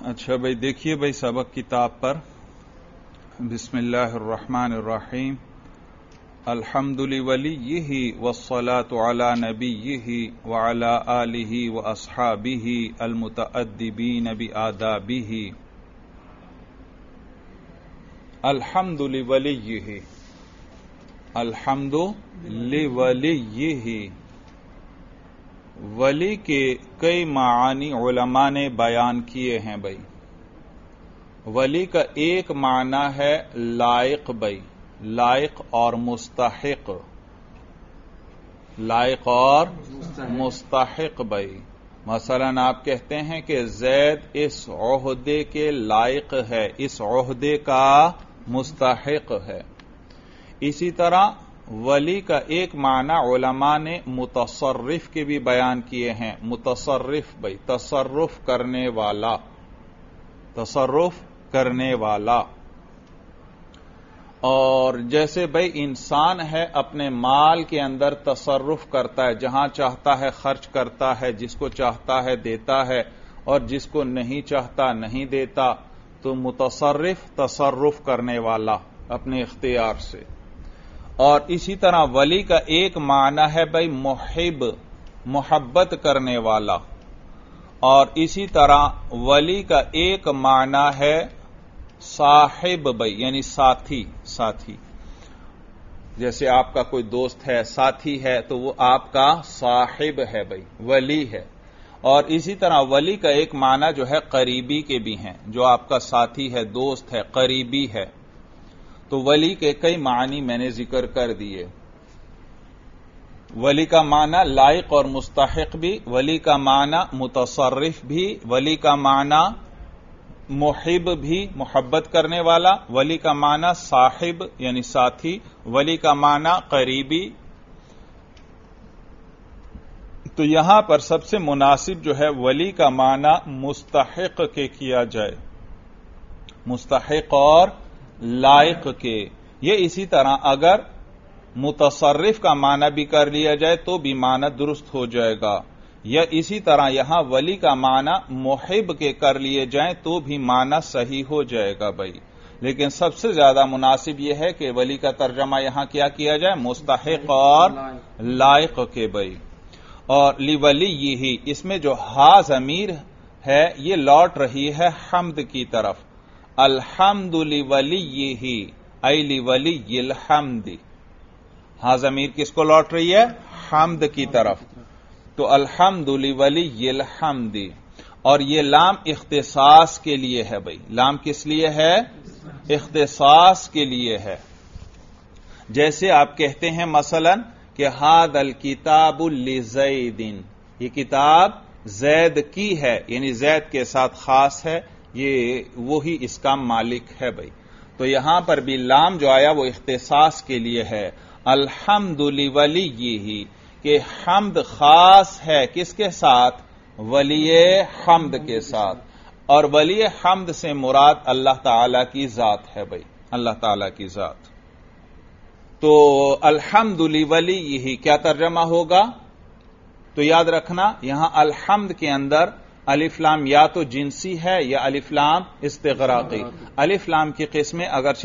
اچھا بھائی دیکھیے بھائی سبق کتاب پر بسم اللہ الرحمن الرحیم الحمد لولیہ والصلاة علی نبیہ وعلی آلہ واصحابہ المتأدبین بآدابہ الحمد لولیہ الحمد لولیہ ولی کے کئی معانی علماء نے بیان کیے ہیں بھائی. ولی کا ایک معنی ہے لائق بھائی، لائق اور مستحق، لائق اور مستحق بھائی. مثلا آپ کہتے ہیں کہ زید اس عہدے کے لائق ہے، اس عہدے کا مستحق ہے. اسی طرح ولی کا ایک معنی علماء نے متصرف کے بھی بیان کیے ہیں. متصرف بھائی تصرف کرنے والا، تصرف کرنے والا. اور جیسے بھائی انسان ہے اپنے مال کے اندر تصرف کرتا ہے، جہاں چاہتا ہے خرچ کرتا ہے، جس کو چاہتا ہے دیتا ہے اور جس کو نہیں چاہتا نہیں دیتا. تو متصرف تصرف کرنے والا اپنے اختیار سے. اور اسی طرح ولی کا ایک معنی ہے بھائی محب، محبت کرنے والا. اور اسی طرح ولی کا ایک معنی ہے صاحب بھائی، یعنی ساتھی. ساتھی جیسے آپ کا کوئی دوست ہے، ساتھی ہے، تو وہ آپ کا صاحب ہے بھائی، ولی ہے. اور اسی طرح ولی کا ایک معنی جو ہے قریبی کے بھی ہیں، جو آپ کا ساتھی ہے، دوست ہے، قریبی ہے. تو ولی کے کئی معنی میں نے ذکر کر دیے. ولی کا معنی لائق اور مستحق بھی، ولی کا معنی متصرف بھی، ولی کا معنی محب بھی، محبت کرنے والا، ولی کا معنی صاحب یعنی ساتھی، ولی کا معنی قریبی. تو یہاں پر سب سے مناسب جو ہے ولی کا معنی مستحق کے کیا جائے، مستحق اور لائق کے. یہ اسی طرح اگر متصرف کا معنی بھی کر لیا جائے تو بھی معنی درست ہو جائے گا. یا اسی طرح یہاں ولی کا معنی محب کے کر لیے جائیں تو بھی معنی صحیح ہو جائے گا بھائی. لیکن سب سے زیادہ مناسب یہ ہے کہ ولی کا ترجمہ یہاں کیا جائے مستحق اور لائق کے بھائی. اور لیولی یہی اس میں جو ہا ضمیر ہے یہ لوٹ رہی ہے حمد کی طرف. الحمد لولیہ ای لولی الحمد. ہاں ضمیر کس کو لوٹ رہی ہے؟ حمد کی طرف. تو الحمد لولی الحمد. اور یہ لام اختصاص کے لیے ہے بھائی. لام کس لیے ہے؟ اختصاص کے لیے ہے. جیسے آپ کہتے ہیں مثلا کہ ھذا الکتاب لزید، یہ کتاب زید کی ہے، یعنی زید کے ساتھ خاص ہے، یہ وہی اس کا مالک ہے بھائی. تو یہاں پر بھی لام جو آیا وہ اختصاص کے لیے ہے. الحمد لولیہ کہ حمد خاص ہے کس کے ساتھ؟ ولی حمد کے ساتھ. اور ولی حمد سے مراد اللہ تعالی کی ذات ہے بھائی، اللہ تعالی کی ذات. تو الحمد لولیہ کیا ترجمہ ہوگا؟ تو یاد رکھنا یہاں الحمد کے اندر الف لام یا تو جنسی ہے یا الف لام استغراقی. الف لام کی قسمیں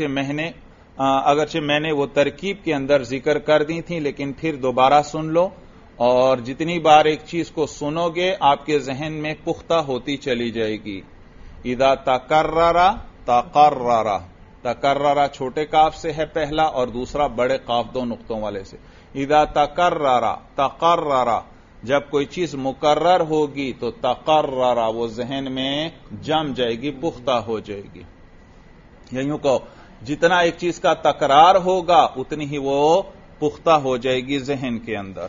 اگرچہ میں نے وہ ترکیب کے اندر ذکر کر دی تھی، لیکن پھر دوبارہ سن لو اور جتنی بار ایک چیز کو سنو گے آپ کے ذہن میں پختہ ہوتی چلی جائے گی. اذا تکرر تقرر، تکرر چھوٹے کاف سے ہے پہلا اور دوسرا بڑے کاف دو نقطوں والے سے. اذا تکرر تقرر، جب کوئی چیز مقرر ہوگی تو تقرر وہ ذہن میں جم جائے گی، پختہ ہو جائے گی. یوں کہو جتنا ایک چیز کا تکرار ہوگا اتنی ہی وہ پختہ ہو جائے گی ذہن کے اندر.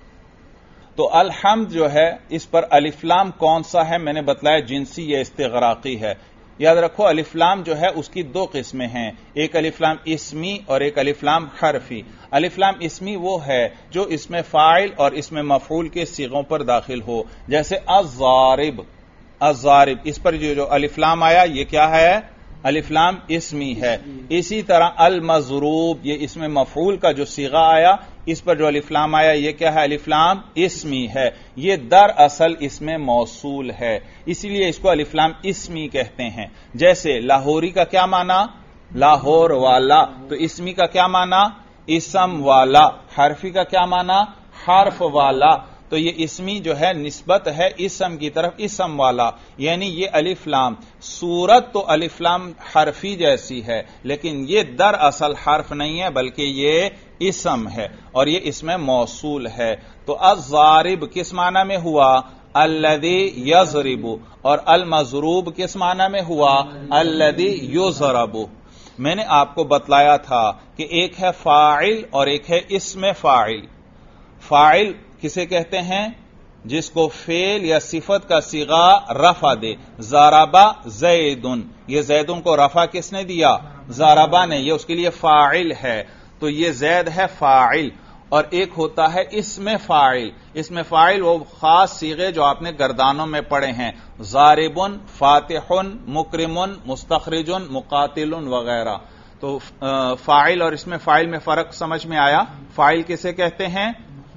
تو الحمد جو ہے اس پر الف لام کون سا ہے میں نے بتلایا، جنسی یا استغراقی ہے. یاد رکھو الف لام جو ہے اس کی دو قسمیں ہیں، ایک الف لام اسمی اور ایک الف لام حرفی. الف لام اسمی وہ ہے جو اسم فاعل اور اسم مفعول کے صیغوں پر داخل ہو، جیسے الضارب. الضارب اس پر جو الف لام آیا یہ کیا ہے؟ الف لام اسمی ہے. اسی طرح المضروب، یہ اس میں مفعول کا جو صیغہ آیا اس پر جو الف لام آیا یہ کیا ہے؟ الف لام اسمی ہے. یہ دراصل اس میں موصول ہے، اسی لیے اس کو الف لام اسمی کہتے ہیں. جیسے لاہوری کا کیا معنی؟ لاہور والا. تو اسمی کا کیا معنی؟ اسم والا. حرفی کا کیا معنی؟ حرف والا. تو یہ اسمی جو ہے نسبت ہے اسم کی طرف، اسم والا. یعنی یہ الف لام صورت تو الف لام حرفی جیسی ہے، لیکن یہ دراصل حرف نہیں ہے بلکہ یہ اسم ہے اور یہ اس میں موصول ہے. تو الضارب کس معنی میں ہوا؟ الذی یضرب. اور المضروب کس معنی میں ہوا؟ الذی یضرب. میں نے آپ کو بتلایا تھا کہ ایک ہے فاعل اور ایک ہے اسم فاعل. فاعل کسے کہتے ہیں؟ جس کو فعل یا صفت کا صیغہ رفع دے. ضربا زیدن، یہ زیدن کو رفع کس نے دیا؟ ضربا نے. یہ اس کے لیے فاعل ہے. تو یہ زید ہے فاعل. اور ایک ہوتا ہے اسم فاعل. اسم فاعل وہ خاص صیغے جو آپ نے گردانوں میں پڑھے ہیں، ضاربن، فاتحن، مکرمن، مستخرجن، مقاتلن وغیرہ. تو فاعل اور اسم فاعل میں فرق سمجھ میں آیا؟ فاعل کسے کہتے ہیں؟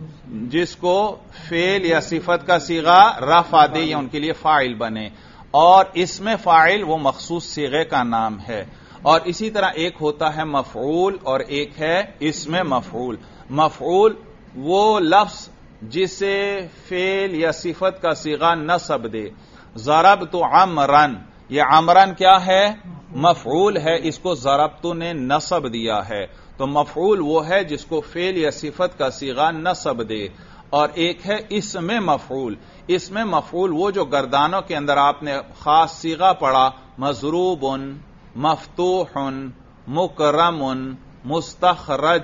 جس کو فعل یا صفت کا صیغہ رفع دے یا ان کے لیے فاعل بنے. اور اسم فاعل وہ مخصوص صیغے کا نام ہے. اور اسی طرح ایک ہوتا ہے مفعول اور ایک ہے اسم مفعول. مفعول وہ لفظ جسے فعل یا صفت کا صیغہ نصب دے. ضربت عمرن، یہ عمرن کیا ہے؟ مفعول ہے. اس کو ضربت نے نصب دیا ہے. تو مفعول وہ ہے جس کو فعل یا صفت کا صیغہ نصب دے. اور ایک ہے اسم مفعول. اسم مفعول وہ جو گردانوں کے اندر آپ نے خاص صیغہ پڑھا، مضروب، مفتوح، مکرم، مستخرج،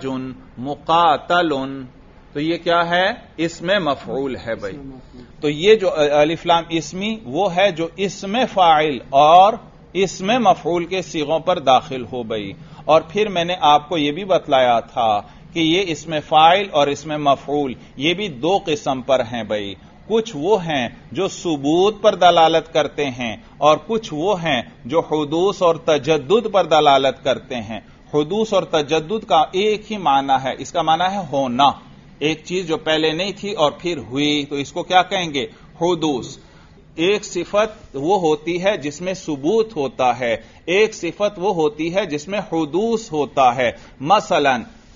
مقاتل. تو یہ کیا ہے؟ اسم مفعول ہے بھائی. تو یہ جو الف لام اسمی وہ ہے جو اسم فاعل اور اسم مفعول کے صیغوں پر داخل ہو گئی. اور پھر میں نے آپ کو یہ بھی بتلایا تھا کہ یہ اسم فاعل اور اسم مفعول یہ بھی دو قسم پر ہیں بھائی. کچھ وہ ہیں جو ثبوت پر دلالت کرتے ہیں اور کچھ وہ ہیں جو حدوث اور تجدد پر دلالت کرتے ہیں. حدوث اور تجدد کا ایک ہی معنی ہے، اس کا معنی ہے ہونا. ایک چیز جو پہلے نہیں تھی اور پھر ہوئی تو اس کو کیا کہیں گے؟ حدوث. ایک صفت وہ ہوتی ہے جس میں ثبوت ہوتا ہے، ایک صفت وہ ہوتی ہے جس میں حدوث ہوتا ہے. مثلا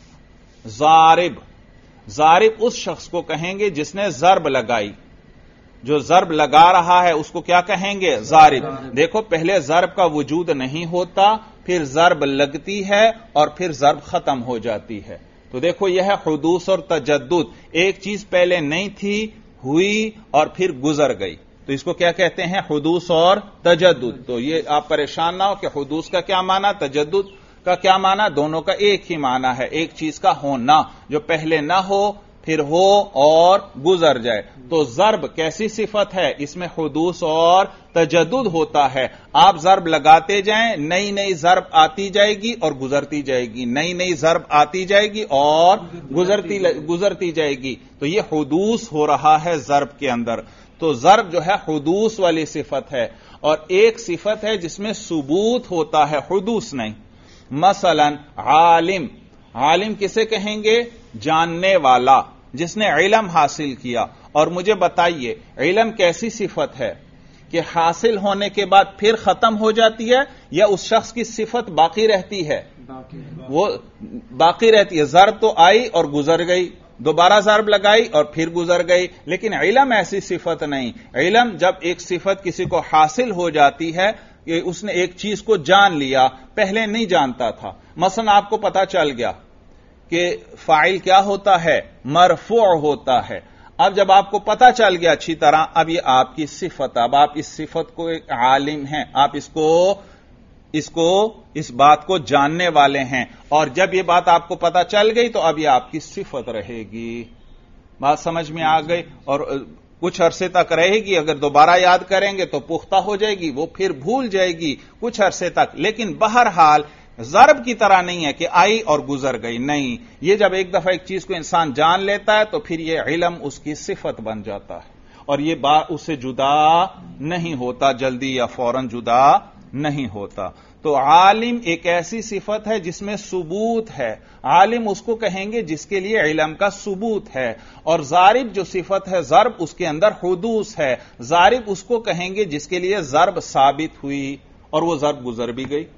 ضارب، ضارب اس شخص کو کہیں گے جس نے ضرب لگائی. جو ضرب لگا رہا ہے اس کو کیا کہیں گے؟ ضارب. دیکھو پہلے ضرب کا وجود نہیں ہوتا، پھر ضرب لگتی ہے اور پھر ضرب ختم ہو جاتی ہے. تو دیکھو یہ ہے حدوث اور تجدد. ایک چیز پہلے نہیں تھی، ہوئی اور پھر گزر گئی، تو اس کو کیا کہتے ہیں؟ حدوث اور تجدد. تو یہ آپ پریشان نہ ہو کہ حدوث کا کیا معنی، تجدد کا کیا معنی، دونوں کا ایک ہی معنی ہے. ایک چیز کا ہونا جو پہلے نہ ہو پھر ہو اور گزر جائے. تو ضرب کیسی صفت ہے؟ اس میں حدوث اور تجدد ہوتا ہے. آپ ضرب لگاتے جائیں، نئی نئی ضرب آتی جائے گی اور گزرتی جائے گی، نئی نئی ضرب آتی جائے گی اور گزرتی جائے گی. تو یہ حدوث ہو رہا ہے ضرب کے اندر. تو ضرب جو ہے حدوث والی صفت ہے. اور ایک صفت ہے جس میں ثبوت ہوتا ہے، حدوث نہیں. مثلا عالم، عالم کسے کہیں گے؟ جاننے والا، جس نے علم حاصل کیا. اور مجھے بتائیے علم کیسی صفت ہے کہ حاصل ہونے کے بعد پھر ختم ہو جاتی ہے یا اس شخص کی صفت باقی رہتی ہے؟ وہ باقی رہتی ہے. ضرب تو آئی اور گزر گئی، دوبارہ ضرب لگائی اور پھر گزر گئی، لیکن علم ایسی صفت نہیں. علم جب ایک صفت کسی کو حاصل ہو جاتی ہے کہ اس نے ایک چیز کو جان لیا، پہلے نہیں جانتا تھا. مثلا آپ کو پتا چل گیا کہ فاعل کیا ہوتا ہے؟ مرفوع ہوتا ہے. اب جب آپ کو پتا چل گیا اچھی طرح، اب یہ آپ کی صفت، اب آپ اس صفت کو ایک عالم ہیں، آپ اس بات کو جاننے والے ہیں. اور جب یہ بات آپ کو پتا چل گئی تو اب یہ آپ کی صفت رہے گی. بات سمجھ میں آ گئی؟ اور کچھ عرصے تک رہے گی. اگر دوبارہ یاد کریں گے تو پختہ ہو جائے گی، وہ پھر بھول جائے گی کچھ عرصے تک. لیکن بہرحال ضرب کی طرح نہیں ہے کہ آئی اور گزر گئی، نہیں. یہ جب ایک دفعہ ایک چیز کو انسان جان لیتا ہے تو پھر یہ علم اس کی صفت بن جاتا ہے اور یہ بات اس سے جدا نہیں ہوتا، جلدی یا فوراً جدا نہیں ہوتا. تو عالم ایک ایسی صفت ہے جس میں ثبوت ہے. عالم اس کو کہیں گے جس کے لیے علم کا ثبوت ہے. اور ضارب جو صفت ہے ضرب، اس کے اندر حدوث ہے. ضارب اس کو کہیں گے جس کے لیے ضرب ثابت ہوئی اور وہ ضرب گزر بھی گئی.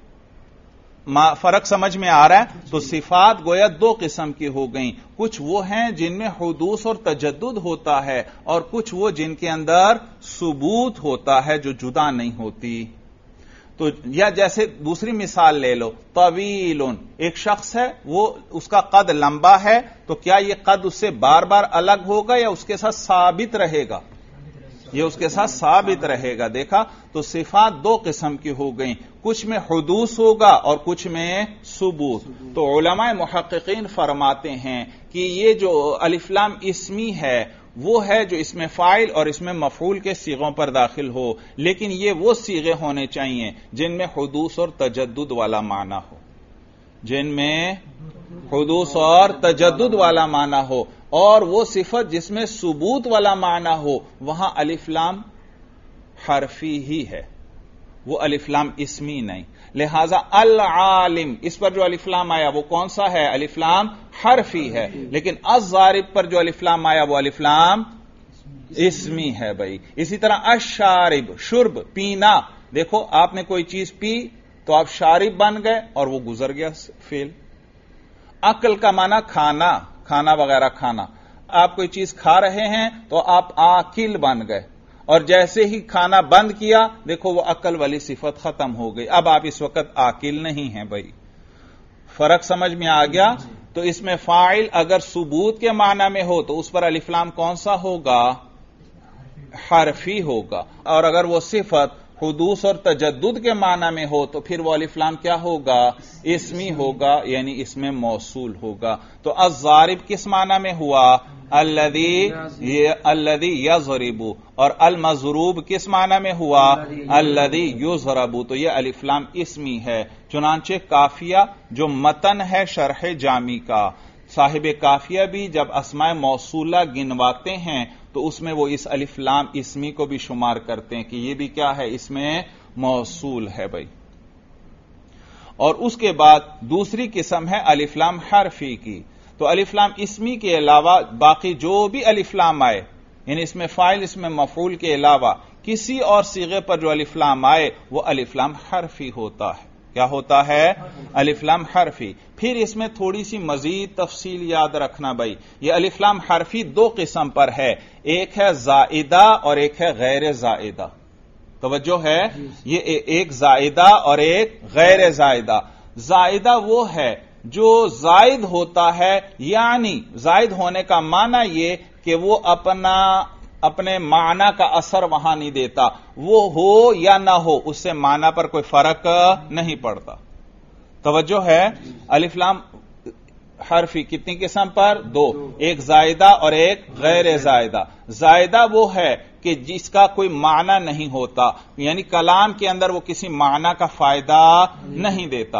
فرق سمجھ میں آ رہا ہے؟ تو صفات گویا دو قسم کی ہو گئیں. کچھ وہ ہیں جن میں حدوث اور تجدد ہوتا ہے، اور کچھ وہ جن کے اندر ثبوت ہوتا ہے جو جدا نہیں ہوتی. تو یا جیسے دوسری مثال لے لو، طویل، ایک شخص ہے وہ اس کا قد لمبا ہے، تو کیا یہ قد اس سے بار بار الگ ہوگا یا اس کے ساتھ ثابت رہے گا؟ یہ اس کے ساتھ ثابت رہے گا. دیکھا، تو صفات دو قسم کی ہو گئیں، کچھ میں حدوث ہوگا اور کچھ میں ثبوت. تو علماء محققین فرماتے ہیں کہ یہ جو الف لام اسمی ہے وہ ہے جو اس میں فاعل اور اس میں مفعول کے صیغوں پر داخل ہو، لیکن یہ وہ صیغے ہونے چاہیے جن میں حدوث اور تجدد والا معنی ہو، جن میں حدوث اور تجدد والا معنی ہو. اور وہ صفت جس میں ثبوت والا معنی ہو، وہاں الف لام حرفی ہی ہے، وہ الف لام اسمی نہیں. لہذا العالم، اس پر جو الف لام آیا وہ کون سا ہے؟ الف لام حرفی ہے. لیکن الضارب پر جو الف لام آیا وہ الف لام اسمی ہے بھائی. اسی طرح الشارب، شرب پینا، دیکھو آپ نے کوئی چیز پی تو آپ شارب بن گئے اور وہ گزر گیا فعل. عقل کا معنی کھانا، کھانا وغیرہ کھانا. آپ کوئی چیز کھا رہے ہیں تو آپ عاقل بن گئے، اور جیسے ہی کھانا بند کیا دیکھو وہ عقل والی صفت ختم ہو گئی، اب آپ اس وقت عاقل نہیں ہیں بھائی. فرق سمجھ میں آ گیا؟ تو اس میں فاعل اگر ثبوت کے معنی میں ہو تو اس پر الف لام کون سا ہوگا؟ حرفی ہوگا. اور اگر وہ صفت حدوث اور تجدد کے معنی میں ہو تو پھر وہ الف لام کیا ہوگا؟ اسمی ہوگا، یعنی اس میں موصول ہوگا. تو الضارب کس معنی میں ہوا؟ الذی یضرب. اور المضروب کس معنی میں ہوا؟ الذی یضرب. تو یہ الف لام اسمی ہے. چنانچہ کافیہ جو متن ہے شرح جامی کا، صاحب کافیہ بھی جب اسماء موصولہ گنواتے ہیں تو اس میں وہ اس الف لام اسمی کو بھی شمار کرتے ہیں کہ یہ بھی کیا ہے؟ اس میں موصول ہے بھائی. اور اس کے بعد دوسری قسم ہے الف لام حرفی کی. تو الف لام اسمی کے علاوہ باقی جو بھی الف لام آئے، یعنی اس میں فاعل اس میں مفعول کے علاوہ کسی اور صیغے پر جو الف لام آئے وہ الف لام حرفی ہوتا ہے. کیا ہوتا ہے؟ الف لام حرفی. پھر اس میں تھوڑی سی مزید تفصیل یاد رکھنا بھائی. یہ الف لام حرفی دو قسم پر ہے، ایک ہے زائدہ اور ایک ہے غیر زائدہ. توجہ ہے، یہ ایک زائدہ اور ایک غیر زائدہ. زائدہ وہ ہے جو زائد ہوتا ہے، یعنی زائد ہونے کا معنی یہ کہ وہ اپنے معنی کا اثر وہاں نہیں دیتا، وہ ہو یا نہ ہو اس سے معنی پر کوئی فرق نہیں پڑتا. توجہ ہے. الف لام حرفی کتنی قسم پر؟ دو، ایک زائدہ اور ایک غیر زائدہ. زائدہ وہ ہے کہ جس کا کوئی معنی نہیں ہوتا، یعنی کلام کے اندر وہ کسی معنی کا فائدہ نہیں دیتا.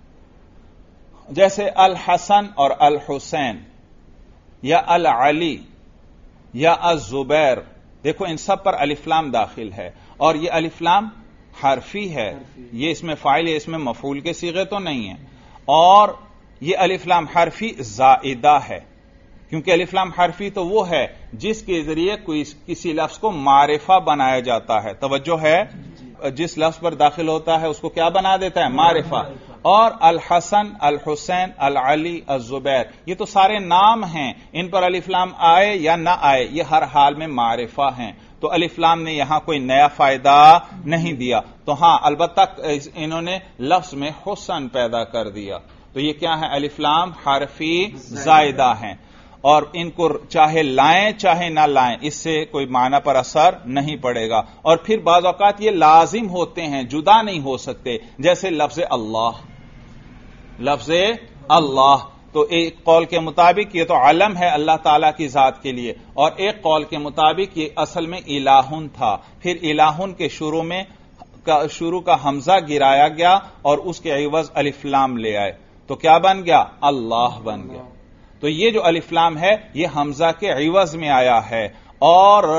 جیسے الحسن اور الحسین یا العلی یا الزبیر، دیکھو ان سب پر الف لام داخل ہے، اور یہ الف لام حرفی ہے. یہ اس میں فاعل ہے، اس میں مفعول کے صیغے تو نہیں ہیں. اور یہ الف لام حرفی زائدہ ہے، کیونکہ الف لام حرفی تو وہ ہے جس کے ذریعے کسی لفظ کو معرفہ بنایا جاتا ہے. توجہ ہے، جس لفظ پر داخل ہوتا ہے اس کو کیا بنا دیتا ہے؟ معرفہ. اور الحسن، الحسین، العلی، الزبیر، یہ تو سارے نام ہیں، ان پر الف لام آئے یا نہ آئے یہ ہر حال میں معرفہ ہیں. تو الف لام نے یہاں کوئی نیا فائدہ نہیں دیا. تو ہاں البتہ انہوں نے لفظ میں حسن پیدا کر دیا. تو یہ کیا ہے؟ الف لام حرفی زائدہ ہیں، اور ان کو چاہے لائیں چاہے نہ لائیں اس سے کوئی معنی پر اثر نہیں پڑے گا. اور پھر بعض اوقات یہ لازم ہوتے ہیں، جدا نہیں ہو سکتے، جیسے لفظ اللہ. لفظ اللہ تو ایک قول کے مطابق یہ تو علم ہے اللہ تعالی کی ذات کے لیے، اور ایک قول کے مطابق یہ اصل میں الہن تھا. پھر الہن کے شروع کا حمزہ گرایا گیا اور اس کے عوض الف لام لے آئے تو کیا بن گیا؟ اللہ بن گیا. تو یہ جو الف لام ہے یہ حمزہ کے عوض میں آیا ہے، اور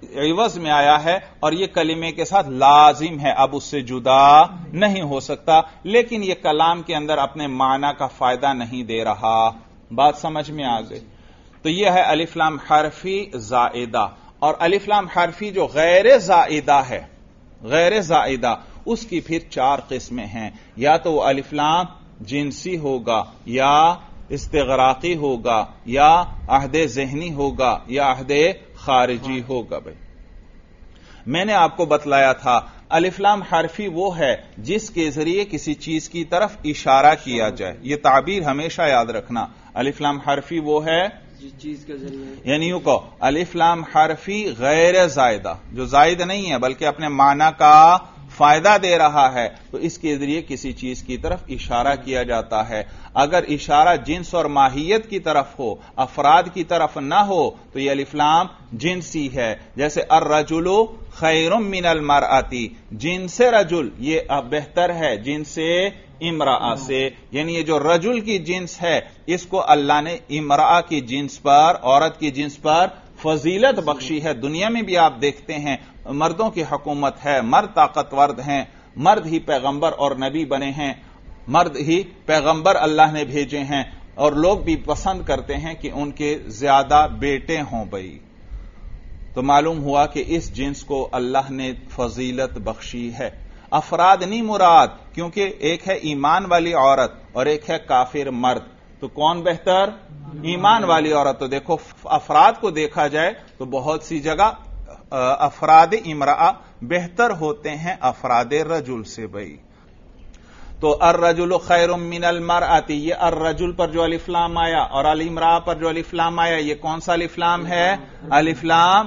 عوض میں آیا ہے اور یہ کلمے کے ساتھ لازم ہے، اب اس سے جدا نہیں ہو سکتا، لیکن یہ کلام کے اندر اپنے معنی کا فائدہ نہیں دے رہا۔ بات سمجھ میں آ گئی؟ تو یہ ہے الف لام حرفی زائدہ۔ اور الف لام حرفی جو غیر زائدہ ہے، غیر زائدہ، اس کی پھر 4 قسمیں ہیں، یا تو وہ الف لام جنسی ہوگا، یا استغراقی ہوگا، یا عہد ذہنی ہوگا، یا عہد خارجی ہوگا۔ بھائی میں نے آپ کو بتلایا تھا الف لام حرفی وہ ہے جس کے ذریعے کسی چیز کی طرف اشارہ کیا جائے، یہ تعبیر ہمیشہ یاد رکھنا۔ الف لام حرفی وہ ہے چیز کے ذریعے، یعنی یوں کہو الف لام حرفی غیر زائدہ، جو زائد نہیں ہے بلکہ اپنے معنی کا فائدہ دے رہا ہے، تو اس کے ذریعے کسی چیز کی طرف اشارہ کیا جاتا ہے۔ اگر اشارہ جنس اور ماہیت کی طرف ہو، افراد کی طرف نہ ہو، تو یہ الف لام جنسی ہے۔ جیسے الرجل خیر من المرأة، جنس رجل یہ بہتر ہے جنس امرأہ سے، یعنی یہ جو رجل کی جنس ہے اس کو اللہ نے امرأہ کی جنس پر، عورت کی جنس پر فضیلت بخشی ہے۔ دنیا میں بھی آپ دیکھتے ہیں مردوں کی حکومت ہے، مرد طاقتور ہیں، مرد ہی پیغمبر اور نبی بنے ہیں، مرد ہی پیغمبر اللہ نے بھیجے ہیں، اور لوگ بھی پسند کرتے ہیں کہ ان کے زیادہ بیٹے ہوں۔ بھائی تو معلوم ہوا کہ اس جنس کو اللہ نے فضیلت بخشی ہے۔ افراد نہیں مراد، کیونکہ ایک ہے ایمان والی عورت اور ایک ہے کافر مرد، تو کون بہتر؟ ایمان والی عورت۔ تو دیکھو افراد کو دیکھا جائے تو بہت سی جگہ افراد امرأہ بہتر ہوتے ہیں افراد رجل سے۔ بھائی تو الرجل خیر من المرأة، یہ الرجل پر جو الف لام آیا اور الامرأہ پر جو الف لام آیا، یہ کون سا الف لام ہے؟ الف لام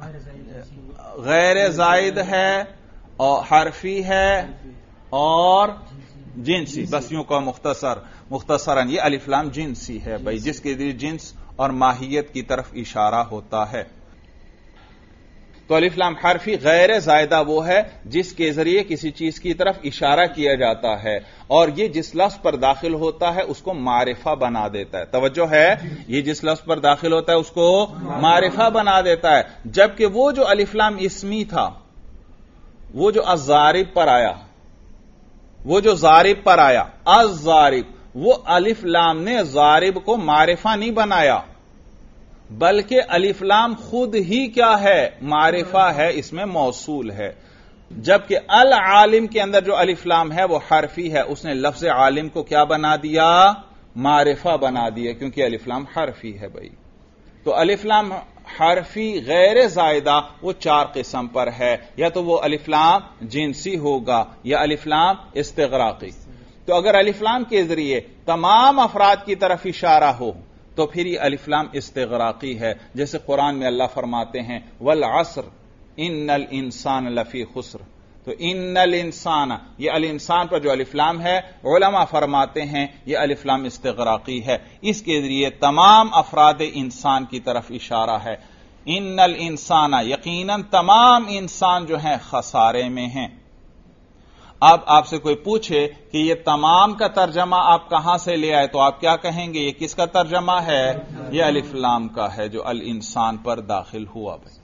غیر زائد ہے اور حرفی ہے اور جنسی۔ بس یوں کا مختصراً یہ الف لام جنسی ہے بھائی، جس کے ذریعے جنس اور ماہیت کی طرف اشارہ ہوتا ہے۔ تو الف لام حرفی غیر زائدہ وہ ہے جس کے ذریعے کسی چیز کی طرف اشارہ کیا جاتا ہے، اور یہ جس لفظ پر داخل ہوتا ہے اس کو معرفہ بنا دیتا ہے۔ توجہ ہے، یہ جس لفظ پر داخل ہوتا ہے اس کو معرفہ بنا دیتا ہے، جبکہ وہ جو الف لام اسمی تھا، وہ جو الضارب پر آیا، وہ جو ضارب پر آیا الضارب، وہ الف لام نے ضارب کو معرفہ نہیں بنایا، بلکہ الف لام خود ہی کیا ہے؟ معرفہ ہے، اس میں موصول ہے۔ جبکہ العالم کے اندر جو الف لام ہے وہ حرفی ہے، اس نے لفظ عالم کو کیا بنا دیا؟ معرفہ بنا دیا، کیونکہ الف لام حرفی ہے بھائی۔ تو الف لام حرفی غیر زائدہ وہ 4 قسم پر ہے، یا تو وہ الف لام جنسی ہوگا یا الف لام استغراقی۔ تو اگر الف لام کے ذریعے تمام افراد کی طرف اشارہ ہو تو پھر یہ الف لام استغراقی ہے، جیسے قرآن میں اللہ فرماتے ہیں والعصر ان الانسان لفی خسر۔ تو ان الانسان، یہ الانسان پر جو الف لام ہے علماء فرماتے ہیں یہ الف لام استغراقی ہے، اس کے ذریعے تمام افراد انسان کی طرف اشارہ ہے۔ ان الانسان، یقیناً تمام انسان جو ہیں خسارے میں ہیں۔ اب آپ سے کوئی پوچھے کہ یہ تمام کا ترجمہ آپ کہاں سے لے آئے، تو آپ کیا کہیں گے؟ یہ کس کا ترجمہ ہے؟ یہ الف لام کا ہے جو الانسان پر داخل ہوا بھائی۔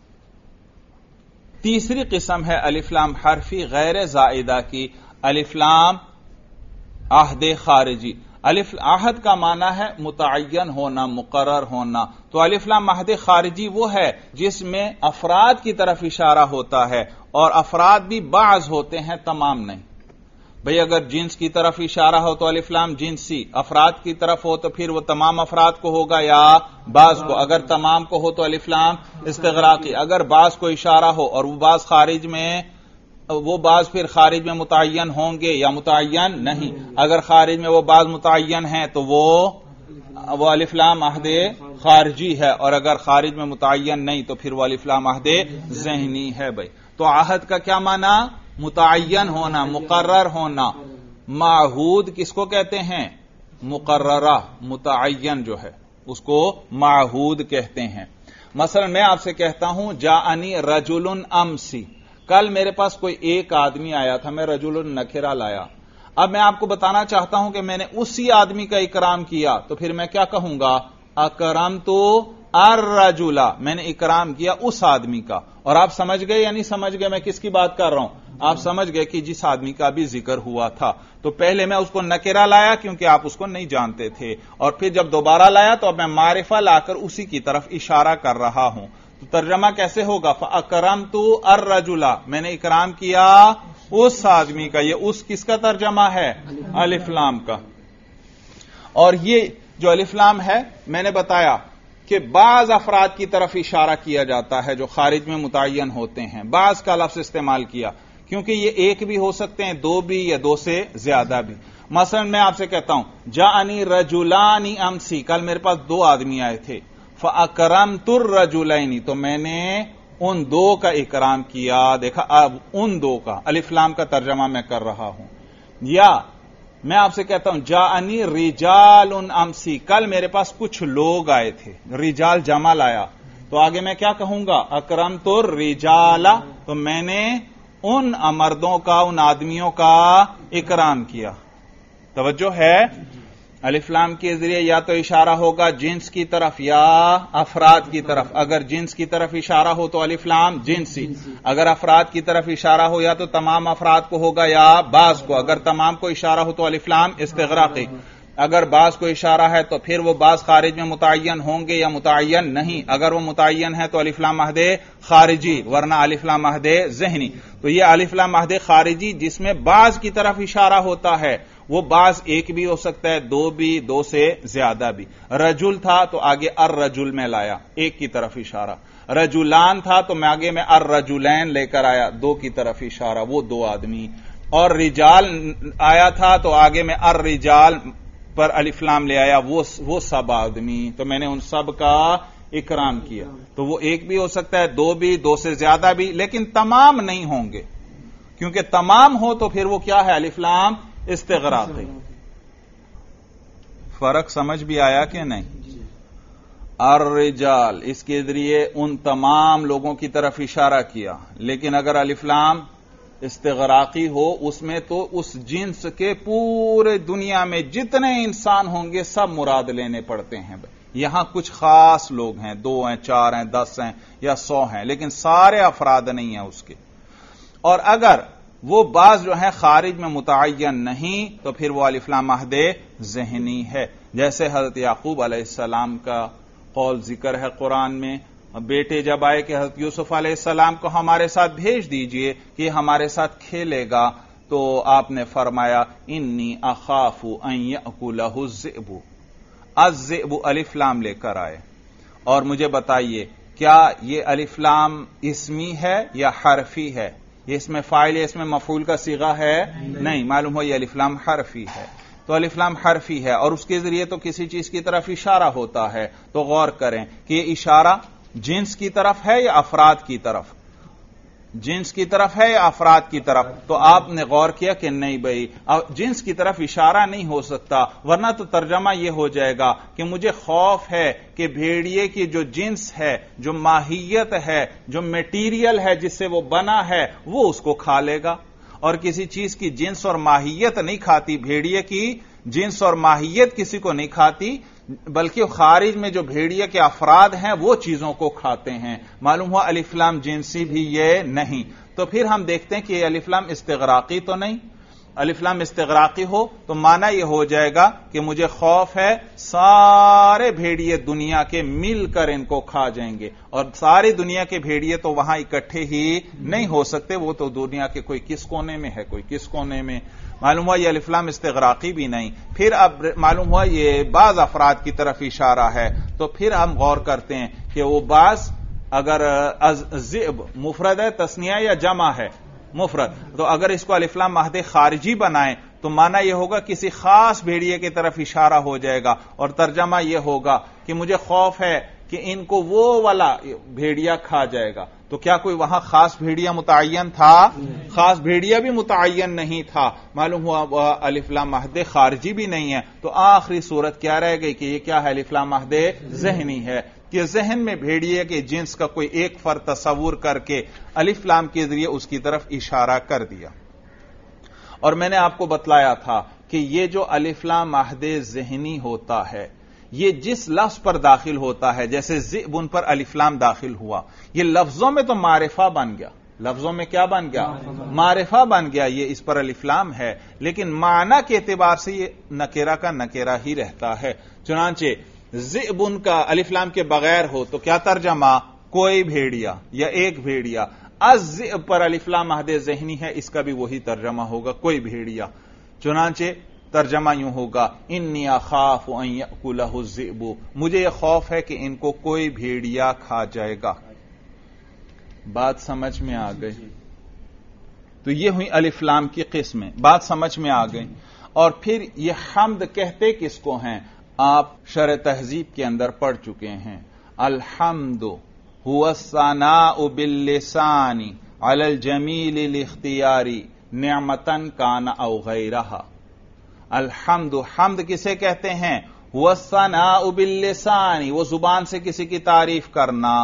تیسری قسم ہے الف لام حرفی غیر زائدہ کی، الف لام عہد خارجی۔ عہد کا معنی ہے متعین ہونا، مقرر ہونا، تو الف لام عہد خارجی وہ ہے جس میں افراد کی طرف اشارہ ہوتا ہے، اور افراد بھی بعض ہوتے ہیں، تمام نہیں۔ بھئی اگر جنس کی طرف اشارہ ہو تو الف لام جنسی، افراد کی طرف ہو تو پھر وہ تمام افراد کو ہوگا یا بعض کو، اگر تمام کو ہو تو الف لام استغراقی، اگر بعض کو اشارہ ہو اور وہ بعض خارج میں، وہ بعض پھر خارج میں متعین ہوں گے یا متعین نہیں، اگر خارج میں وہ بعض متعین ہیں تو وہ الف لام عہد خارجی ہے، اور اگر خارج میں متعین نہیں تو پھر وہ الف لام عہد ذہنی ہے بھائی۔ تو عہد کا کیا معنی؟ متعین ہونا، مقرر ہونا۔ معہود کس کو کہتے ہیں؟ مقررہ، متعین جو ہے اس کو معہود کہتے ہیں۔ مثلا میں آپ سے کہتا ہوں جاءنی رجل امسی، کل میرے پاس کوئی ایک آدمی آیا تھا، میں رجل نکرہ لایا۔ اب میں آپ کو بتانا چاہتا ہوں کہ میں نے اسی آدمی کا اکرام کیا، تو پھر میں کیا کہوں گا؟ अकरमतु अर्रजुला, मैंने इकराम किया उस आदमी का। और आप समझ गए या नहीं समझ गए मैं किसकी बात कर रहा हूं? आप समझ गए कि जिस आदमी का भी जिक्र हुआ था। तो पहले मैं उसको नकेरा लाया क्योंकि आप उसको नहीं जानते थे, और फिर जब दोबारा लाया तो अब मैं मारिफा लाकर उसी की तरफ इशारा कर रहा हूं। तो तर्जमा कैसे होगा? अकरमतु अर्रजुला, मैंने इकराम किया उस आदमी का। ये उस किसका तर्जमा है? अलिफ लाम का। और ये जो अलिफ लाम है मैंने बताया कि बाज अफराद की तरफ इशारा किया जाता है जो खारिज में मुतय्यन होते हैं। बाज का लफ्ज इस्तेमाल किया क्योंकि ये एक भी हो सकते हैं, दो भी, या दो से ज्यादा भी। मसलन मैं आपसे कहता हूं जानी रजुलानी अमसी, कल मेरे पास दो आदमी आए थे। फअकरमतुर रजुलैनी, तो मैंने उन दो का इकराम किया। देखा, अब उन दो का अलिफ लाम का तर्जमा मैं कर रहा हूं। या मैं आपसे कहता हूं जानी रिजाल उन अमसी, कल मेरे पास कुछ लोग आए थे। रिजाल जमा लाया तो आगे मैं क्या कहूंगा? अकरमतुर रिजाला, तो मैंने उन मर्दों का, उन आदमियों का इकराम किया। तवज्जो है? अलिफ लाम के जरिए या तो इशारा होगा जिन्स की तरफ या अफराद की तरफ। अगर जिन्स की तरफ इशारा हो तो अलिफ लाम जिन्सी, अगर अफराद की तरफ इशारा हो या तो तमाम अफराद को होगा या बाज को। अगर तमाम को इशारा हो तो अलिफ लाम इस्तिग़राक़ी, अगर बाज को इशारा है तो फिर वो बाज खारिज में मुतय्यन होंगे या मुतय्यन नहीं। अगर वो मुतय्यन है तो अलिफ लाम महदे खारिजी, वरना अलिफ लाम महदे ज़हनी। तो ये अलिफ लाम महदे खारिजी जिसमें बाज की तरफ इशारा होता है, वो बाज एक भी हो सकता है, दो भी, दो से ज्यादा भी। रजुल था तो आगे अर रजुल में लाया, एक की तरफ इशारा। रजुलान था तो मैं आगे में अर रजुलैन लेकर आया, दो की तरफ इशारा, वो दो आदमी। और रिजाल आया था तो आगे में अर रिजाल पर अलिफ लाम ले आया, वो सब आदमी। तो मैंने उन सब का इकराम किया। तो वो एक भी हो सकता है, दो भी, दो से ज्यादा भी, लेकिन तमाम नहीं होंगे, क्योंकि तमाम हो तो फिर वो क्या है? अलिफ लाम इस्तिग़राक़ी। फर्क समझ भी आया कि नहीं? अर्रिजाल, इसके जरिए उन तमाम लोगों की तरफ इशारा किया। लेकिन अगर अलिफ लाम इस्तिग़राक़ी हो उसमें तो उस जिन्स के पूरे दुनिया में जितने इंसान होंगे सब मुराद लेने पड़ते हैं। यहां कुछ खास लोग हैं, 2 हैं, 4 हैं, 10 हैं या 100 हैं, लेकिन सारे अफराद नहीं है उसके। और अगर वो बाज जो है खारिज में मुतय्यन नहीं तो फिर वो अलिफ लाम महदे ज़हनी है। जैसे हजरत याकूब अलैहिस्सलाम का कौल जिक्र है कुरान में, बेटे जब आए कि हजरत यूसुफ अलैहिस्सलाम को हमारे साथ भेज दीजिए कि हमारे साथ खेलेगा, तो आपने फरमाया इन्नी अखाफु अन यअकुलहु ज़िअबु। अज़्ज़िअबु अलिफ लाम लेकर आए। और मुझे बताइए क्या ये अलिफ लाम इस्मी है या हरफी है? ये इसमें फाइल है, इसमें मफूल का सीगा है? नहीं, मालूम हो ये अलिफ लाम हरफी है। तो अलिफ लाम हरफी है और उसके जरिए तो किसी चीज की तरफ इशारा होता है। तो गौर करें कि ये इशारा जिन्स की तरफ है या अफराद की तरफ? जिन्स की तरफ है या अफराद की तरफ? तो आपने गौर किया कि नहीं भाई, जिन्स की तरफ इशारा नहीं हो सकता, वरना तो तर्जमा यह हो जाएगा कि मुझे खौफ है कि भेड़िए की जो जिन्स है, जो माहियत है, जो मेटीरियल है जिससे वो बना है, वो उसको खा लेगा। और किसी चीज की जिन्स और माहियत नहीं खाती, भेड़िए की जिन्स और माहियत किसी को नहीं खाती, बल्कि खारिज में जो भेड़िए के अफराद हैं वो चीजों को खाते हैं। मालूम हुआ अलिफ लाम जिन्सी भी ये नहीं। तो फिर हम देखते हैं कि ये अलिफ लाम इस्तिग़राक़ी तो नहीं। अलिफ लाम इस्तिग़राक़ी हो तो माना यह हो जाएगा कि मुझे खौफ है सारे भेड़िए दुनिया के मिलकर इनको खा जाएंगे, और सारी दुनिया के भेड़िए तो वहां इकट्ठे ही नहीं हो सकते, वो तो दुनिया के कोई किस कोने में है, कोई किस कोने में। मालूम हुआ ये अलिफ लाम इस्तिग़राक़ी भी नहीं। फिर अब मालूम हुआ ये बाज अफराद की तरफ इशारा है। तो फिर हम गौर करते हैं कि वो बाज अगर ज़िब मुफरद है, तस्निया या जमा है? मुफरद। तो अगर इसको अलिफ लाम महदे खारिजी बनाएं तो माना यह होगा किसी खास भेड़िए की तरफ इशारा हो जाएगा, और तर्जमा यह होगा कि मुझे खौफ है कि इनको वो वाला भेड़िया खा जाएगा। तो क्या कोई वहां खास भेड़िया मुतय्यन था? खास भेड़िया भी मुतय्यन नहीं था। मालूम हुआ अलिफ लाम महदे खारिजी भी नहीं है। तो आखिरी सूरत क्या रह गई कि ये क्या है? अलिफ लाम महदे ज़हनी है, कि जहन में भेड़िए के जिन्स का कोई एक फर्द तस्वुर करके अलिफ लाम के जरिए उसकी तरफ इशारा कर दिया। और मैंने आपको बतलाया था कि ये जो अलिफ लाम महदे ज़हनी होता है, یہ جس لفظ پر داخل ہوتا ہے، جیسے ذئب ان پر الف لام داخل ہوا، یہ لفظوں میں تو معرفہ بن گیا، لفظوں میں کیا بن گیا؟ معرفہ بن گیا، یہ اس پر الف لام ہے، لیکن معنی کے اعتبار سے یہ نکرہ کا نکرہ ہی رہتا ہے۔ چنانچہ ذئب ان کا الف لام کے بغیر ہو تو کیا ترجمہ؟ کوئی بھیڑیا یا ایک بھیڑیا۔ الذئب پر الف لام مہد ذہنی ہے، اس کا بھی وہی ترجمہ ہوگا، کوئی بھیڑیا۔ چنانچہ ترجمہ یوں ہوگا، انی اخاف ان یأکلہ الذئب، مجھے یہ خوف ہے کہ ان کو کوئی بھیڑیا کھا جائے گا۔ بات سمجھ میں آ گئی؟ تو یہ ہوئی الف لام کی قسمیں، بات سمجھ میں آ گئی۔ اور پھر یہ حمد کہتے کس کو ہیں؟ آپ شرح تہذیب کے اندر پڑھ چکے ہیں، الحمد هو الثناء باللسان على الجمیل الاختیاری نعمتا کان او غیرہا۔ الحمد، حمد کسے کہتے ہیں؟ هو الثناء باللسان، وہ زبان سے کسی کی تعریف کرنا،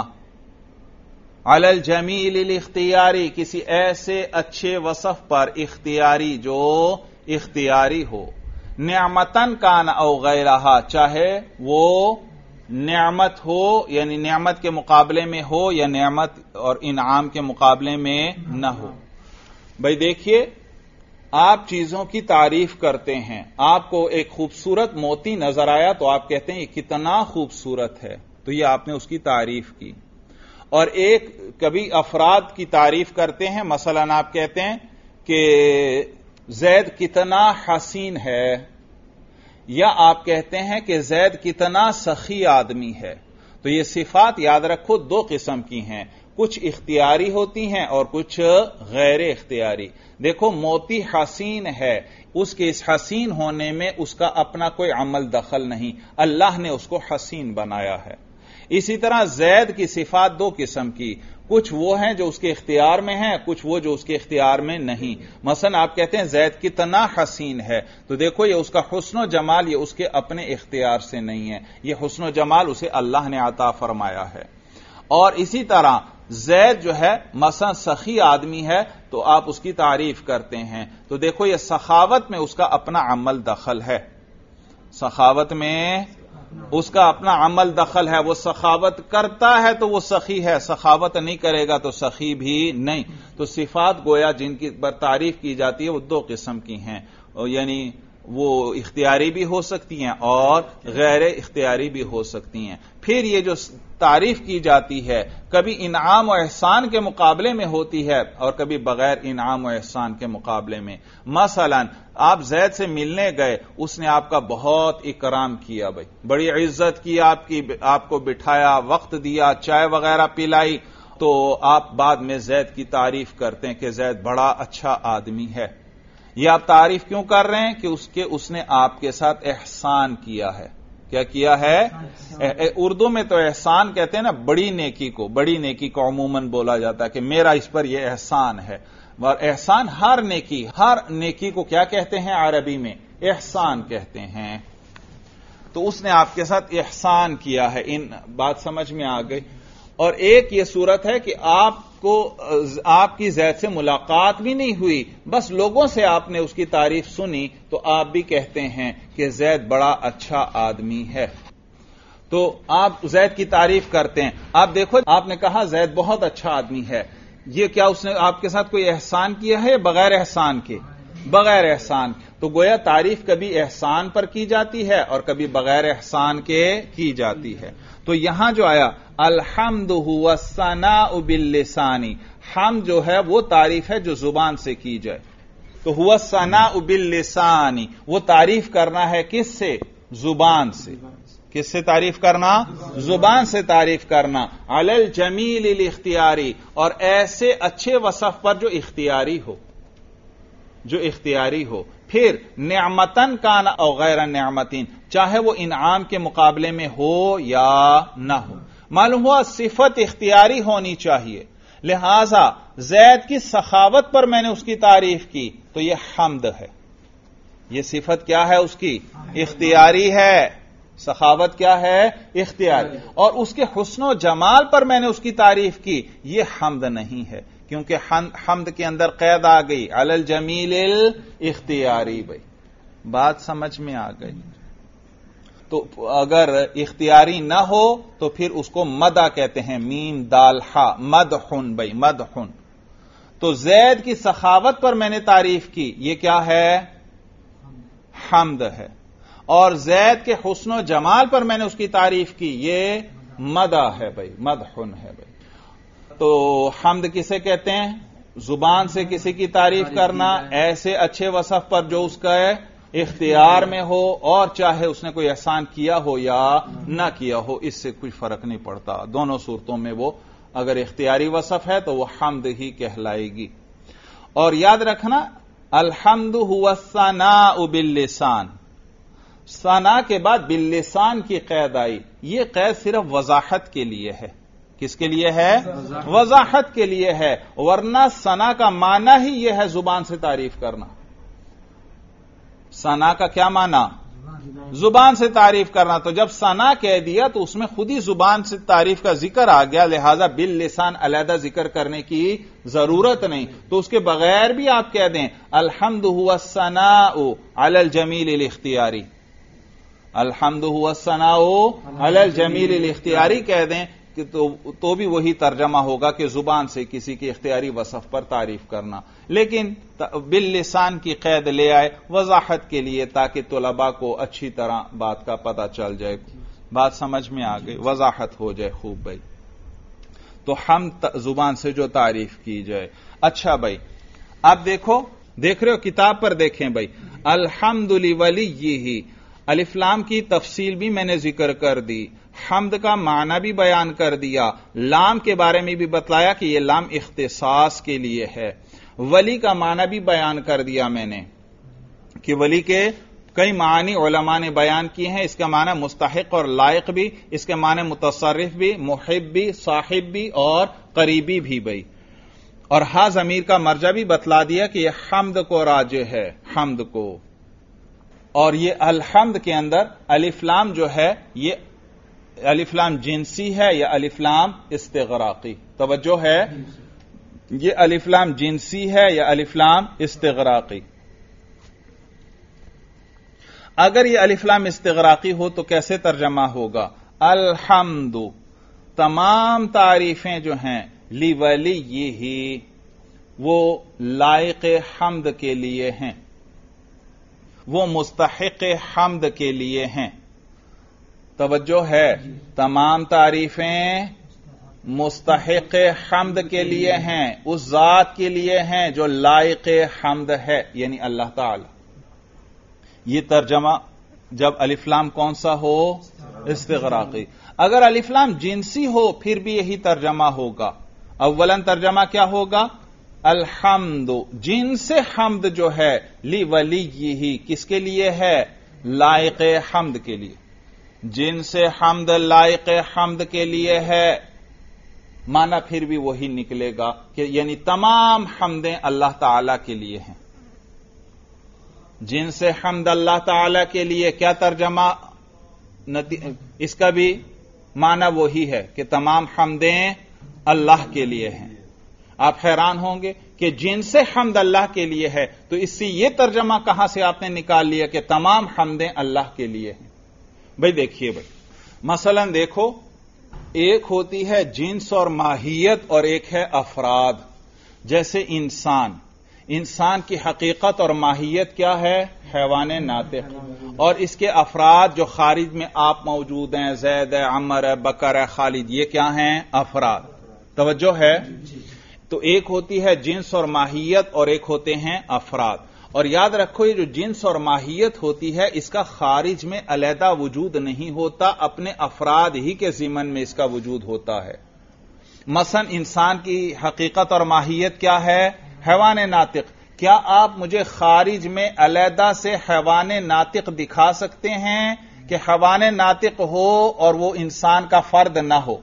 علی الجمیل الاختیاری، کسی ایسے اچھے وصف پر اختیاری جو اختیاری ہو، نعمتن کان او غیرہا، چاہے وہ نعمت ہو یعنی نعمت کے مقابلے میں ہو یا نعمت اور انعام کے مقابلے میں نہ ہو۔ بھئی دیکھیے، آپ چیزوں کی تعریف کرتے ہیں، آپ کو ایک خوبصورت موتی نظر آیا تو آپ کہتے ہیں یہ کتنا خوبصورت ہے، تو یہ آپ نے اس کی تعریف کی۔ اور ایک کبھی افراد کی تعریف کرتے ہیں، مثلا آپ کہتے ہیں کہ زید کتنا حسین ہے، یا آپ کہتے ہیں کہ زید کتنا سخی آدمی ہے۔ تو یہ صفات یاد رکھو دو قسم کی ہیں، کچھ اختیاری ہوتی ہیں اور کچھ غیر اختیاری۔ دیکھو موتی حسین ہے، اس کے اس حسین ہونے میں اس کا اپنا کوئی عمل دخل نہیں، اللہ نے اس کو حسین بنایا ہے۔ اسی طرح زید کی صفات دو قسم کی، کچھ وہ ہیں جو اس کے اختیار میں ہیں، کچھ وہ جو اس کے اختیار میں نہیں۔ مثلا آپ کہتے ہیں زید کتنا حسین ہے، تو دیکھو یہ اس کا حسن و جمال یہ اس کے اپنے اختیار سے نہیں ہے، یہ حسن و جمال اسے اللہ نے عطا فرمایا ہے۔ اور اسی طرح زید جو ہے مثلا سخی آدمی ہے تو آپ اس کی تعریف کرتے ہیں، تو دیکھو یہ سخاوت میں اس کا اپنا عمل دخل ہے، سخاوت میں اس کا اپنا عمل دخل ہے، وہ سخاوت کرتا ہے تو وہ سخی ہے، سخاوت نہیں کرے گا تو سخی بھی نہیں۔ تو صفات گویا جن کی پر تعریف کی جاتی ہے وہ دو قسم کی ہیں، یعنی وہ اختیاری بھی ہو سکتی ہیں اور غیر اختیاری بھی ہو سکتی ہیں۔ پھر یہ جو تعریف کی جاتی ہے کبھی انعام و احسان کے مقابلے میں ہوتی ہے اور کبھی بغیر انعام و احسان کے مقابلے میں۔ مثلا آپ زید سے ملنے گئے، اس نے آپ کا بہت اکرام کیا، بھائی بڑی عزت کی، آپ کو بٹھایا، وقت دیا، چائے وغیرہ پلائی، تو آپ بعد میں زید کی تعریف کرتے ہیں کہ زید بڑا اچھا آدمی ہے۔ یہ آپ تعریف کیوں کر رہے ہیں؟ کہ اس نے آپ کے ساتھ احسان کیا ہے۔ کیا کیا ہے؟ اردو میں تو احسان کہتے ہیں نا بڑی نیکی کو، بڑی نیکی کو عموماً بولا جاتا ہے کہ میرا اس پر یہ احسان ہے، اور احسان ہر نیکی کو کیا کہتے ہیں عربی میں؟ احسان کہتے ہیں۔ تو اس نے آپ کے ساتھ احسان کیا ہے، ان بات سمجھ میں آ گئی۔ اور ایک یہ صورت ہے کہ آپ کی زید سے ملاقات بھی نہیں ہوئی، بس لوگوں سے آپ نے اس کی تعریف سنی تو آپ بھی کہتے ہیں کہ زید بڑا اچھا آدمی ہے، تو آپ زید کی تعریف کرتے ہیں۔ آپ دیکھو، آپ نے کہا زید بہت اچھا آدمی ہے، یہ کیا اس نے آپ کے ساتھ کوئی احسان کیا ہے یا بغیر احسان کے؟ بغیر احسان۔ تو گویا تعریف کبھی احسان پر کی جاتی ہے اور کبھی بغیر احسان کے کی جاتی ہے۔ تو یہاں جو آیا الحمد هو الثناء باللسان، حمد جو ہے وہ تعریف ہے جو زبان سے کی جائے، تو هو الثناء باللسان، وہ تعریف کرنا ہے کس سے؟ زبان سے۔ کس سے تعریف کرنا؟ زبان سے تعریف کرنا، علی الجمیل الاختیاری، اور ایسے اچھے وصف پر جو اختیاری ہو، جو اختیاری ہو۔ پھر نعمتن کان او غیر نعمتین، چاہے وہ انعام کے مقابلے میں ہو یا نہ ہو۔ معلوم ہوا صفت اختیاری ہونی چاہیے، لہذا زید کی سخاوت پر میں نے اس کی تعریف کی تو یہ حمد ہے، یہ صفت کیا ہے اس کی؟ اختیاری ہے۔ سخاوت کیا ہے؟ اختیاری۔ اور اس کے حسن و جمال پر میں نے اس کی تعریف کی، یہ حمد نہیں ہے، کیونکہ حمد کے اندر قید آ گئی علی الجمیل الاختیاری۔ بھائی بات سمجھ میں آ گئی؟ تو اگر اختیاری نہ ہو تو پھر اس کو مدح کہتے ہیں، میم دال ہا، مدحن بھائی مدحن. تو زید کی سخاوت پر میں نے تعریف کی، یہ کیا ہے؟ حمد ہے. اور زید کے حسن و جمال پر میں نے اس کی تعریف کی، یہ مدح ہے بھائی، مدحن ہے بھائی. تو حمد کسے کہتے ہیں؟ زبان سے کسی کی تعریف کرنا ایسے اچھے وصف پر جو اس کا اختیار میں ہو، اور چاہے اس نے کوئی احسان کیا ہو یا نہ کیا ہو، اس سے کوئی فرق نہیں پڑتا. دونوں صورتوں میں وہ اگر اختیاری وصف ہے تو وہ حمد ہی کہلائے گی. اور یاد رکھنا الحمد هو الثناء باللسان، ثنا کے بعد باللسان کی قید آئی. یہ قید صرف وضاحت کے لیے ہے. کس کے لیے ہے؟ وضاحت کے لیے ہے، ورنہ ثنا کا معنی ہی یہ ہے زبان سے تعریف کرنا. ثنا کا کیا معنی؟ زبان سے تعریف کرنا. تو جب ثنا کہہ دیا تو اس میں خود ہی زبان سے تعریف کا ذکر آ گیا، لہذا باللسان علیحدہ ذکر کرنے کی ضرورت نہیں. تو اس کے بغیر بھی آپ کہہ دیں الحمد هو الثناء علی الجمیل الاختیاری، الحمد هو الثناء علی الجمیل الاختیاری کہہ دیں تو بھی وہی ترجمہ ہوگا کہ زبان سے کسی کے اختیاری وصف پر تعریف کرنا. لیکن باللسان کی قید لے آئے وضاحت کے لیے، تاکہ طلباء کو اچھی طرح بات کا پتہ چل جائے، بات سمجھ میں آ گئی، وضاحت ہو جائے خوب بھائی. تو ہم زبان سے جو تعریف کی جائے. اچھا بھائی اب دیکھ رہے ہو کتاب پر دیکھیں بھائی، الحمد لولیہ، الف لام کی تفصیل بھی میں نے ذکر کر دی، حمد کا معنی بھی بیان کر دیا، لام کے بارے میں بھی بتلایا کہ یہ لام اختصاص کے لیے ہے، ولی کا معنی بھی بیان کر دیا میں نے کہ ولی کے کئی معنی علماء نے بیان کیے ہیں. اس کا معنی مستحق اور لائق بھی، اس کے معنی متصرف بھی، محب بھی، صاحب بھی اور قریبی بھی بھائی. اور ہا ضمیر کا مرجع بھی بتلا دیا کہ یہ حمد کو راجع ہے، حمد کو. اور یہ الحمد کے اندر الف لام جو ہے یہ الف لام جنسی ہے یا الف لام استغراقی؟ توجہ ہے، یہ الف لام جنسی ہے یا الف لام استغراقی؟ اگر یہ الف لام استغراقی ہو تو کیسے ترجمہ ہوگا؟ الحمد، تمام تعریفیں جو ہیں لولیہ، وہ لائق حمد کے لیے ہیں، وہ مستحق حمد کے لیے ہیں. توجہ ہے، تمام تعریفیں مستحق حمد کے لیے ہیں، اس ذات کے لیے ہیں جو لائق حمد ہے، یعنی اللہ تعالی. یہ ترجمہ جب الف لام کون سا ہو؟ استغراقی. اگر الف لام جنسی ہو پھر بھی یہی ترجمہ ہوگا. اولاً ترجمہ کیا ہوگا؟ الحمد، جنس حمد جو ہے لولیہ، کس کے لیے ہے؟ لائق حمد کے لیے. جنس حمد لائق حمد کے لیے ہے، معنی پھر بھی وہی نکلے گا کہ یعنی تمام حمدیں اللہ تعالی کے لیے ہیں. جنس حمد اللہ تعالی کے لیے کیا ترجمہ؟ اس کا بھی معنی وہی ہے کہ تمام حمدیں اللہ کے لیے ہیں. آپ حیران ہوں گے کہ جنس حمد اللہ کے لیے ہے تو اس سے یہ ترجمہ کہاں سے آپ نے نکال لیا کہ تمام حمدیں اللہ کے لیے ہیں؟ بھائی دیکھیے بھائی، مثلا دیکھو، ایک ہوتی ہے جنس اور ماہیت اور ایک ہے افراد. جیسے انسان کی حقیقت اور ماہیت کیا ہے؟ حیوان ناطق. اور اس کے افراد جو خارج میں آپ موجود ہیں، زید ہے، عمر ہے، بکر ہے، خالد، یہ کیا ہیں؟ افراد. توجہ ہے. تو ایک ہوتی ہے جنس اور ماہیت اور ایک ہوتے ہیں افراد. اور یاد رکھو یہ جو جنس اور ماہیت ہوتی ہے اس کا خارج میں علیحدہ وجود نہیں ہوتا، اپنے افراد ہی کے ضمن میں اس کا وجود ہوتا ہے. مثلا انسان کی حقیقت اور ماہیت کیا ہے؟ حیوان ناطق. کیا آپ مجھے خارج میں علیحدہ سے حیوان ناطق دکھا سکتے ہیں کہ حیوان ناطق ہو اور وہ انسان کا فرد نہ ہو؟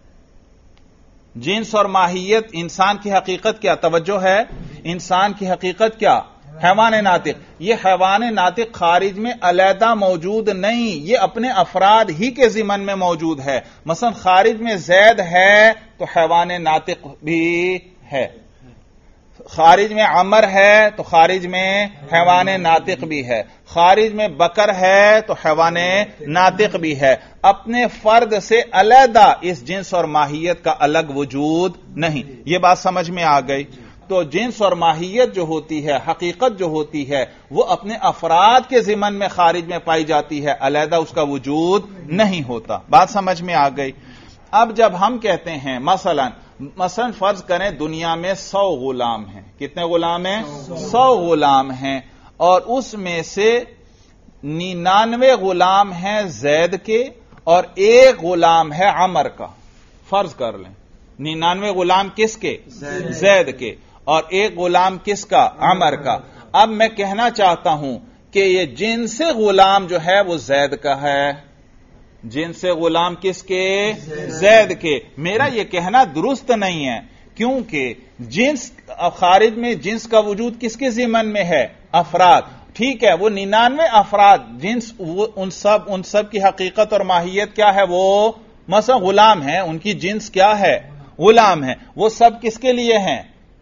جنس اور ماہیت، انسان کی حقیقت کیا؟ توجہ ہے، انسان کی حقیقت کیا؟ حیوان ناطق. یہ حیوان ناطق خارج میں علیحدہ موجود نہیں، یہ اپنے افراد ہی کے ضمن میں موجود ہے. مثلا خارج میں زید ہے تو حیوان ناطق بھی ہے. خارج میں عمر ہے تو خارج میں حیوان ناطق بھی ہے، خارج میں بکر ہے تو حیوان ناطق بھی ہے، اپنے فرد سے علیحدہ اس جنس اور ماہیت کا الگ وجود نہیں۔ یہ بات سمجھ میں آ گئی؟ تو جنس اور ماہیت جو ہوتی ہے، حقیقت جو ہوتی ہے، وہ اپنے افراد کے ضمن میں خارج میں پائی جاتی ہے، علیحدہ اس کا وجود نہیں ہوتا۔ بات سمجھ میں آ گئی؟ اب جب ہم کہتے ہیں مثلا فرض کریں دنیا میں 100 غلام ہیں، کتنے غلام ہیں؟ 100 غلام ہیں، اور اس میں سے 99 غلام ہیں زید کے اور 1 غلام ہے عمر کا۔ فرض کر لیں 99 غلام کس کے؟ زید کے، اور 1 غلام کس کا؟ عمر کا۔ اب میں کہنا چاہتا ہوں کہ یہ جنس غلام جو ہے وہ زید کا ہے۔ جنس غلام کس کے؟ زید کے۔ میرا یہ کہنا درست نہیں ہے، کیونکہ جنس خارج میں جنس کا وجود کس کے ضمن میں ہے؟ افراد۔ ٹھیک ہے، وہ 99 افراد جنس، ان سب کی حقیقت اور ماہیت کیا ہے؟ وہ مثلا غلام ہیں، ان کی جنس کیا ہے؟ غلام ہے۔ وہ سب کس کے لیے ہیں؟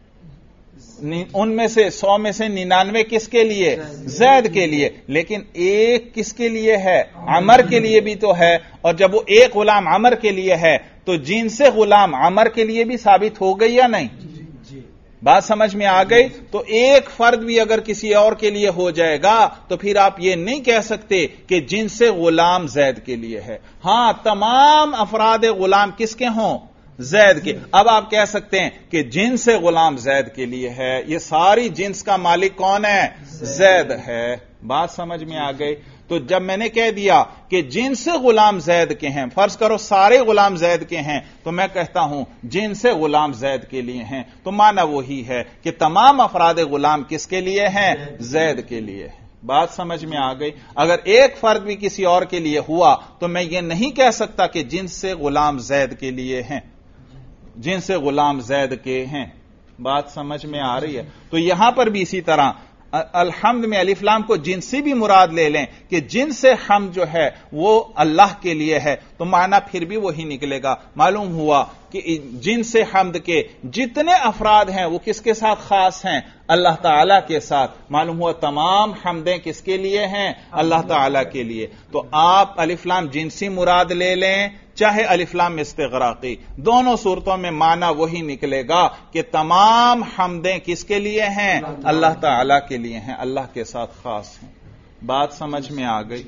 ان میں سے 100 میں سے 99 کس کے لیے؟ زید کے لیے، لیکن 1 کس کے لیے ہے؟ عمر کے لیے بھی تو ہے، اور جب وہ 1 غلام عمر کے لیے ہے تو جنس غلام عمر کے لیے بھی ثابت ہو گئی یا نہیں؟ بات سمجھ میں آ گئی؟ تو ایک فرد بھی اگر کسی اور کے لیے ہو جائے گا تو پھر آپ یہ نہیں کہہ سکتے کہ جنس غلام زید کے لیے ہے۔ ہاں، تمام افراد غلام کس کے ہوں؟ زید کے۔ اب آپ کہہ سکتے ہیں کہ جنس غلام زید کے لیے ہے، یہ ساری جنس کا مالک کون ہے؟ زید ہے۔ بات سمجھ میں آ گئی؟ تو جب میں نے کہہ دیا کہ جنس غلام زید کے ہیں، فرض کرو سارے غلام زید کے ہیں، تو میں کہتا ہوں جنس غلام زید کے لیے ہیں، تو معنی وہی ہے کہ تمام افراد غلام کس کے لیے ہیں؟ زید کے لیے ہیں۔ بات سمجھ میں آ گئی؟ اگر ایک فرد بھی کسی اور کے لیے ہوا تو میں یہ نہیں کہہ سکتا کہ جنس غلام زید کے لیے ہیں، جنس غلام زید کے ہیں۔ بات سمجھ میں آ رہی ہے؟ تو یہاں پر بھی اسی طرح الحمد میں الف لام کو جنسی بھی مراد لے لیں کہ جنس حمد جو ہے وہ اللہ کے لیے ہے، تو معنی پھر بھی وہی نکلے گا۔ معلوم ہوا کہ جنس حمد کے جتنے افراد ہیں وہ کس کے ساتھ خاص ہیں؟ اللہ تعالی کے ساتھ۔ معلوم ہوا تمام حمدیں کس کے لیے ہیں؟ اللہ تعالی کے لیے۔ تو آپ الف لام جنسی مراد لے لیں چاہے الف لام استغراقی، دونوں صورتوں میں معنی وہی نکلے گا کہ تمام حمدیں کس کے لیے ہیں؟ اللہ تعالی کے لیے ہیں، اللہ کے ساتھ خاص ہیں۔ بات سمجھ میں آ گئی؟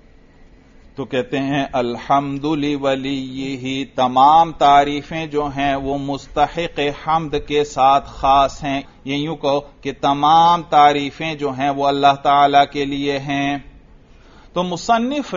تو کہتے ہیں الحمد لولیہ، تمام تعریفیں جو ہیں وہ مستحق حمد کے ساتھ خاص ہیں۔ یہ یوں کہو کہ تمام تعریفیں جو ہیں وہ اللہ تعالی کے لیے ہیں۔ تو مصنف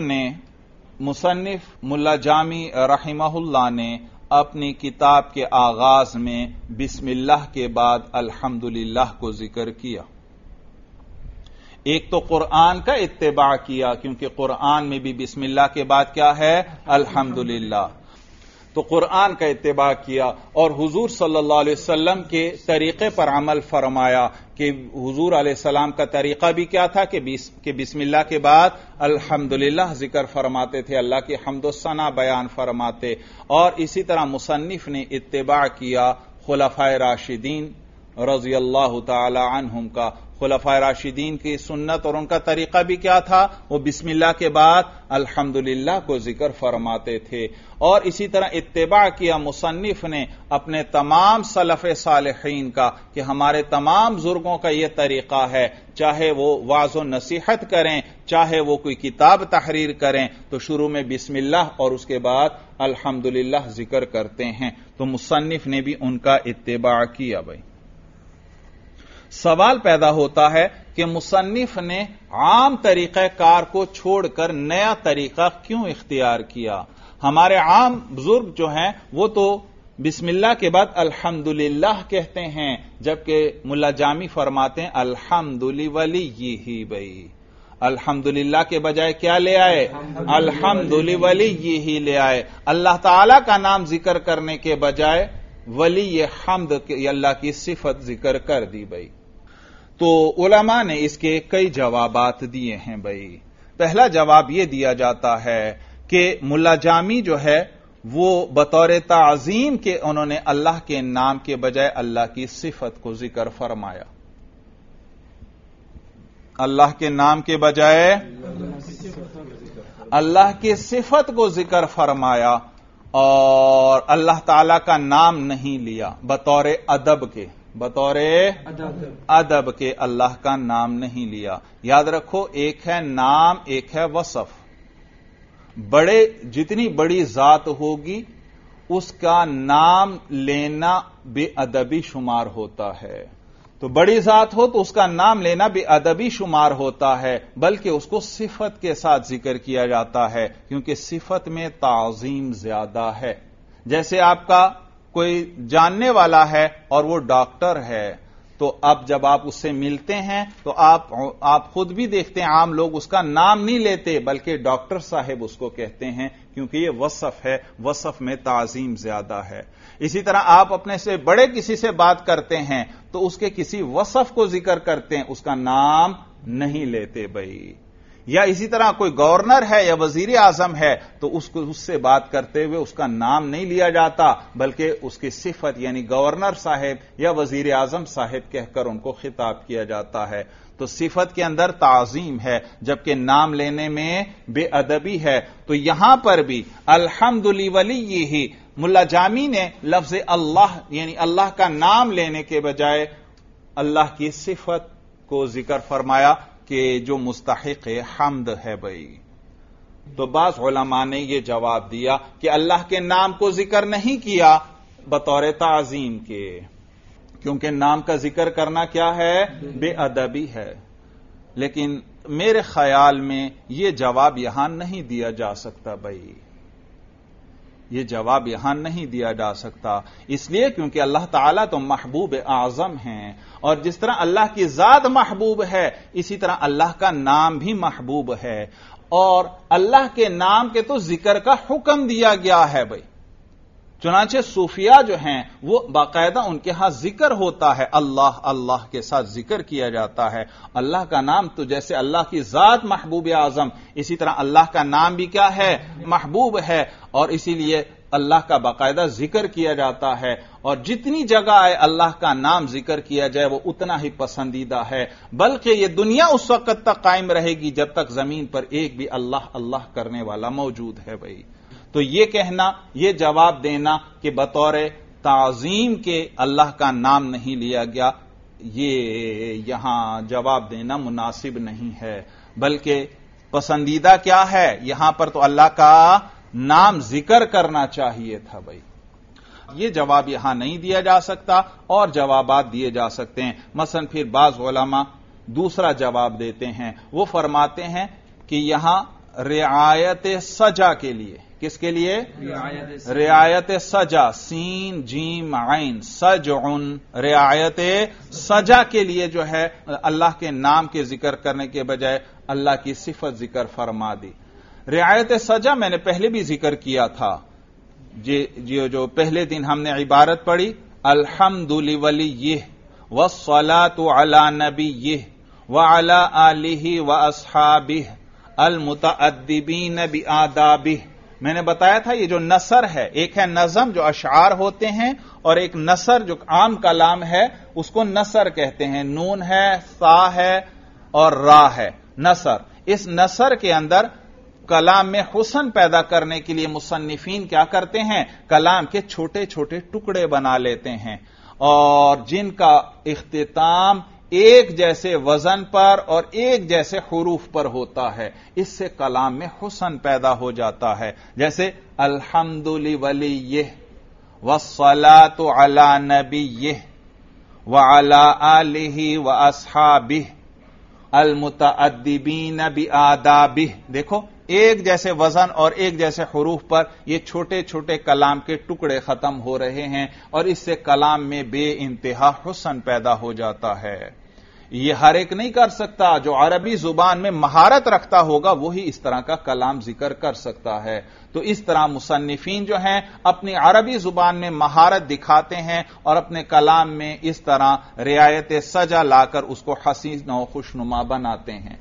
ملا جامی رحمہ اللہ نے اپنی کتاب کے آغاز میں بسم اللہ کے بعد الحمدللہ کو ذکر کیا۔ ایک تو قرآن کا اتباع کیا، کیونکہ قرآن میں بھی بسم اللہ کے بعد کیا ہے؟ الحمدللہ۔ تو قرآن کا اتباع کیا اور حضور صلی اللہ علیہ وسلم کے طریقے پر عمل فرمایا کہ حضور علیہ السلام کا طریقہ بھی کیا تھا کہ بسم اللہ کے بعد الحمدللہ ذکر فرماتے تھے، اللہ کی حمد و ثنا بیان فرماتے۔ اور اسی طرح مصنف نے اتباع کیا خلفائے راشدین رضی اللہ تعالی عنہم کا۔ خلفائے راشدین کی سنت اور ان کا طریقہ بھی کیا تھا؟ وہ بسم اللہ کے بعد الحمدللہ کو ذکر فرماتے تھے۔ اور اسی طرح اتباع کیا مصنف نے اپنے تمام سلف صالحین کا کہ ہمارے تمام بزرگوں کا یہ طریقہ ہے، چاہے وہ وعظ و نصیحت کریں، چاہے وہ کوئی کتاب تحریر کریں، تو شروع میں بسم اللہ اور اس کے بعد الحمدللہ ذکر کرتے ہیں۔ تو مصنف نے بھی ان کا اتباع کیا۔ بھائی سوال پیدا ہوتا ہے کہ مصنف نے عام طریقہ کار کو چھوڑ کر نیا طریقہ کیوں اختیار کیا؟ ہمارے عام بزرگ جو ہیں وہ تو بسم اللہ کے بعد الحمدللہ کہتے ہیں، جبکہ ملا جامی فرماتے ہیں الحمدلولیہ۔ بھائی الحمدللہ کے بجائے کیا لے آئے؟ الحمدلولیہ لے آئے۔ اللہ تعالی کا نام ذکر کرنے کے بجائے ولی حمد اللہ کی صفت ذکر کر دی۔ بھائی تو علماء نے اس کے کئی جوابات دیے ہیں۔ بھائی پہلا جواب یہ دیا جاتا ہے کہ ملا جامی جو ہے وہ بطور تعظیم کے انہوں نے اللہ کے نام کے بجائے اللہ کی صفت کو ذکر فرمایا. اللہ کے نام کے بجائے اللہ کی صفت کو ذکر فرمایا اور اللہ تعالی کا نام نہیں لیا. بطور ادب کے اللہ کا نام نہیں لیا. یاد رکھو، ایک ہے نام، ایک ہے وصف. جتنی بڑی ذات ہوگی اس کا نام لینا بے ادبی شمار ہوتا ہے. تو بڑی ذات ہو تو اس کا نام لینا بے ادبی شمار ہوتا ہے، بلکہ اس کو صفت کے ساتھ ذکر کیا جاتا ہے، کیونکہ صفت میں تعظیم زیادہ ہے. جیسے آپ کا کوئی جاننے والا ہے اور وہ ڈاکٹر ہے، تو اب جب آپ اس سے ملتے ہیں تو آپ خود بھی دیکھتے ہیں عام لوگ اس کا نام نہیں لیتے بلکہ ڈاکٹر صاحب اس کو کہتے ہیں، کیونکہ یہ وصف ہے، وصف میں تعظیم زیادہ ہے. اسی طرح آپ اپنے سے بڑے کسی سے بات کرتے ہیں تو اس کے کسی وصف کو ذکر کرتے ہیں، اس کا نام نہیں لیتے بھائی. یا اسی طرح کوئی گورنر ہے یا وزیر اعظم ہے تو اس سے بات کرتے ہوئے اس کا نام نہیں لیا جاتا بلکہ اس کی صفت یعنی گورنر صاحب یا وزیر اعظم صاحب کہہ کر ان کو خطاب کیا جاتا ہے. تو صفت کے اندر تعظیم ہے جبکہ نام لینے میں بے ادبی ہے. تو یہاں پر بھی الحمد لولیہ ملا جامی نے لفظ اللہ یعنی اللہ کا نام لینے کے بجائے اللہ کی صفت کو ذکر فرمایا کہ جو مستحق حمد ہے بھائی. تو بعض علماء نے یہ جواب دیا کہ اللہ کے نام کو ذکر نہیں کیا بطور تعظیم کے، کیونکہ نام کا ذکر کرنا کیا ہے؟ بے ادبی ہے. لیکن میرے خیال میں یہ جواب یہاں نہیں دیا جا سکتا بھائی، یہ جواب یہاں نہیں دیا جا سکتا. اس لیے کیونکہ اللہ تعالیٰ تو محبوب اعظم ہیں، اور جس طرح اللہ کی ذات محبوب ہے اسی طرح اللہ کا نام بھی محبوب ہے، اور اللہ کے نام کے تو ذکر کا حکم دیا گیا ہے بھائی. چنانچہ صوفیاء جو ہیں وہ باقاعدہ ان کے ہاں ذکر ہوتا ہے، اللہ اللہ کے ساتھ ذکر کیا جاتا ہے. اللہ کا نام تو جیسے اللہ کی ذات محبوب اعظم، اسی طرح اللہ کا نام بھی کیا ہے؟ محبوب ہے، اور اسی لیے اللہ کا باقاعدہ ذکر کیا جاتا ہے. اور جتنی جگہ ہے اللہ کا نام ذکر کیا جائے وہ اتنا ہی پسندیدہ ہے. بلکہ یہ دنیا اس وقت تک قائم رہے گی جب تک زمین پر ایک بھی اللہ اللہ کرنے والا موجود ہے بھائی. تو یہ کہنا، یہ جواب دینا کہ بطور تعظیم کے اللہ کا نام نہیں لیا گیا، یہ یہاں جواب دینا مناسب نہیں ہے. بلکہ پسندیدہ کیا ہے؟ یہاں پر تو اللہ کا نام ذکر کرنا چاہیے تھا بھائی. یہ جواب یہاں نہیں دیا جا سکتا، اور جوابات دیے جا سکتے ہیں. مثلا پھر بعض علماء دوسرا جواب دیتے ہیں، وہ فرماتے ہیں کہ یہاں رعایت سجا کے لیے، کس کے لیے؟ رعایت سجا، سین جیم عین سجعن، رعایت سجا کے لیے جو ہے اللہ کے نام کے ذکر کرنے کے بجائے اللہ کی صفت ذکر فرما دی. رعایت سجا میں نے پہلے بھی ذکر کیا تھا، جو پہلے دن ہم نے عبارت پڑھی، الحمد لولیہ والصلاۃ علی نبیہ وعلی آلہ واصحابہ المتأدبین بآدابہ. میں نے بتایا تھا یہ جو نثر ہے، ایک ہے نظم جو اشعار ہوتے ہیں، اور ایک نثر جو عام کلام ہے اس کو نثر کہتے ہیں. نون ہے، سا ہے اور را ہے، نثر. اس نثر کے اندر کلام میں حسن پیدا کرنے کے لیے مصنفین کیا کرتے ہیں؟ کلام کے چھوٹے چھوٹے ٹکڑے بنا لیتے ہیں، اور جن کا اختتام ایک جیسے وزن پر اور ایک جیسے حروف پر ہوتا ہے. اس سے کلام میں حسن پیدا ہو جاتا ہے. جیسے الحمد لولیہ والصلاۃ علی نبیہ وعلی آلہ واصحابہ المتأدبین بآدابہ. دیکھو ایک جیسے وزن اور ایک جیسے حروف پر یہ چھوٹے چھوٹے کلام کے ٹکڑے ختم ہو رہے ہیں، اور اس سے کلام میں بے انتہا حسن پیدا ہو جاتا ہے. یہ ہر ایک نہیں کر سکتا. جو عربی زبان میں مہارت رکھتا ہوگا وہی اس طرح کا کلام ذکر کر سکتا ہے. تو اس طرح مصنفین جو ہیں اپنی عربی زبان میں مہارت دکھاتے ہیں اور اپنے کلام میں اس طرح رعایت سجا لا کر اس کو حسین و خوشنما بناتے ہیں.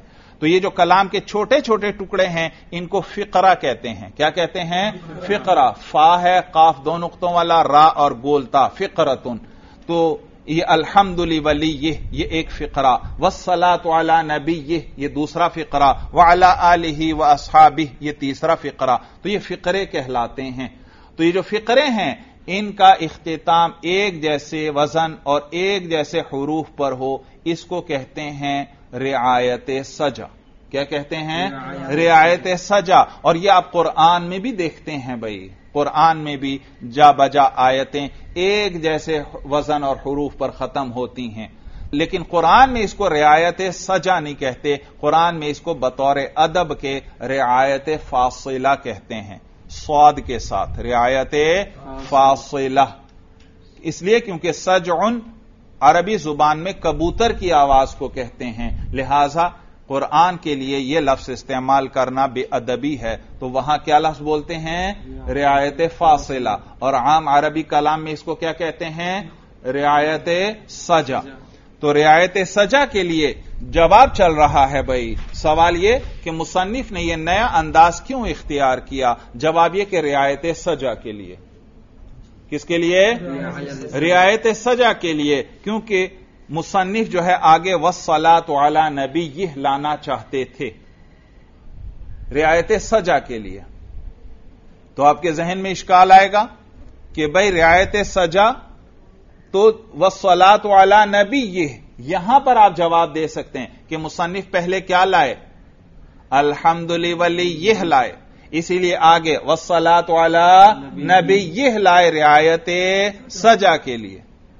تو یہ جو کلام کے چھوٹے چھوٹے ٹکڑے ہیں ان کو فقرہ کہتے ہیں. کیا کہتے ہیں؟ فقرہ. فا ہے، قاف دو نقطوں والا، را اور گولتا، فقرتن. تو یہ الحمد ولی یہ ایک فقرہ. والصلاۃ علی نبی یہ دوسرا فقرہ. وعلی آلہ واصحابہ یہ تیسرا فقرہ. تو یہ فقرے کہلاتے ہیں. تو یہ جو فقرے ہیں ان کا اختتام ایک جیسے وزن اور ایک جیسے حروف پر ہو، اس کو کہتے ہیں رعایت سجا. کیا کہتے ہیں؟ رعایت سجا. اور یہ آپ قرآن میں بھی دیکھتے ہیں بھائی، قرآن میں بھی جا بجا آیتیں ایک جیسے وزن اور حروف پر ختم ہوتی ہیں، لیکن قرآن میں اس کو رعایت سجا نہیں کہتے. قرآن میں اس کو بطور ادب کے رعایت فاصلہ کہتے ہیں، صاد کے ساتھ، رعایت فاصلہ. اس لیے کیونکہ سجعن عربی زبان میں کبوتر کی آواز کو کہتے ہیں، لہذا قرآن کے لیے یہ لفظ استعمال کرنا بے ادبی ہے. تو وہاں کیا لفظ بولتے ہیں؟ رعایت فاصلہ. اور عام عربی کلام میں اس کو کیا کہتے ہیں؟ رعایت سجا. تو رعایت سجا کے لیے جواب چل رہا ہے بھائی. سوال یہ کہ مصنف نے یہ نیا انداز کیوں اختیار کیا؟ جواب یہ کہ رعایت سجا کے لیے. کس کے لیے؟ رعایت سجا کے لیے. کیونکہ مصنف جو ہے آگے والصلاۃ علی نبی یہ لانا چاہتے تھے رعایت سجا کے لیے. تو آپ کے ذہن میں اشکال آئے گا کہ بھائی رعایت سجا تو والصلاۃ علی نبی یہاں پر آپ جواب دے سکتے ہیں کہ مصنف پہلے کیا لائے؟ الحمد ولی یہ لائے، اسی لیے آگے والصلاۃ علی نبی یہ لائے رعایت سجا کے لیے.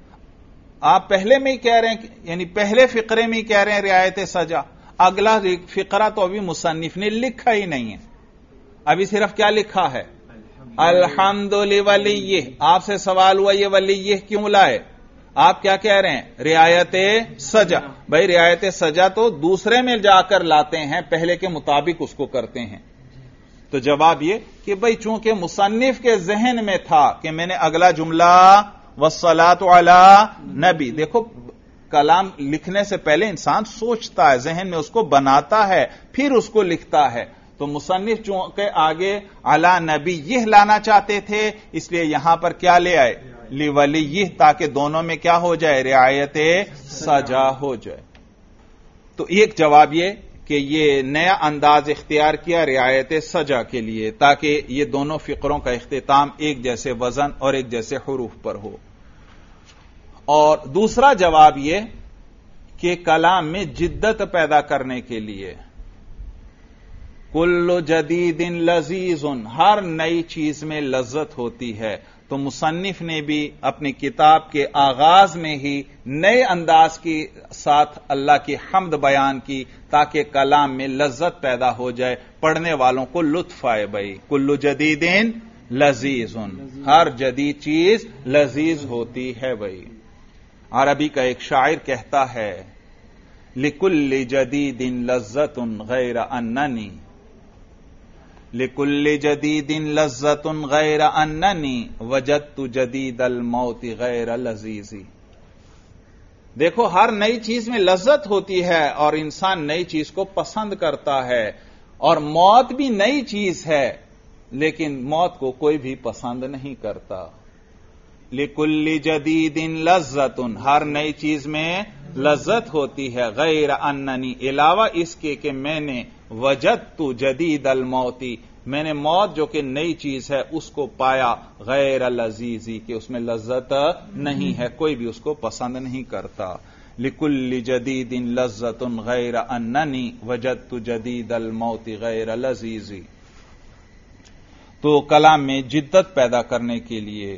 آپ پہلے میں ہی کہہ رہے ہیں، یعنی پہلے فقرے میں ہی کہہ رہے ہیں رعایت سجا. اگلا فقرہ تو ابھی مصنف نے لکھا ہی نہیں ہے، ابھی صرف کیا لکھا ہے؟ الحمد ولی. آپ سے سوال ہوا یہ ولی کیوں لائے؟ آپ کیا کہہ رہے ہیں؟ رعایت سجا. بھائی رعایت سجا تو دوسرے میں جا کر لاتے ہیں، پہلے کے مطابق اس کو کرتے ہیں. تو جواب یہ کہ بھئی چونکہ مصنف کے ذہن میں تھا کہ میں نے اگلا جملہ والصلاۃ علی نبی، دیکھو کلام لکھنے سے پہلے انسان سوچتا ہے، ذہن میں اس کو بناتا ہے، پھر اس کو لکھتا ہے. تو مصنف چونکہ آگے علی نبی یہ لانا چاہتے تھے، اس لیے یہاں پر کیا لے آئے؟ لیولی، تاکہ دونوں میں کیا ہو جائے؟ رعایت سجا ہو جائے. تو ایک جواب یہ کہ یہ نیا انداز اختیار کیا رعایت سجا کے لیے تاکہ یہ دونوں فقروں کا اختتام ایک جیسے وزن اور ایک جیسے حروف پر ہو. اور دوسرا جواب یہ کہ کلام میں جدت پیدا کرنے کے لیے کل جدید لذیذ، ہر نئی چیز میں لذت ہوتی ہے. تو مصنف نے بھی اپنی کتاب کے آغاز میں ہی نئے انداز کے ساتھ اللہ کی حمد بیان کی تاکہ کلام میں لذت پیدا ہو جائے، پڑھنے والوں کو لطف آئے. بھائی کل جدید لذیذ، ہر جدید چیز لذیذ ہوتی ہے. بھائی عربی کا ایک شاعر کہتا ہے لکل جدید لذت غیر اننی، لکل جدید لذت غیر اننی وجدت جدید الموت غیر لذیذی. دیکھو ہر نئی چیز میں لذت ہوتی ہے اور انسان نئی چیز کو پسند کرتا ہے، اور موت بھی نئی چیز ہے لیکن موت کو کوئی بھی پسند نہیں کرتا. لکل جدید لذت، ہر نئی چیز میں لذت ہوتی ہے، غیر اننی علاوہ اس کے کہ میں نے وجدت جدید الموتی، میں نے موت جو کہ نئی چیز ہے اس کو پایا، غیر لذیذی کہ اس میں لذت نہیں ہے، کوئی بھی اس کو پسند نہیں کرتا. لکل جدید لذت غیر اننی وجدت جدید الموت غیر لذیذی. تو کلام میں جدت پیدا کرنے کے لیے.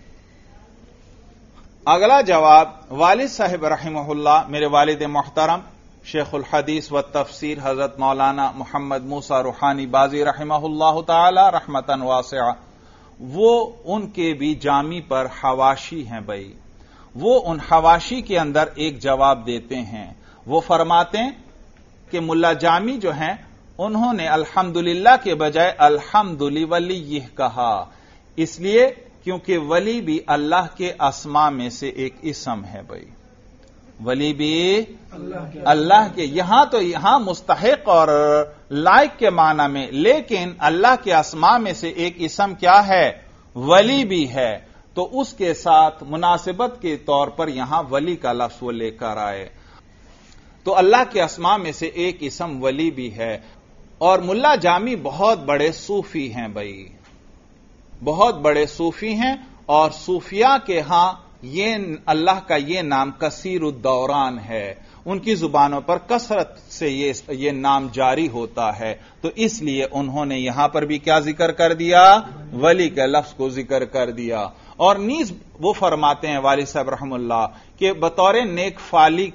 اگلا جواب والد صاحب رحمہ اللہ، میرے والد محترم شیخ الحدیث و تفسیر حضرت مولانا محمد موسیٰ روحانی بازی رحمہ اللہ تعالی رحمتاً واسعہ، وہ ان کے بھی جامی پر حواشی ہیں. بھائی وہ ان حواشی کے اندر ایک جواب دیتے ہیں. وہ فرماتے ہیں کہ ملا جامی جو ہیں انہوں نے الحمدللہ کے بجائے الحمد ولی کہا، اس لیے کیونکہ ولی بھی اللہ کے اسماء میں سے ایک اسم ہے. بھائی ولی بھی اللہ کے. یہاں مستحق اور لائق کے معنی میں، لیکن اللہ کے اسماء میں سے ایک اسم کیا ہے؟ ولی بھی ہے. تو اس کے ساتھ مناسبت کے طور پر یہاں ولی کا لفظ وہ لے کر آئے. تو اللہ کے اسماء میں سے ایک اسم ولی بھی ہے. اور ملا جامی بہت بڑے صوفی ہیں بھائی، بہت بڑے صوفی ہیں، اور صوفیاء کے ہاں یہ اللہ کا یہ نام کثیر الدوران ہے. ان کی زبانوں پر کثرت سے یہ نام جاری ہوتا ہے. تو اس لیے انہوں نے یہاں پر بھی کیا ذکر کر دیا؟ ولی کے لفظ کو ذکر کر دیا. اور نیز وہ فرماتے ہیں والد صاحب رحم اللہ کہ بطور نیک فالی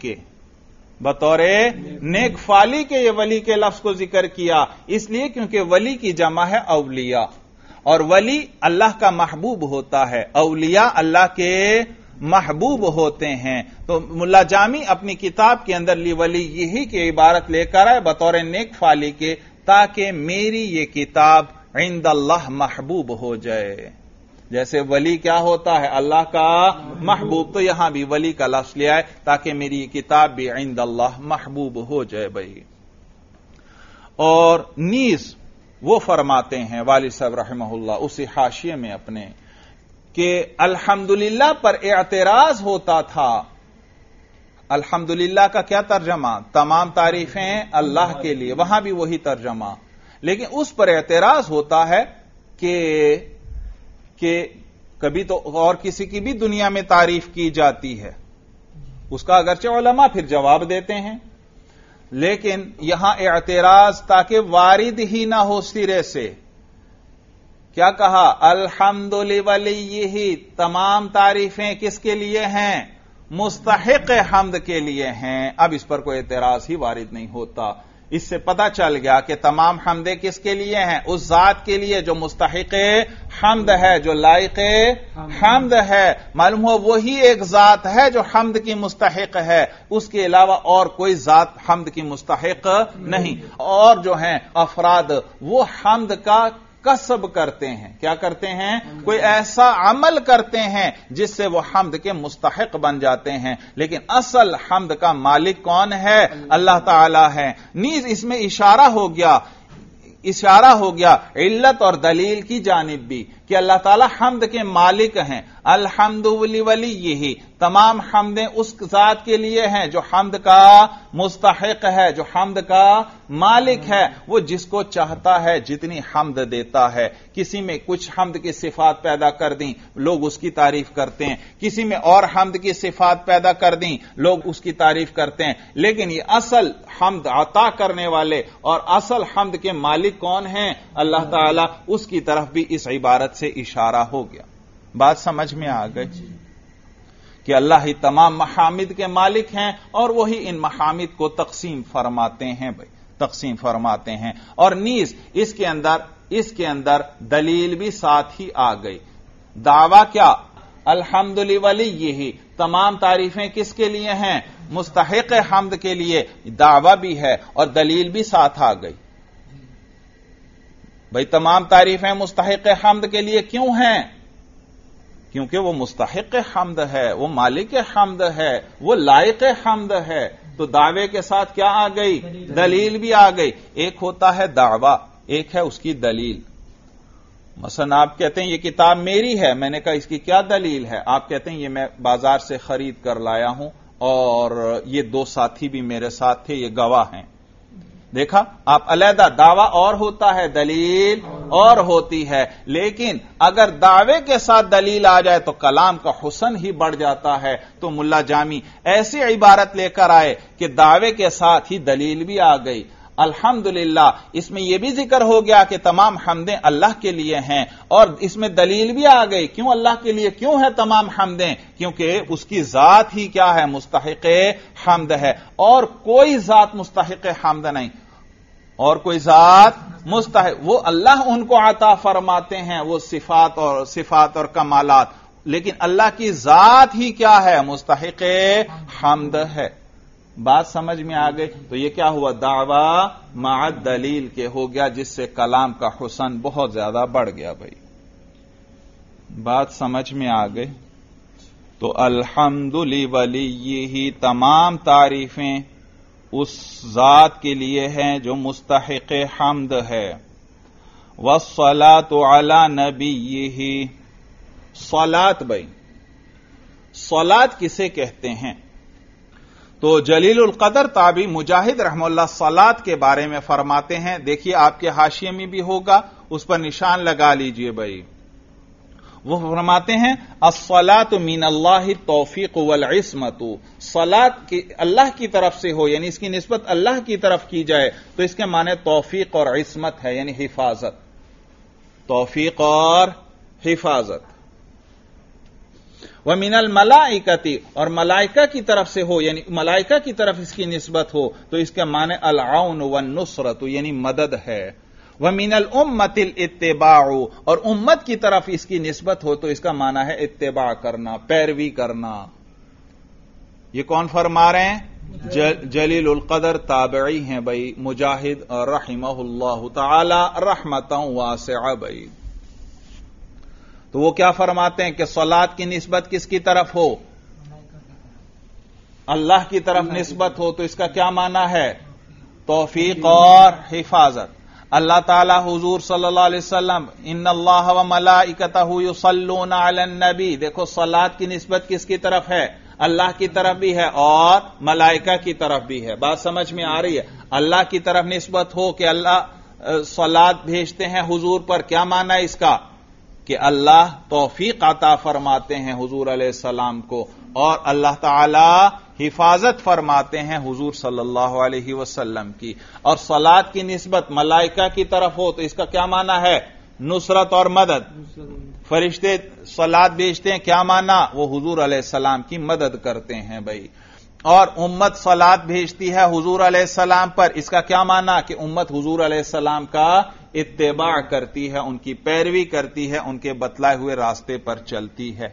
کے یہ ولی کے لفظ کو ذکر کیا، اس لیے کیونکہ ولی کی جمع ہے اولیاء، اور ولی اللہ کا محبوب ہوتا ہے، اولیاء اللہ کے محبوب ہوتے ہیں. تو ملا جامی اپنی کتاب کے اندر لی ولی یہی کی عبارت لے کر آئے بطور نیک فالی کے، تاکہ میری یہ کتاب عند اللہ محبوب ہو جائے. جیسے ولی کیا ہوتا ہے؟ اللہ کا محبوب. تو یہاں بھی ولی کا لفظ لے آئے تاکہ میری یہ کتاب بھی عند اللہ محبوب ہو جائے بھائی. اور نیز وہ فرماتے ہیں والد صاحب رحمہ اللہ اسی حاشیے میں اپنے کہ الحمدللہ پر اعتراض ہوتا تھا. الحمدللہ کا کیا ترجمہ؟ تمام تعریفیں اللہ کے لیے، وہاں بھی وہی ترجمہ. لیکن اس پر اعتراض ہوتا ہے کہ کبھی تو اور کسی کی بھی دنیا میں تعریف کی جاتی ہے، اس کا اگرچہ علماء پھر جواب دیتے ہیں، لیکن یہاں اعتراض تاکہ وارد ہی نہ ہو سرے سے. کیا کہا؟ الحمد لولی، تمام تعریفیں کس کے لیے ہیں؟ مستحق حمد کے لیے ہیں. اب اس پر کوئی اعتراض ہی وارد نہیں ہوتا. اس سے پتا چل گیا کہ تمام حمدیں کس کے لیے ہیں؟ اس ذات کے لیے جو مستحق حمد ہے، جو لائق حمد ہے. معلوم ہو وہی ایک ذات ہے جو حمد کی مستحق ہے، اس کے علاوہ اور کوئی ذات حمد کی مستحق نہیں. اور جو ہیں افراد وہ حمد کا کسب کرتے ہیں. کیا کرتے ہیں؟ کوئی ایسا عمل کرتے ہیں جس سے وہ حمد کے مستحق بن جاتے ہیں، لیکن اصل حمد کا مالک کون ہے؟ اللہ تعالی ہے. نیز اس میں اشارہ ہو گیا علت اور دلیل کی جانب بھی کہ اللہ تعالی حمد کے مالک ہیں. الحمد ولی یہی تمام حمدیں اس ذات کے لیے ہیں جو حمد کا مستحق ہے، جو حمد کا مالک ہے. وہ جس کو چاہتا ہے جتنی حمد دیتا ہے. کسی میں کچھ حمد کی صفات پیدا کر دیں، لوگ اس کی تعریف کرتے ہیں. کسی میں اور حمد کی صفات پیدا کر دیں، لوگ اس کی تعریف کرتے ہیں. لیکن یہ اصل حمد عطا کرنے والے اور اصل حمد کے مالک کون ہیں؟ اللہ تعالی. اس کی طرف بھی اس عبارت سے اشارہ ہو گیا. بات سمجھ میں آ گئی کہ اللہ ہی تمام محامد کے مالک ہیں اور وہی ان محامد کو تقسیم فرماتے ہیں بھائی، تقسیم فرماتے ہیں. اور نیز اس کے اندر دلیل بھی ساتھ ہی آ گئی. دعویٰ کیا؟ الحمد لولی یہی تمام تعریفیں کس کے لیے ہیں؟ مستحق حمد کے لیے. دعویٰ بھی ہے اور دلیل بھی ساتھ آ گئی. بھئی تمام تعریفیں مستحق حمد کے لیے کیوں ہیں؟ کیونکہ وہ مستحق حمد ہے، وہ مالک حمد ہے، وہ لائق حمد ہے. تو دعوے کے ساتھ کیا آ گئی؟ دلیل بھی آ گئی. ایک ہوتا ہے دعویٰ، ایک ہے اس کی دلیل. مثلا آپ کہتے ہیں یہ کتاب میری ہے، میں نے کہا اس کی کیا دلیل ہے؟ آپ کہتے ہیں یہ میں بازار سے خرید کر لایا ہوں اور یہ دو ساتھی بھی میرے ساتھ تھے، یہ گواہ ہیں. دیکھا آپ، علیحدہ دعویٰ اور ہوتا ہے، دلیل اور ہوتی ہے. لیکن اگر دعوے کے ساتھ دلیل آ جائے تو کلام کا حسن ہی بڑھ جاتا ہے. تو ملا جامی ایسی عبارت لے کر آئے کہ دعوے کے ساتھ ہی دلیل بھی آ گئی. الحمدللہ اس میں یہ بھی ذکر ہو گیا کہ تمام حمدیں اللہ کے لیے ہیں، اور اس میں دلیل بھی آ گئی. کیوں اللہ کے لیے کیوں ہے تمام حمدیں؟ کیونکہ اس کی ذات ہی کیا ہے؟ مستحق حمد ہے. اور کوئی ذات مستحق حمد نہیں، اور کوئی ذات مستحق، وہ اللہ ان کو عطا فرماتے ہیں وہ صفات اور کمالات، لیکن اللہ کی ذات ہی کیا ہے؟ مستحق حمد ہے. بات سمجھ میں آ گئی؟ تو یہ کیا ہوا؟ دعویٰ مع دلیل کے ہو گیا، جس سے کلام کا حسن بہت زیادہ بڑھ گیا. بھائی بات سمجھ میں آ گئی؟ تو الحمد لولیہ، تمام تعریفیں اس ذات کے لیے ہیں جو مستحق حمد ہے. والصلاۃ علی نبیہ، صلاۃ بھائی، صلاۃ کسے کہتے ہیں؟ تو جلیل القدر تابعی مجاہد رحمہ اللہ صلاۃ کے بارے میں فرماتے ہیں، دیکھیے آپ کے حاشیے میں بھی ہوگا، اس پر نشان لگا لیجئے بھائی. وہ فرماتے ہیں الصلاۃ من اللہ التوفیق والعصمت، صلاۃ اللہ کی طرف سے ہو، یعنی اس کی نسبت اللہ کی طرف کی جائے تو اس کے معنی توفیق اور عصمت ہے، یعنی حفاظت، توفیق اور حفاظت. ومن الملائکۃ، اور ملائکہ کی طرف سے ہو، یعنی ملائکہ کی طرف اس کی نسبت ہو تو اس کے معنی العون والنصرۃ، یعنی مدد ہے. ومن الامۃ الاتباع، اور امت کی طرف اس کی نسبت ہو تو اس کا معنی ہے اتباع کرنا، پیروی کرنا. یہ کون فرما رہے ہیں؟ جلیل القدر تابعی ہیں بھائی مجاہد رحمہ اللہ تعالی رحمتا واسعہ بھائی. تو وہ کیا فرماتے ہیں کہ صلاۃ کی نسبت کس کی طرف ہو؟ اللہ کی طرف نسبت ہو تو اس کا کیا معنی ہے؟ توفیق اور حفاظت. اللہ تعالی حضور صلی اللہ علیہ وسلم ان اللہ وملائکتہ یصلون علی النبی، دیکھو صلاۃ کی نسبت کس کی طرف ہے؟ اللہ کی طرف بھی ہے اور ملائکہ کی طرف بھی ہے. بات سمجھ میں آ رہی ہے؟ اللہ کی طرف نسبت ہو کہ اللہ صلاۃ بھیجتے ہیں حضور پر، کیا معنی ہے اس کا؟ کہ اللہ توفیق عطا فرماتے ہیں حضور علیہ السلام کو، اور اللہ تعالی حفاظت فرماتے ہیں حضور صلی اللہ علیہ وسلم کی. اور صلاۃ کی نسبت ملائکہ کی طرف ہو تو اس کا کیا معنی ہے؟ نصرت اور مدد. فرشتے صلاۃ بھیجتے ہیں، کیا معنی؟ وہ حضور علیہ السلام کی مدد کرتے ہیں بھائی. اور امت صلاۃ بھیجتی ہے حضور علیہ السلام پر، اس کا کیا معنی؟ کہ امت حضور علیہ السلام کا اتباع کرتی ہے، ان کی پیروی کرتی ہے، ان کے بتلائے ہوئے راستے پر چلتی ہے.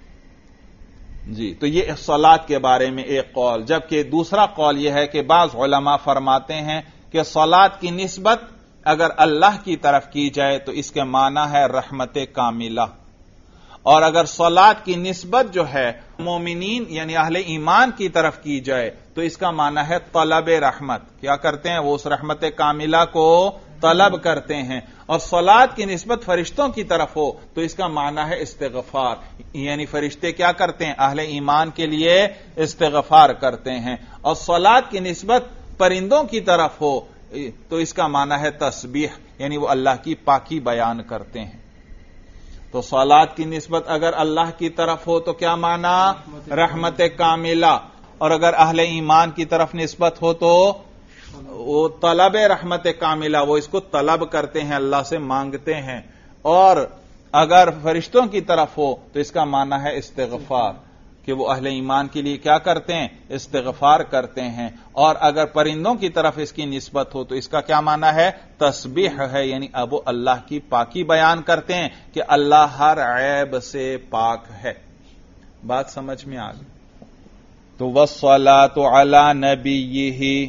جی، تو یہ صلاۃ کے بارے میں ایک قول. جبکہ دوسرا قول یہ ہے کہ بعض علماء فرماتے ہیں کہ صلاۃ کی نسبت اگر اللہ کی طرف کی جائے تو اس کے معنی ہے رحمت کاملہ، اور اگر صلاۃ کی نسبت جو ہے مومنین یعنی اہل ایمان کی طرف کی جائے تو اس کا معنی ہے طلب رحمت. کیا کرتے ہیں؟ وہ اس رحمت کاملہ کو طلب کرتے ہیں. اور صلاۃ کی نسبت فرشتوں کی طرف ہو تو اس کا معنی ہے استغفار، یعنی فرشتے کیا کرتے ہیں؟ اہل ایمان کے لیے استغفار کرتے ہیں. اور صلاۃ کی نسبت پرندوں کی طرف ہو تو اس کا معنی ہے تسبیح، یعنی وہ اللہ کی پاکی بیان کرتے ہیں. تو صلاۃ کی نسبت اگر اللہ کی طرف ہو تو کیا معنی؟ رحمت کاملہ. اور اگر اہل ایمان کی طرف نسبت ہو تو وہ طلب رحمت کاملہ، وہ اس کو طلب کرتے ہیں، اللہ سے مانگتے ہیں. اور اگر فرشتوں کی طرف ہو تو اس کا معنی ہے استغفار، کہ وہ اہل ایمان کے لیے کیا کرتے ہیں؟ استغفار کرتے ہیں. اور اگر پرندوں کی طرف اس کی نسبت ہو تو اس کا کیا معنی ہے؟ تسبیح ہے، یعنی اب وہ اللہ کی پاکی بیان کرتے ہیں کہ اللہ ہر عیب سے پاک ہے. بات سمجھ میں آ گئی؟ تو والصلاۃ علی نبیہ،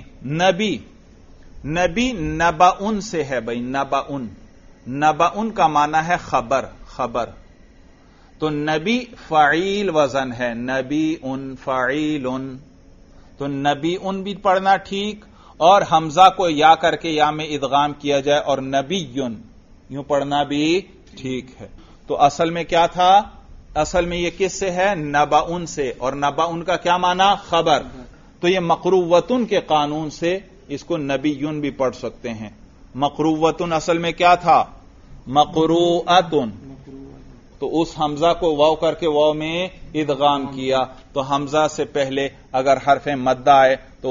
نبی نبأ سے ہے بھائی. نبأ کا معنی ہے خبر. تو نبی فعیل وزن ہے، نبی فعیل. تو نبی بھی پڑھنا ٹھیک، اور حمزہ کو یا کر کے یا میں ادغام کیا جائے اور نبی یوں پڑھنا بھی ٹھیک ہے. تو اصل میں کیا تھا؟ اصل میں یہ کس سے ہے؟ نبأ سے. اور نبأ کا کیا معنی؟ خبر. تو یہ مقروۃن کے قانون سے اس کو نبی بھی پڑھ سکتے ہیں. مقروۃن اصل میں کیا تھا؟ مقروءۃن. تو اس حمزہ کو واو کر کے واو میں ادغام کیا. تو حمزہ سے پہلے اگر حرف مد آئے تو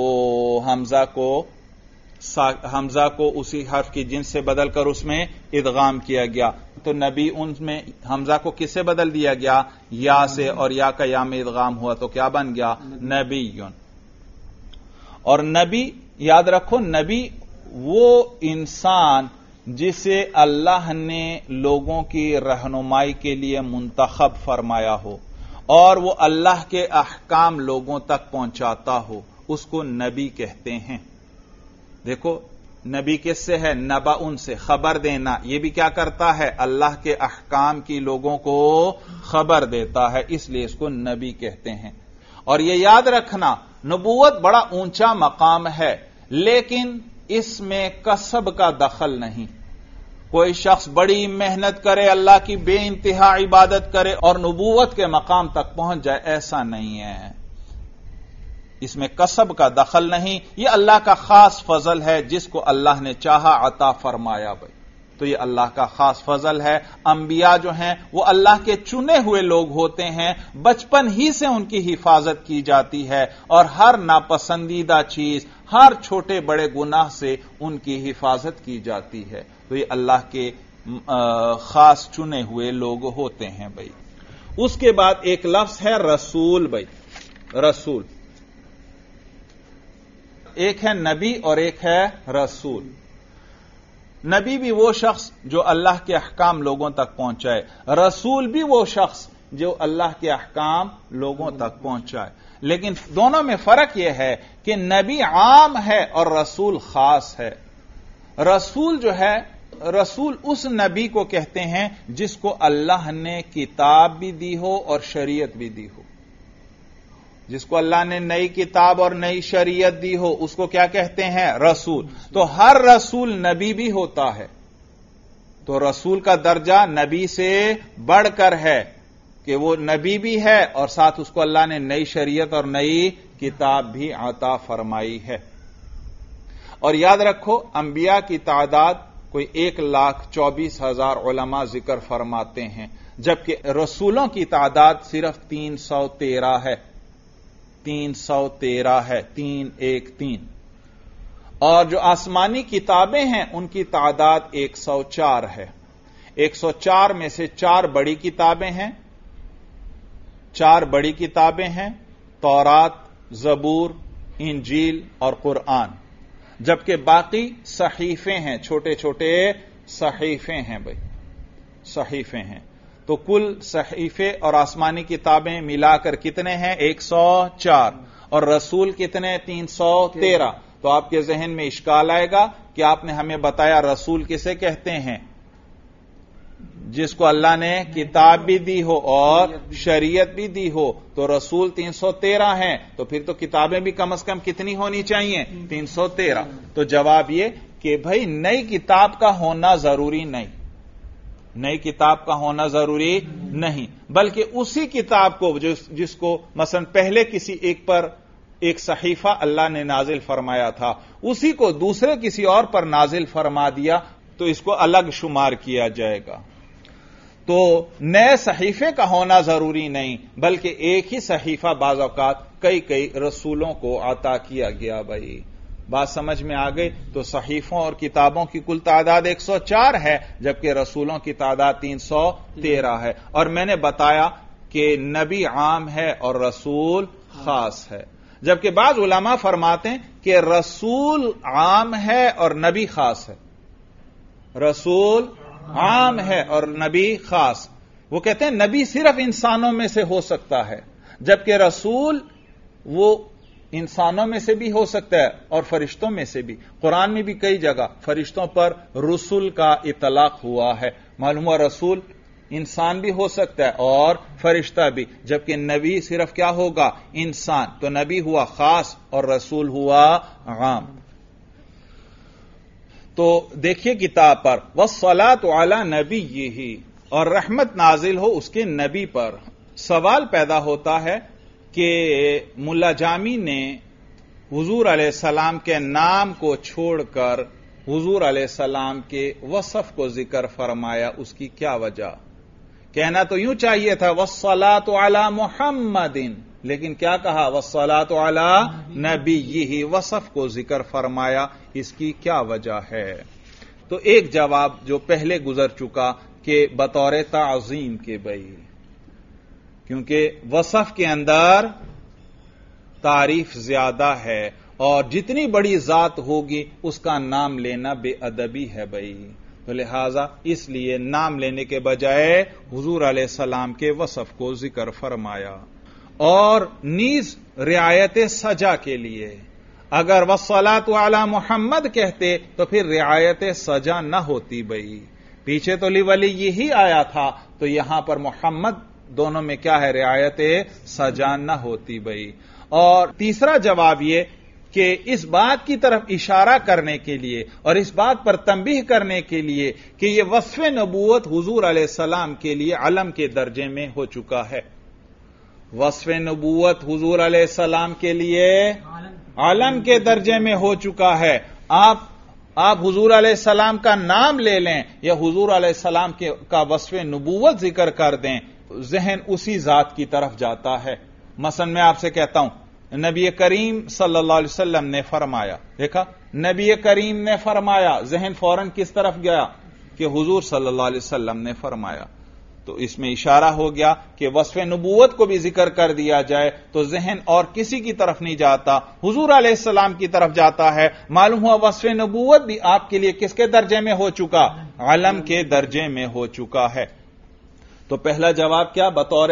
حمزہ کو اسی حرف کی جنس سے بدل کر اس میں ادغام کیا گیا. تو نبی ان میں حمزہ کو کس سے بدل دیا گیا؟ یا سے. اور یا کا یا میں ادغام ہوا تو کیا بن گیا؟ نبی. اور نبی یاد رکھو، نبی وہ انسان جسے اللہ نے لوگوں کی رہنمائی کے لیے منتخب فرمایا ہو اور وہ اللہ کے احکام لوگوں تک پہنچاتا ہو، اس کو نبی کہتے ہیں. دیکھو نبی کس سے ہے؟ نبا ان سے، خبر دینا. یہ بھی کیا کرتا ہے؟ اللہ کے احکام کی لوگوں کو خبر دیتا ہے، اس لیے اس کو نبی کہتے ہیں. اور یہ یاد رکھنا، نبوت بڑا اونچا مقام ہے، لیکن اس میں کسب کا دخل نہیں. کوئی شخص بڑی محنت کرے، اللہ کی بے انتہا عبادت کرے اور نبوت کے مقام تک پہنچ جائے، ایسا نہیں ہے. اس میں کسب کا دخل نہیں. یہ اللہ کا خاص فضل ہے، جس کو اللہ نے چاہا عطا فرمایا. بھائی تو یہ اللہ کا خاص فضل ہے. انبیاء جو ہیں وہ اللہ کے چنے ہوئے لوگ ہوتے ہیں، بچپن ہی سے ان کی حفاظت کی جاتی ہے اور ہر ناپسندیدہ چیز، ہر چھوٹے بڑے گناہ سے ان کی حفاظت کی جاتی ہے. تو یہ اللہ کے خاص چنے ہوئے لوگ ہوتے ہیں. بھائی اس کے بعد ایک لفظ ہے رسول. بھائی رسول، ایک ہے نبی اور ایک ہے رسول. نبی بھی وہ شخص جو اللہ کے احکام لوگوں تک پہنچائے، رسول بھی وہ شخص جو اللہ کے احکام لوگوں تک پہنچائے. لیکن دونوں میں فرق یہ ہے کہ نبی عام ہے اور رسول خاص ہے. رسول جو ہے، رسول اس نبی کو کہتے ہیں جس کو اللہ نے کتاب بھی دی ہو اور شریعت بھی دی ہو. جس کو اللہ نے نئی کتاب اور نئی شریعت دی ہو اس کو کیا کہتے ہیں؟ رسول. تو ہر رسول نبی بھی ہوتا ہے. تو رسول کا درجہ نبی سے بڑھ کر ہے کہ وہ نبی بھی ہے اور ساتھ اس کو اللہ نے نئی شریعت اور نئی کتاب بھی عطا فرمائی ہے. اور یاد رکھو، انبیاء کی تعداد کوئی 1,24,000 علماء ذکر فرماتے ہیں، جبکہ رسولوں کی تعداد صرف 313 ہے. 313 ہے، 313. اور جو آسمانی کتابیں ہیں ان کی تعداد 104 ہے. 104 میں سے 4 بڑی کتابیں ہیں. 4 بڑی کتابیں ہیں، تورات، زبور، انجیل اور قرآن. جبکہ باقی صحیفے ہیں، چھوٹے چھوٹے صحیفے ہیں. بھائی صحیفے ہیں. تو کل صحیفے اور آسمانی کتابیں ملا کر کتنے ہیں؟ 104. اور رسول کتنے؟ 313. تو آپ کے ذہن میں اشکال آئے گا کہ آپ نے ہمیں بتایا رسول کسے کہتے ہیں؟ جس کو اللہ نے کتاب بھی دی ہو اور شریعت بھی دی ہو. تو رسول 313 ہیں، تو پھر تو کتابیں بھی کم از کم کتنی ہونی چاہیے؟ 313. تو جواب یہ کہ بھائی نئی کتاب کا ہونا ضروری نہیں. نئی کتاب کا ہونا ضروری نہیں، بلکہ اسی کتاب کو جس کو مثلا پہلے کسی ایک پر ایک صحیفہ اللہ نے نازل فرمایا تھا، اسی کو دوسرے کسی اور پر نازل فرما دیا تو اس کو الگ شمار کیا جائے گا. تو نئے صحیفے کا ہونا ضروری نہیں، بلکہ ایک ہی صحیفہ بعض اوقات کئی رسولوں کو عطا کیا گیا. بھائی بات سمجھ میں آ گئی؟ تو صحیفوں اور کتابوں کی کل تعداد 104 ہے، جبکہ رسولوں کی تعداد 313 ہے. اور میں نے بتایا کہ نبی عام ہے اور رسول خاص ہے. جبکہ بعض علماء فرماتے ہیں کہ رسول عام ہے اور نبی خاص ہے. رسول عام ہے اور نبی خاص. وہ کہتے ہیں نبی صرف انسانوں میں سے ہو سکتا ہے، جبکہ رسول وہ انسانوں میں سے بھی ہو سکتا ہے اور فرشتوں میں سے بھی. قرآن میں بھی کئی جگہ فرشتوں پر رسول کا اطلاق ہوا ہے. معلوم ہوا رسول انسان بھی ہو سکتا ہے اور فرشتہ بھی، جبکہ نبی صرف کیا ہوگا؟ انسان. تو نبی ہوا خاص اور رسول ہوا عام. تو دیکھیے کتاب پر وَالصَّلَاةُ عَلَى نَبِيِّهِ، اور رحمت نازل ہو اس کے نبی پر. سوال پیدا ہوتا ہے کہ ملا جامی نے حضور علیہ السلام کے نام کو چھوڑ کر حضور علیہ السلام کے وصف کو ذکر فرمایا، اس کی کیا وجہ؟ کہنا تو یوں چاہیے تھا وَالصَّلَاةُ عَلَى مُحَمَّدٍ، لیکن کیا کہا؟ وَالصَّلَاةُ عَلَى نَبِيِّهِ، وصف کو ذکر فرمایا. اس کی کیا وجہ ہے؟ تو ایک جواب جو پہلے گزر چکا کہ بطور تعظیم کے. بھائی کیونکہ وصف کے اندر تعریف زیادہ ہے اور جتنی بڑی ذات ہوگی اس کا نام لینا بے ادبی ہے. بھائی تو لہذا اس لیے نام لینے کے بجائے حضور علیہ السلام کے وصف کو ذکر فرمایا. اور نیز رعایت سجا کے لیے اگر والصلاۃ علی محمد کہتے تو پھر رعایت سجا نہ ہوتی بھائی. پیچھے تو ولی یہی آیا تھا، تو یہاں پر محمد دونوں میں کیا ہے؟ رعایت سجا نہ ہوتی بھائی. اور تیسرا جواب یہ کہ اس بات کی طرف اشارہ کرنے کے لیے اور اس بات پر تنبیہ کرنے کے لیے کہ یہ وصف نبوت حضور علیہ السلام کے لیے علم کے درجے میں ہو چکا ہے. وصف نبوت حضور علیہ السلام کے لیے علم کے درجے میں ہو چکا ہے. آپ حضور علیہ السلام کا نام لے لیں یا حضور علیہ السلام کا وصف نبوت ذکر کر دیں، ذہن اسی ذات کی طرف جاتا ہے. مثلا میں آپ سے کہتا ہوں نبی کریم صلی اللہ علیہ وسلم نے فرمایا، دیکھا نبی کریم نے فرمایا، ذہن فوراً کس طرف گیا کہ حضور صلی اللہ علیہ وسلم نے فرمایا. تو اس میں اشارہ ہو گیا کہ وصف نبوت کو بھی ذکر کر دیا جائے تو ذہن اور کسی کی طرف نہیں جاتا، حضور علیہ السلام کی طرف جاتا ہے. معلوم ہوا وصف نبوت بھی آپ کے لیے کس کے درجے میں ہو چکا؟ علم کے درجے میں ہو چکا ہے. تو پہلا جواب کیا؟ بطور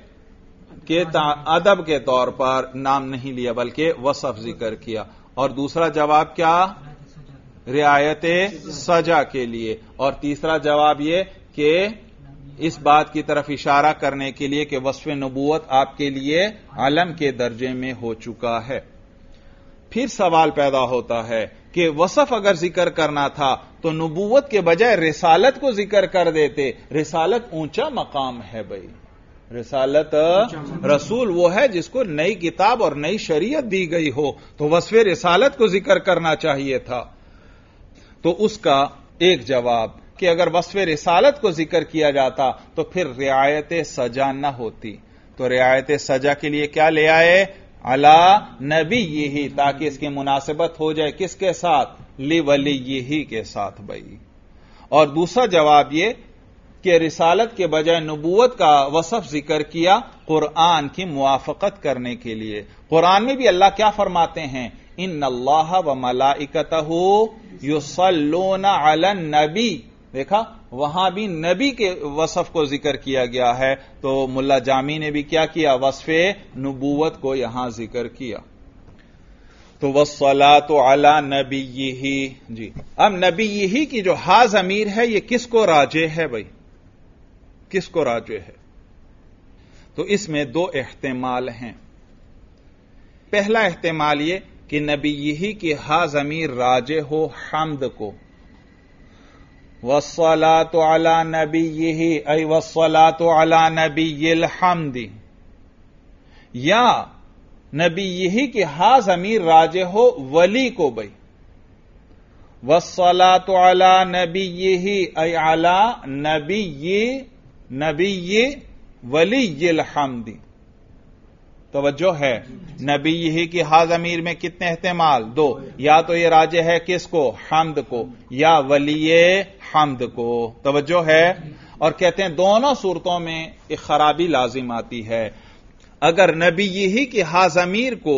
کہ ادب کے طور پر نام نہیں لیا بلکہ وصف ذکر کیا. اور دوسرا جواب کیا؟ رعایت سجا کے لیے. اور تیسرا جواب یہ کہ اس بات کی طرف اشارہ کرنے کے لیے کہ وصف نبوت آپ کے لیے علم کے درجے میں ہو چکا ہے. پھر سوال پیدا ہوتا ہے کہ وصف اگر ذکر کرنا تھا تو نبوت کے بجائے رسالت کو ذکر کر دیتے. رسالت اونچا مقام ہے بھائی. رسالت رسول وہ ہے جس کو نئی کتاب اور نئی شریعت دی گئی ہو، تو وصف رسالت کو ذکر کرنا چاہیے تھا. تو اس کا ایک جواب کہ اگر وصف رسالت کو ذکر کیا جاتا تو پھر رعایت سجا نہ ہوتی. تو رعایت سجا کے لیے کیا لے آئے؟ علی نبی یہی، تاکہ اس کی مناسبت ہو جائے کس کے ساتھ؟ ولی یہی کے ساتھ بھائی. اور دوسرا جواب یہ کہ رسالت کے بجائے نبوت کا وصف ذکر کیا قرآن کی موافقت کرنے کے لیے. قرآن میں بھی اللہ کیا فرماتے ہیں؟ ان اللہ و ملائکتہ یصلون علی النبی. دیکھا وہاں بھی نبی کے وصف کو ذکر کیا گیا ہے. تو ملا جامی نے بھی کیا کیا؟ وصف نبوت کو یہاں ذکر کیا. تو والصلاۃ علی نبیہ. جی اب نبیہ کی جو ہا ضمیر ہے یہ کس کو راجع ہے بھائی؟ کس کو راجع ہے؟ تو اس میں دو احتمال ہیں. پہلا احتمال یہ کہ نبیہ کی ہا ضمیر راجع ہو حمد کو، والصلاۃ علی نبیہ ای والصلاۃ علی نبی الحمد، یا نبیہ کی ہا ضمیر راجع ہو ولی کو بھائی، والصلاۃ علی نبیہ ای علی نبی ولی الحمد. توجہ ہے، نبی کی ہا ضمیر میں کتنے احتمال؟ دو. یا تو یہ راجع ہے کس کو؟ حمد کو، یا ولی حمد کو. توجہ ہے. اور کہتے ہیں دونوں صورتوں میں ایک خرابی لازم آتی ہے. اگر نبی کی ہا ضمیر کو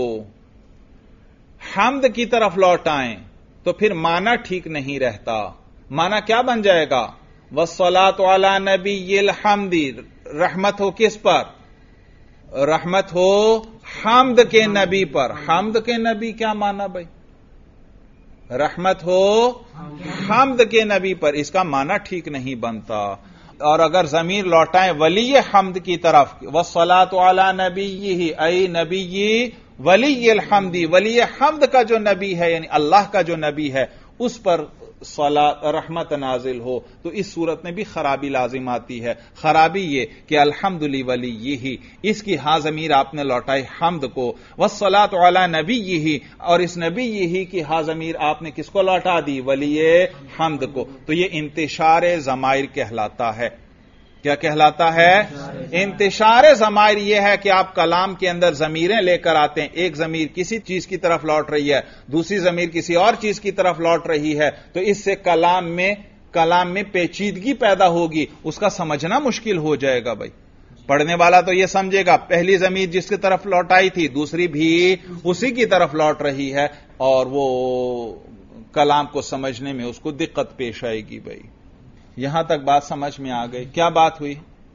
حمد کی طرف لوٹائیں تو پھر معنی ٹھیک نہیں رہتا. معنی کیا بن جائے گا؟ والصلاۃ علی نبی الحمد. رحمت ہو کس پر؟ رحمت ہو حمد کے نبی پر. حمد کے نبی کیا معنی بھائی؟ رحمت ہو حمد کے نبی پر. اس کا معنی ٹھیک نہیں بنتا. اور اگر ضمیر لوٹائیں ولی حمد کی طرف، والصلاۃ علی نبیہ ای نبی ولی الحمد، ولی حمد کا جو نبی ہے یعنی اللہ کا جو نبی ہے اس پر رحمت نازل ہو، تو اس صورت میں بھی خرابی لازم آتی ہے. خرابی یہ کہ الحمد لولیہ، اس کی ہا ضمیر آپ نے لوٹائی حمد کو، والصلاۃ علی نبیہ، اور اس نبیہ کی ہا ضمیر آپ نے کس کو لوٹا دی؟ ولی حمد کو. تو یہ انتشار ضمائر کہلاتا ہے. کیا کہلاتا ہے؟ انتشار ضمائر یہ ہے کہ آپ کلام کے اندر ضمیریں لے کر آتے ہیں. ایک ضمیر کسی چیز کی طرف لوٹ رہی ہے، دوسری ضمیر کسی اور چیز کی طرف لوٹ رہی ہے، تو اس سے کلام میں پیچیدگی پیدا ہوگی، اس کا سمجھنا مشکل ہو جائے گا بھائی. پڑھنے والا تو یہ سمجھے گا پہلی ضمیر جس کی طرف لوٹائی تھی دوسری بھی اسی کی طرف لوٹ رہی ہے، اور وہ کلام کو سمجھنے میں اس کو دقت پیش آئے گی بھائی. یہاں تک بات سمجھ میں آ گئی. کیا بات ہوئی؟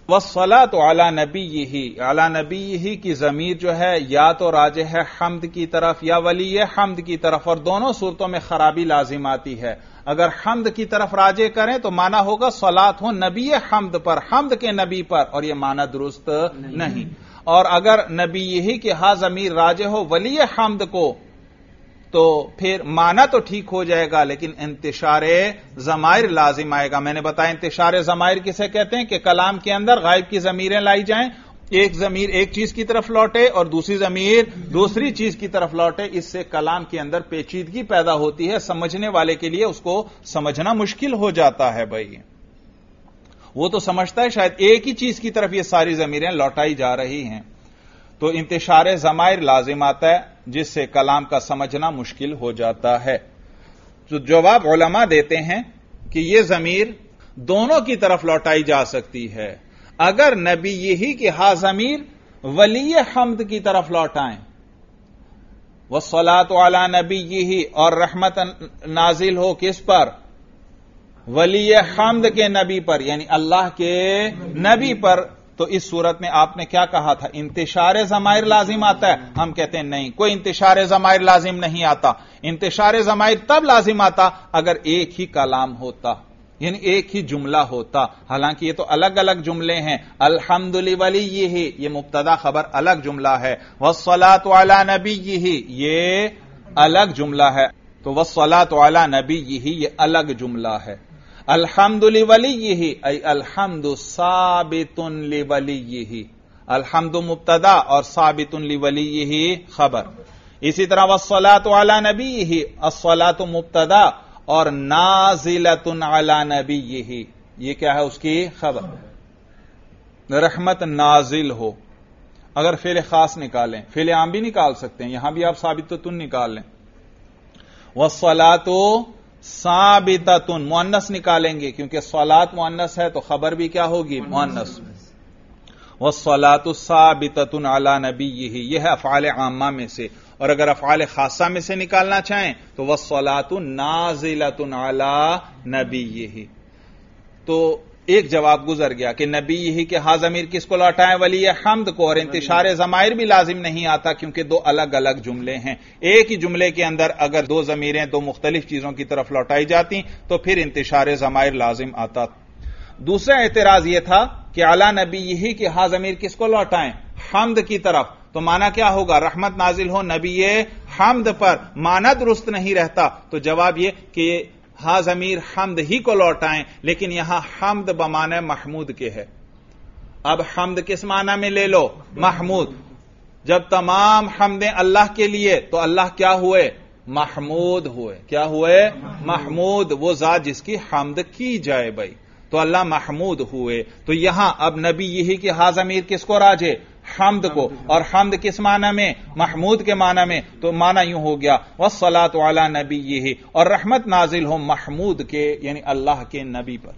वस्सलातु अला नबीही, अला नबीही की ज़मीर जो है या तो राजे है हम्द की तरफ या वली हम्द की तरफ, और दोनों सूरतों में खराबी लाजिम आती है। अगर हम्द की तरफ राजे करें तो माना होगा सलात हो नबी हम्द पर, हम्द के नबी पर, और यह माना दुरुस्त नहीं। और अगर नबी यही कि हा ज़मीर राजे हो वली हम्द को, तो फिर माना तो ठीक हो जाएगा लेकिन इंतिशारे ज़माइर लाजिम आएगा। मैंने बताया इंतिशारे ज़माइर किसे कहते हैं कि कलाम के अंदर गायब की ज़मीरें लाई जाएं, एक ज़मीर एक चीज की तरफ लौटे और दूसरी ज़मीर दूसरी चीज की तरफ लौटे। इससे कलाम के अंदर पेचीदगी पैदा होती है, समझने वाले के लिए उसको समझना मुश्किल हो जाता है। भाई वो तो समझता है शायद एक ही चीज की तरफ ये सारी ज़मीरें लौटाई जा रही हैं। तो इंतिशारे ज़माइर लाजिम आता है जिससे कलाम का समझना मुश्किल हो जाता है। तो जवाब उलमा देते हैं कि यह ज़मीर दोनों की तरफ लौटाई जा सकती है। अगर नबी यही कि हा ज़मीर वली हम्द की तरफ लौटाएं, वस्सलातु अला नबी यही, और रहमत नाजिल हो किस पर, वली हम्द के नबी पर, यानी अल्लाह के नबी पर, तो इस सूरत में आपने क्या कहा था, इंतिशारे ज़माइर लाजिम आता है? हम कहते हैं नहीं, कोई इंतिशारे ज़माइर लाजिम नहीं आता। इंतिशारे ज़माइर तब लाजिम आता अगर एक ही कलाम होता, यानी एक ही जुमला होता। हालांकि ये तो अलग अलग जुमले हैं। अल्हम्दुलिल्लाह वलिय्यिही, ये मुब्तदा खबर अलग जुमला है। वस्सलातु अला नबिय्यिही, ये अलग जुमला है। तो वस्सलातु अला नबिय्यिही ये अलग जुमला है। अल्हम्दुलिल्लाह वलिय्यिही ऐ अल्हम्दु साबितुन लिवलिय्यिही, अल्हम्दु मुब्तदा और साबितुन लिवलिय्यिही खबर। इसी तरह वस्सलातु अला नबिय्यिही, अस्सलातु मुब्तदा और नाजिलतुन अला नबिय्यिही, ये क्या है उसकी खबर, रहमत नाजिल हो। अगर फेल खास निकालें, फेल आम भी निकाल सकते हैं, यहां भी आप साबितुन निकाल लें। वस्सलातु साबिततुन, मुअन्नस निकालेंगे क्योंकि सलात मुअन्नस है तो खबर भी क्या होगी, मुअन्नस। वस्सलातु साबिततुन अला नबिय्यिही, यह है अफ़आल आम्मा में से। और अगर अफ़आल खासा में से निकालना चाहें तो वस्सलातु नाजिलतुन अला नबिय्यिही। तो एक जवाब गुजर गया कि नबी यही के हा ज़मीर किसको लौटाएं, वली हम्द को, और इंतिशारे ज़माइर भी लाजिम नहीं आता क्योंकि दो अलग अलग जुमले हैं। एक ही जुमले के अंदर अगर दो ज़मीरें दो मुख्तलिफ चीजों की तरफ लौटाई जाती तो फिर इंतिशारे ज़माइर लाजिम आता। दूसरा एतराज यह था कि अला नबी यही के हा ज़मीर किसको लौटाएं, हम्द की तरफ, तो माना क्या होगा, रहमत नाजिल हो नबी हम्द पर, माना दुरुस्त नहीं रहता। तो जवाब यह कि हा ज़मीर हम्द ही को लौटाएं, लेकिन यहां हम्द बमाने महमूद के है। अब हम्द किस माना में ले लो, महमूद। जब तमाम हम्दें अल्लाह के लिए तो अल्लाह क्या हुए, महमूद हुए। क्या हुए, महमूद, वो जात जिसकी हम्द की जाए भाई, तो अल्लाह महमूद हुए। तो यहां अब नबी यही कि हा ज़मीर किसको राजे, हम्द को, और हम्द किस माना में, महमूद के माना में। तो माना यूं हो गया वस्सलातु अला नबिय्यिही, और रहमत नाजिल हो महमूद के यानी अल्लाह के नबी पर,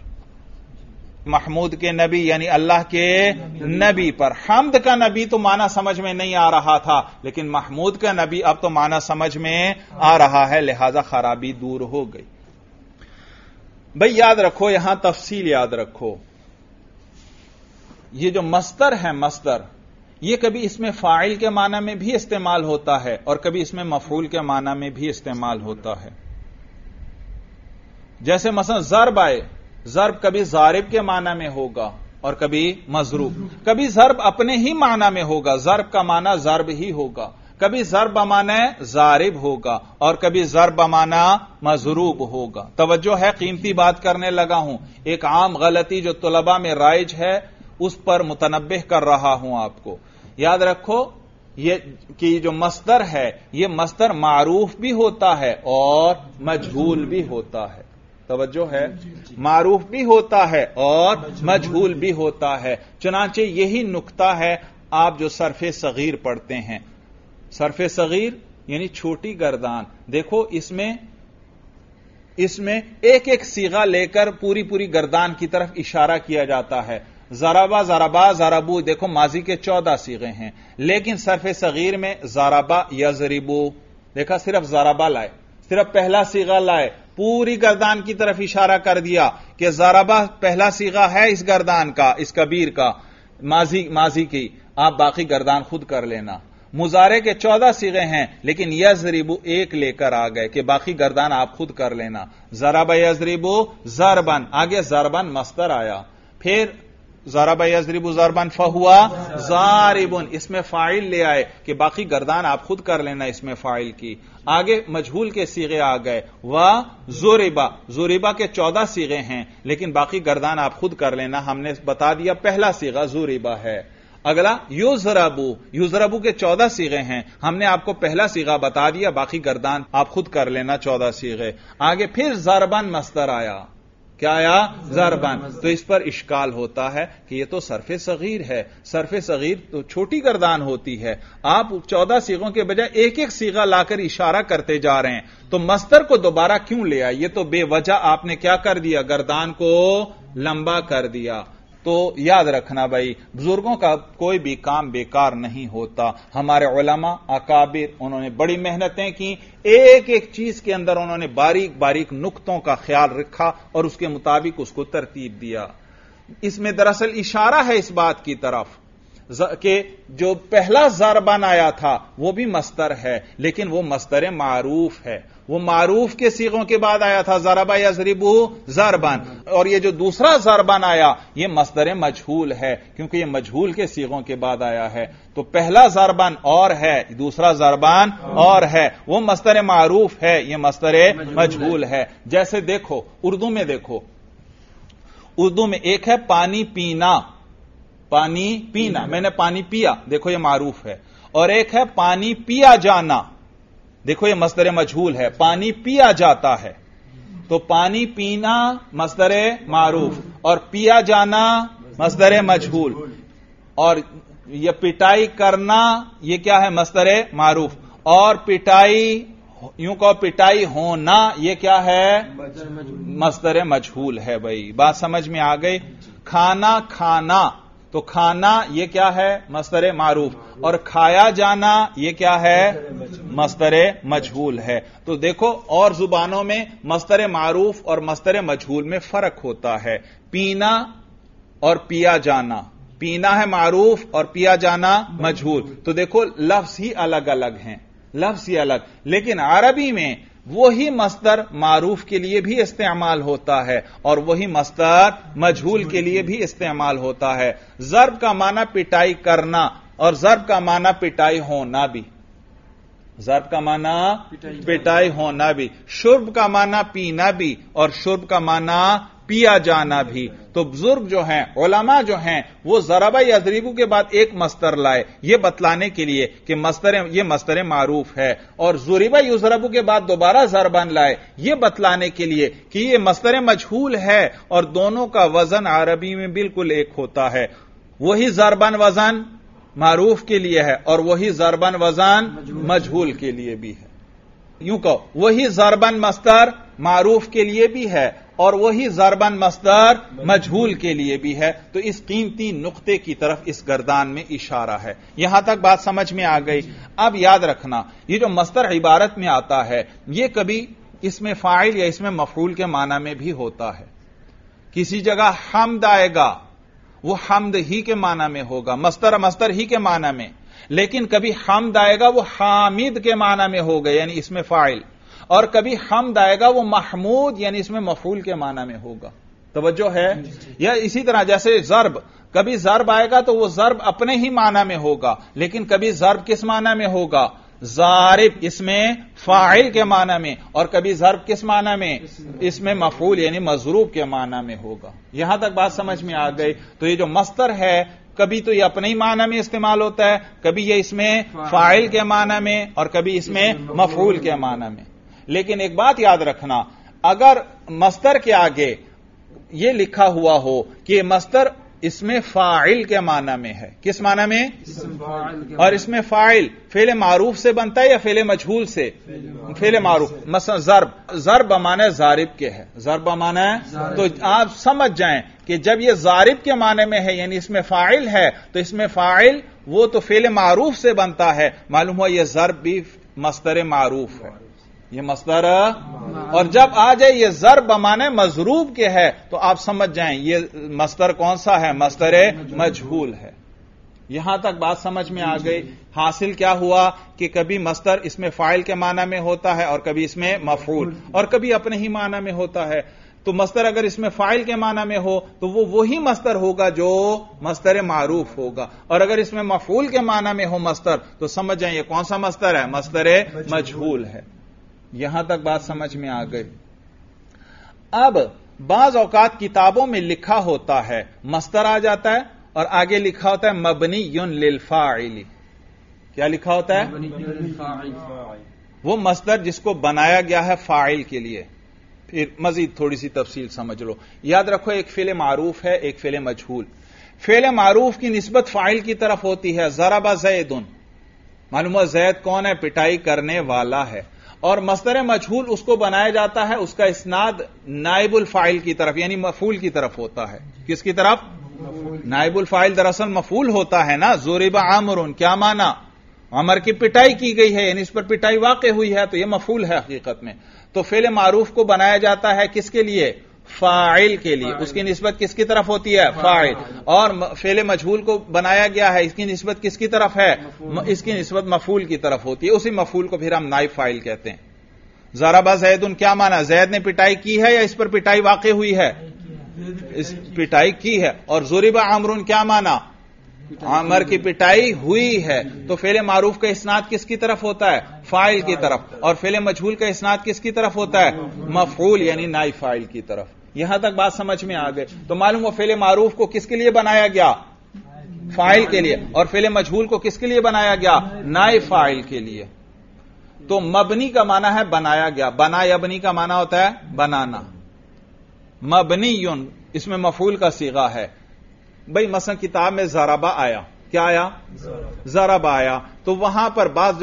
महमूद के नबी यानी अल्लाह के नबी पर। हम्द का नबी तो माना समझ में नहीं आ रहा था, लेकिन महमूद का नबी अब तो माना समझ में आ रहा है, लिहाजा खराबी दूर हो गई। भाई याद रखो, यहां तफसील याद रखो, ये जो मस्दर है, मस्दर ये कभी इसमें फाइल के माना में भी इस्तेमाल होता है और कभी इसमें मफूल के माना में भी इस्तेमाल होता है। जैसे मसलन ज़र्ब आए, ज़र्ब कभी ज़ारिब के माना में होगा और कभी मज़रूब, कभी ज़र्ब अपने ही माना में होगा, ज़र्ब का माना ज़र्ब ही होगा, कभी ज़र्ब बमाना ज़ारिब होगा और कभी ज़र्ब बमाना मज़रूब होगा। तवज्जो है, कीमती बात करने लगा हूं, एक आम गलती जो तुलबा में राइज है उस पर मुतनब्बिह कर रहा हूं आपको। याद रखो ये कि जो मस्दर है, ये मस्दर मारूफ भी होता है और मजहूल भी होता है। तवज्जो है, मारूफ भी होता है और मजहूल भी होता है। चुनांचे यही नुक्ता है आप जो सरफे सगीर पढ़ते हैं। सरफे सगीर यानी छोटी गर्दान, देखो इसमें एक एक सीगा लेकर पूरी पूरी गर्दान की तरफ इशारा किया जाता है। ज़रबा, ज़रबा, ज़रबू, देखो माजी के 14 सीगे हैं, लेकिन सरफे सगीर में ज़रबा यज़रिबू, देखा सिर्फ ज़रबा लाए, सिर्फ पहला सीगा लाए, پوری گردان کی طرف اشارہ کر دیا کہ ضربہ پہلا صیغہ ہے اس گردان کا، اس کبیر کا، ماضی کی، آپ باقی گردان خود کر لینا۔ مضارع کے 14 صیغے ہیں لیکن یضرب ایک لے کر آ گئے کہ باقی گردان آپ خود کر لینا۔ ضرب یضرب ضربن، آگے ضربن مصدر آیا، پھر ضرب یضرب ضربن فہوا ضاربن، اس میں فاعل لے آئے کہ باقی گردان آپ خود کر لینا اس میں فاعل کی۔ آگے مجہول کے صیغے آ گئے، ضربا، ضربا کے 14 صیغے ہیں لیکن باقی گردان آپ خود کر لینا، ہم نے بتا دیا پہلا صیغہ ضربا ہے۔ اگلا یضربو، یضربو کے 14 صیغے ہیں، ہم نے آپ کو پہلا صیغہ بتا دیا، باقی گردان آپ خود کر لینا 14 صیغے۔ آگے پھر ضربن مصدر آیا، کیا آیا؟ ضربن۔ تو اس پر اشکال ہوتا ہے کہ یہ تو صرف صغیر ہے، صرف صغیر تو چھوٹی گردان ہوتی ہے، آپ 14 صیغوں کے بجائے ایک ایک صیغہ لا کر اشارہ کرتے جا رہے ہیں، تو مصدر کو دوبارہ کیوں لے آئے؟ یہ تو بے وجہ آپ نے کیا کر دیا؟ گردان کو لمبا کر دیا۔ تو یاد رکھنا بھائی، بزرگوں کا کوئی بھی کام بیکار نہیں ہوتا۔ ہمارے علماء اکابر انہوں نے بڑی محنتیں کی، ایک ایک چیز کے اندر انہوں نے باریک باریک نقطوں کا خیال رکھا اور اس کے مطابق اس کو ترتیب دیا۔ اس میں دراصل اشارہ ہے اس بات کی طرف کہ جو پہلا ضربن آیا تھا وہ بھی مصدر ہے لیکن وہ مصدر معروف ہے، وہ معروف کے صیغوں کے بعد آیا تھا، ضرب یضرب ضربن، اور یہ جو دوسرا ضربن آیا یہ مصدر مجہول ہے کیونکہ یہ مجہول کے صیغوں کے بعد آیا ہے۔ تو پہلا ضربن اور ہے، دوسرا ضربن اور ہے، وہ مصدر معروف ہے، یہ مصدر مجہول ہے۔ جیسے دیکھو اردو میں، دیکھو اردو میں ایک ہے پانی پینا، پانی پینا، میں نے پانی پیا، دیکھو یہ معروف ہے، اور ایک ہے پانی پیا جانا، دیکھو یہ مصدر مجہول ہے، پانی پیا جاتا ہے۔ تو پانی پینا مصدر معروف اور پیا جانا مصدر مجہول، اور یہ پٹائی کرنا یہ کیا ہے؟ مصدر معروف، اور پٹائی یوں کہو پٹائی ہونا یہ کیا ہے؟ مصدر مجہول ہے۔ بھائی بات سمجھ میں آ گئی؟ کھانا کھانا، تو کھانا یہ کیا ہے؟ مصدر معروف، اور کھایا جانا یہ کیا ہے؟ مصدر مجہول ہے۔ تو دیکھو اور زبانوں میں مصدر معروف اور مصدر مجہول میں فرق ہوتا ہے، پینا اور پیا جانا، پینا ہے معروف اور پیا جانا مجہول، تو دیکھو لفظ ہی الگ الگ ہیں، لفظ ہی الگ، لیکن عربی میں وہی مصدر معروف کے لیے بھی استعمال ہوتا ہے اور وہی مصدر مجہول کے لیے بھی استعمال ہوتا ہے۔ ضرب کا معنی پٹائی کرنا اور ضرب کا معنی پٹائی ہونا بھی، ضرب کا معنی پٹائی ہونا بھی، شرب کا معنی پینا بھی اور شرب کا معنی پیا جانا بھی۔ تو بزرگ جو ہیں، علماء جو ہیں، وہ ضرب یضرب کے بعد ایک مصدر لائے یہ بتلانے کے لیے کہ یہ مصدر معروف ہے، اور ضرب یضرب کے بعد دوبارہ ضربن لائے یہ بتلانے کے لیے کہ یہ مصدر مجہول ہے اور دونوں کا وزن عربی میں بالکل ایک ہوتا ہے، وہی ضربن وزن معروف کے لیے ہے اور وہی ضربن وزن مجہول کے لیے بھی ہے۔ یوں کہو وہی ضربن مصدر معروف کے لیے بھی ہے اور وہی ضربن مصدر مجہول کے لیے بھی ہے۔ تو اس قیمتی نقطے کی طرف اس گردان میں اشارہ ہے۔ یہاں تک بات سمجھ میں آ گئی۔ اب یاد رکھنا یہ جو مصدر عبارت میں آتا ہے یہ کبھی اس میں فاعل یا اس میں مفعول کے معنی میں بھی ہوتا ہے۔ کسی جگہ حمد آئے گا وہ حمد ہی کے معنی میں ہوگا، مصدر ہی کے معنی میں، لیکن کبھی حمد آئے گا وہ حامد کے معنی میں ہوگا یعنی اس میں فاعل، اور کبھی حمد آئے گا وہ محمود یعنی اس میں مفعول کے معنی میں ہوگا۔ توجہ ہے؟ یا اسی طرح جیسے ضرب، کبھی ضرب آئے گا تو وہ ضرب اپنے ہی معنی میں ہوگا، لیکن کبھی ضرب کس معنی میں ہوگا؟ ضارب اس میں فاعل کے معنی میں، اور کبھی ضرب کس معنی میں؟ اس میں مفعول یعنی مضروب کے معنی میں ہوگا۔ یہاں تک بات سمجھ میں آ گئی؟ تو یہ جو مصدر ہے کبھی تو یہ اپنے ہی معنی میں استعمال ہوتا ہے، کبھی یہ اس میں فاعل کے معنی میں اور کبھی اس میں مفعول کے معنی میں۔ لیکن ایک بات یاد رکھنا، اگر مصدر کے آگے یہ لکھا ہوا ہو کہ مصدر اس میں فاعل کے معنی میں ہے، کس معنی میں؟ اور اس میں فاعل فعل معروف سے بنتا ہے یا فعل مجہول سے؟ فعل معروف۔ مثلا ضرب معنی ضارب کے ہے، ضرب معنی، تو آپ سمجھ جائیں کہ جب یہ ضارب کے معنی میں ہے یعنی اس میں فاعل ہے تو اس میں فاعل وہ تو فعل معروف سے بنتا ہے، معلوم ہوا یہ ضرب بھی مصدر معروف ہے، یہ مصدر اور جب آ جائے یہ ضرب بمانے مضروب کے ہے تو آپ سمجھ جائیں یہ مصدر کون سا ہے؟ مصدر مجہول ہے۔ یہاں تک بات سمجھ میں آ گئی۔ حاصل کیا ہوا کہ کبھی مصدر اس میں فاعل کے معنی میں ہوتا ہے اور کبھی اس میں مفعول اور کبھی اپنے ہی معنی میں ہوتا ہے۔ تو مصدر اگر اس میں فاعل کے معنی میں ہو تو وہ وہی مصدر ہوگا جو مصدر معروف ہوگا، اور اگر اس میں مفعول کے معنی میں ہو مصدر تو سمجھ جائیں یہ کون سا مصدر ہے؟ مصدر مجہول ہے۔ یہاں تک بات سمجھ میں آ گئی۔ اب بعض اوقات کتابوں میں لکھا ہوتا ہے مصدر آ جاتا ہے اور آگے لکھا ہوتا ہے مبنی للفاعل۔ کیا لکھا ہوتا ہے؟ وہ مصدر جس کو بنایا گیا ہے فاعل کے لیے۔ پھر مزید تھوڑی سی تفصیل سمجھ لو۔ یاد رکھو ایک فعل معروف ہے، ایک فعل مجہول۔ فعل معروف کی نسبت فاعل کی طرف ہوتی ہے، ضرب زید۔ معلوم ہوا زید کون ہے؟ پٹائی کرنے والا ہے۔ اور مصدر مجہول اس کو بنایا جاتا ہے، اس کا اسناد نائب الفاعل کی طرف یعنی مفعول کی طرف ہوتا ہے۔ کس کی طرف؟ نائب الفاعل دراصل مفعول ہوتا ہے نا۔ ضرب عمر، کیا معنی؟ عمر کی پٹائی کی گئی ہے، یعنی اس پر پٹائی واقع ہوئی ہے، تو یہ مفعول ہے حقیقت میں۔ تو فعل معروف کو بنایا جاتا ہے کس کے لیے؟ فاعل کے لیے۔ اس کی نسبت کس کی طرف ہوتی ہے؟ فاعل۔ اور فعل مجہول کو بنایا گیا ہے، اس کی نسبت کس کی طرف ہے؟ اس کی نسبت مفعول کی طرف ہوتی ہے۔ اسی مفعول کو پھر ہم نائب فاعل کہتے ہیں۔ ضرب زید، کیا معنی؟ زید نے پٹائی کی ہے یا اس پر پٹائی واقع ہوئی ہے؟ اس پٹائی کی ہے۔ اور ضرب عمر، کیا معنی؟ عمر کی پٹائی ہوئی ہے۔ تو فعل معروف کا اسناد کس کی طرف ہوتا ہے؟ فاعل کی طرف۔ اور فعل مجہول کا اسناد کس کی طرف ہوتا ہے؟ مفعول یعنی نائب فاعل کی طرف۔ یہاں تک بات سمجھ میں آ گئی۔ تو معلوم ہو فعل معروف کو کس کے لیے بنایا گیا؟ فاعل کے لیے۔ اور فعل مجہول کو کس کے لیے بنایا گیا؟ نائب فاعل کے لیے۔ تو مبنی کا معنی ہے بنایا گیا، بنا یبنی کا معنی ہوتا ہے بنانا۔ مبنی اس میں مفعول کا صیغہ ہے۔ بھئی مثلا کتاب میں ضربہ آیا، کیا آیا؟ ضرب آیا، تو وہاں پر بعض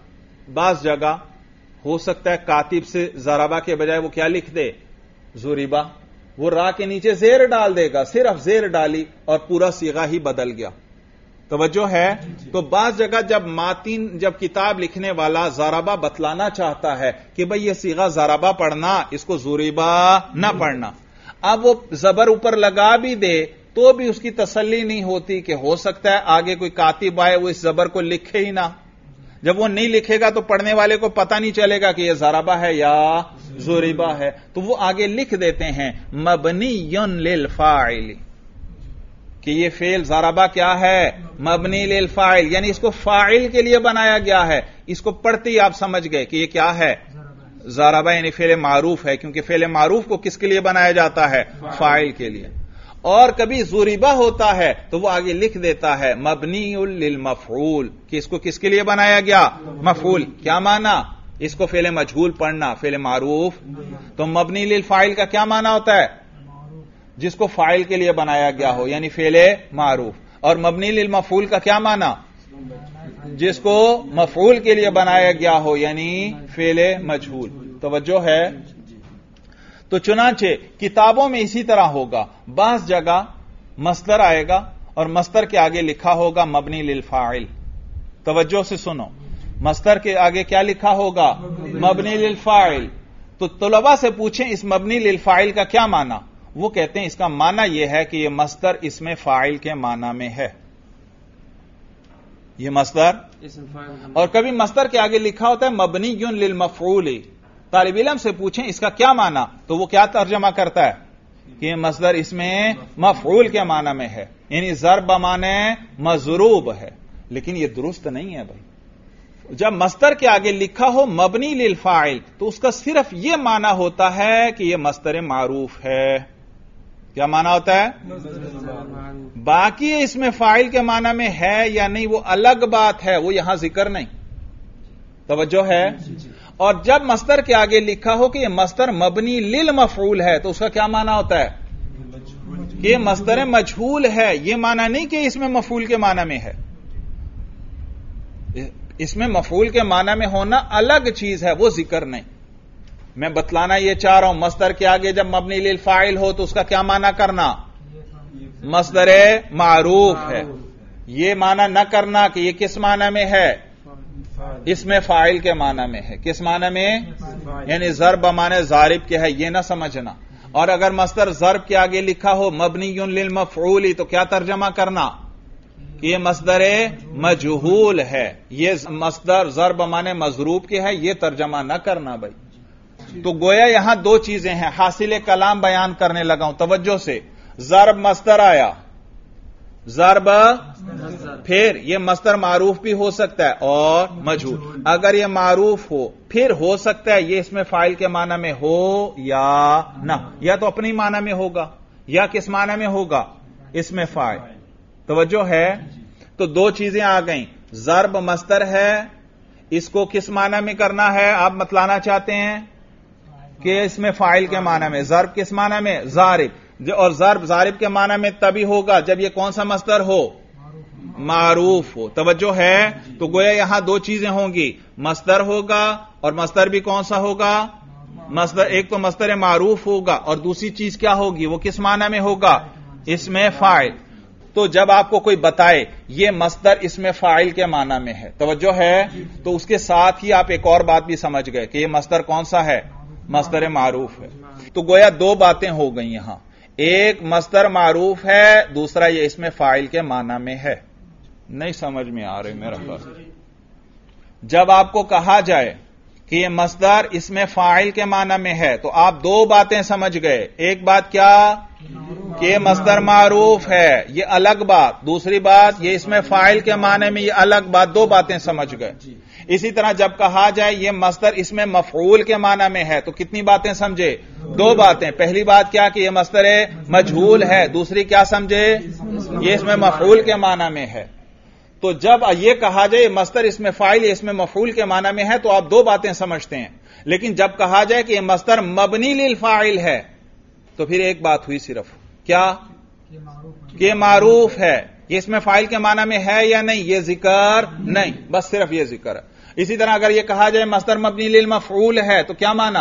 جگہ ہو سکتا ہے کاتب سے ضربہ کے بجائے وہ کیا لکھ دے؟ ضربہ۔ وہ را کے نیچے زیر ڈال دے گا، صرف زیر ڈالی اور پورا صیغہ ہی بدل گیا۔ توجہ ہے؟ تو بعض جگہ جب کتاب لکھنے والا ضربہ بتلانا چاہتا ہے کہ بھئی یہ صیغہ ضربہ پڑھنا، اس کو ضربہ نہ پڑھنا، اب وہ زبر اوپر لگا بھی دے تو بھی اس کی تسلی نہیں ہوتی کہ ہو سکتا ہے آگے کوئی کاتب آئے وہ اس زبر کو لکھے ہی نہ۔ جب وہ نہیں لکھے گا تو پڑھنے والے کو پتہ نہیں چلے گا کہ یہ ضربہ ہے یا ضربہ ہے، تو وہ آگے لکھ دیتے ہیں مبنی للفاعل، کہ یہ فعل ضربہ کیا ہے؟ مبنی للفاعل، یعنی اس کو فاعل کے لیے بنایا گیا ہے۔ اس کو پڑھتے ہی آپ سمجھ گئے کہ یہ کیا ہے؟ ضربہ، یعنی فعل معروف ہے، کیونکہ فعل معروف کو کس کے لیے بنایا جاتا ہے؟ فاعل کے لیے۔ اور کبھی ضربہ ہوتا ہے تو وہ آگے لکھ دیتا ہے مبنی للمفعول، کہ اس کو کس کے لیے بنایا گیا؟ مفعول۔ کیا معنی؟ اس کو فعل مجہول پڑھنا، فعل معروف۔ تو مبنی للفاعل کا کیا معنی ہوتا ہے؟ جس کو فاعل کے لیے بنایا گیا ہو، یعنی فعل معروف۔ اور مبنی للمفعول کا کیا معنی؟ جس کو مفعول کے لیے بنایا گیا ہو، یعنی فعل مجہول۔ توجہ ہے؟ تو چنانچہ کتابوں میں اسی طرح ہوگا، بعض جگہ مصدر آئے گا اور مصدر کے آگے لکھا ہوگا مبنی للفاعل۔ توجہ سے سنو، مصدر کے آگے کیا لکھا ہوگا؟ مبنی للفاعل۔ تو طلباء سے پوچھیں اس مبنی للفاعل کا کیا معنی؟ وہ کہتے ہیں اس کا معنی یہ ہے کہ یہ مصدر اس میں فاعل کے معنی میں ہے، یہ مصدر۔ اور کبھی مصدر کے آگے لکھا ہوتا ہے مبنی للمفعول۔ طالب علم سے پوچھیں اس کا کیا معنی، تو وہ کیا ترجمہ کرتا ہے کہ یہ مصدر اس میں مفعول کے معنی میں ہے، یعنی ضرب معنی مضروب ہے۔ لیکن یہ درست نہیں ہے بھائی۔ جب مصدر کے آگے لکھا ہو مبنی للفاعل تو اس کا صرف یہ معنی ہوتا ہے کہ یہ مصدر معروف ہے۔ کیا معنی ہوتا ہے؟ باقی اس میں فاعل کے معنی میں ہے یا نہیں وہ الگ بات ہے، وہ یہاں ذکر نہیں۔ توجہ ہے؟ اور جب مصدر کے آگے لکھا ہو کہ یہ مصدر مبنی للمفعول ہے تو اس کا کیا معنی ہوتا ہے؟ کہ یہ مصدر مجہول ہے، یہ معنی نہیں کہ اس میں مفعول کے معنی میں ہے۔ اس میں مفعول کے معنی میں ہونا الگ چیز ہے، وہ ذکر نہیں۔ میں بتلانا یہ چاہ رہا ہوں مصدر کے آگے جب مبنی للفاعل ہو تو اس کا کیا معنی کرنا؟ مصدر معروف ہے۔ یہ معنی نہ کرنا کہ یہ کس معنی میں ہے؟ اس میں فاعل کے معنی میں ہے. کس معنی میں؟ یعنی ضرب معنی ضارب کے ہے، یہ نہ سمجھنا. اور اگر مصدر ضرب کے آگے لکھا ہو مبنی للمفعول تو کیا ترجمہ کرنا کہ یہ مصدر مجہول ہے، یہ مصدر ضرب معنی مضروب کے ہے، یہ ترجمہ نہ کرنا بھائی. تو گویا یہاں دو چیزیں ہیں، حاصل کلام بیان کرنے لگا ہوں توجہ سے. ضرب مصدر آیا، ضرب پھر یہ مصدر معروف بھی ہو سکتا ہے اور مجہول. اگر یہ معروف ہو پھر ہو سکتا ہے یہ اس میں فاعل کے معنی میں ہو یا نہ، یا تو اپنی معنی میں ہوگا یا کس معنی میں ہوگا، اس میں فاعل. توجہ ہے؟ تو دو چیزیں آ گئیں. ضرب مصدر ہے، اس کو کس معنی میں کرنا ہے آپ بتلانا چاہتے ہیں کہ اس میں فاعل کے معنی میں. ضرب کس معنی میں؟ ضارب. اور ضرب ضارب کے معنی میں تبھی ہوگا جب یہ کون سا مصدر ہو؟ معروف ہو. توجہ ہے؟ تو گویا یہاں دو چیزیں ہوں گی، مصدر ہوگا اور مصدر بھی کون سا ہوگا؟ مصدر. ایک تو مصدر معروف ہوگا اور دوسری چیز کیا ہوگی؟ وہ کس معنی میں ہوگا؟ اس میں فاعل. تو جب آپ کو کوئی بتائے یہ مصدر اس میں فاعل کے معنی میں ہے، توجہ ہے، تو اس کے ساتھ ہی آپ ایک اور بات بھی سمجھ گئے کہ یہ مصدر کون سا ہے؟ مصدر معروف ہے. تو گویا دو باتیں ہو گئی یہاں، ایک مصدر معروف ہے، دوسرا یہ اس میں فاعل کے معنی میں ہے. نہیں سمجھ میں آ رہی میرا خیال. جب آپ کو کہا جائے کہ یہ مصدر اس میں فاعل کے معنی میں ہے تو آپ دو باتیں سمجھ گئے. ایک بات کیا کہ یہ مصدر معروف ہے، یہ الگ بات. دوسری بات یہ اس میں فاعل کے معنی میں، یہ الگ بات. دو باتیں سمجھ گئے. اسی طرح جب کہا جائے یہ مصدر اس میں مفعول کے معنی میں ہے تو کتنی باتیں سمجھے؟ دو باتیں. پہلی بات کیا کہ یہ مصدر مجہول ہے، دوسری کیا سمجھے؟ یہ اس میں مفعول کے معنی میں ہے. تو جب یہ کہا جائے یہ مصدر اس میں فاعل اس میں مفعول کے معنی میں ہے تو آپ دو باتیں سمجھتے ہیں. لیکن جب کہا جائے کہ یہ مصدر مبنی للفاعل ہے تو پھر ایک بات ہوئی صرف، کیا کہ معروف ہے. یہ اس میں فاعل کے معنی میں ہے یا نہیں، یہ ذکر نہیں، بس صرف یہ ذکر ہے. اسی طرح اگر یہ کہا جائے مصدر مبنی للمفعول ہے تو کیا معنی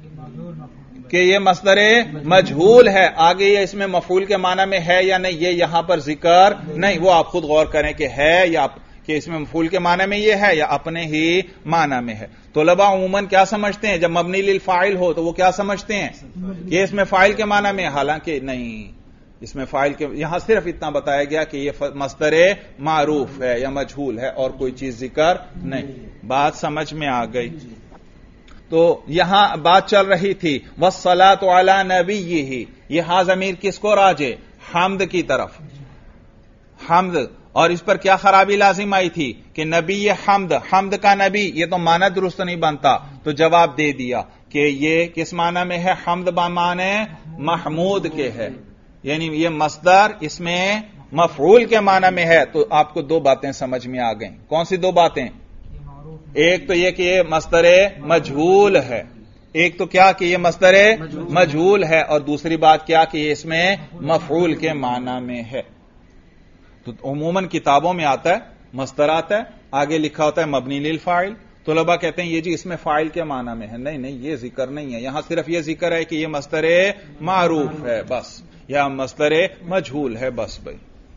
کہ یہ مصدر مجہول ہے، آگے یہ اس میں مفعول کے معنی میں ہے یا نہیں، یہ یہاں پر ذکر نہیں. وہ آپ خود غور کریں کہ ہے یا کہ اس میں مفعول کے معنی میں یہ ہے یا اپنے ہی معنی میں ہے. طلباء عموماً کیا سمجھتے ہیں جب مبنی للفاعل ہو تو وہ کیا سمجھتے ہیں کہ اس میں فاعل کے معنی میں، حالانکہ نہیں، اس میں فاعل کے. یہاں صرف اتنا بتایا گیا کہ یہ مصدر معروف ہے یا مجہول ہے اور کوئی چیز ذکر نہیں. بات سمجھ میں آ گئی؟ تو یہاں بات چل رہی تھی والصلاۃ علی نبیہ، یہ ہا ضمیر کس کو راجع؟ حمد کی طرف. حمد. اور اس پر کیا خرابی لازم آئی تھی کہ نبی حمد، حمد کا نبی، یہ تو معنی درست نہیں بنتا. تو جواب دے دیا کہ یہ کس معنی میں ہے؟ حمد بمعنی محمود کے ہے، یعنی یہ مصدر اس میں مفعول کے معنی میں ہے. تو آپ کو دو باتیں سمجھ میں آ گئیں. کون سی دو باتیں؟ ایک تو یہ کہ یہ مصدر مجہول ہے، ایک تو کیا کہ یہ مصدر مجہول ہے، اور دوسری بات کیا کہ یہ اس میں مفعول کے معنی میں ہے. تو عموماً کتابوں میں آتا ہے مصدر آتا ہے، آگے لکھا ہوتا ہے مبنی للفاعل. طلباء کہتے ہیں یہ جی اس میں فاعل کے معنی میں ہے. نہیں نہیں، یہ ذکر نہیں ہے یہاں، صرف یہ ذکر ہے کہ یہ مصدر معروف ہے بس، یا مصدر مجہول ہے بس بھائی.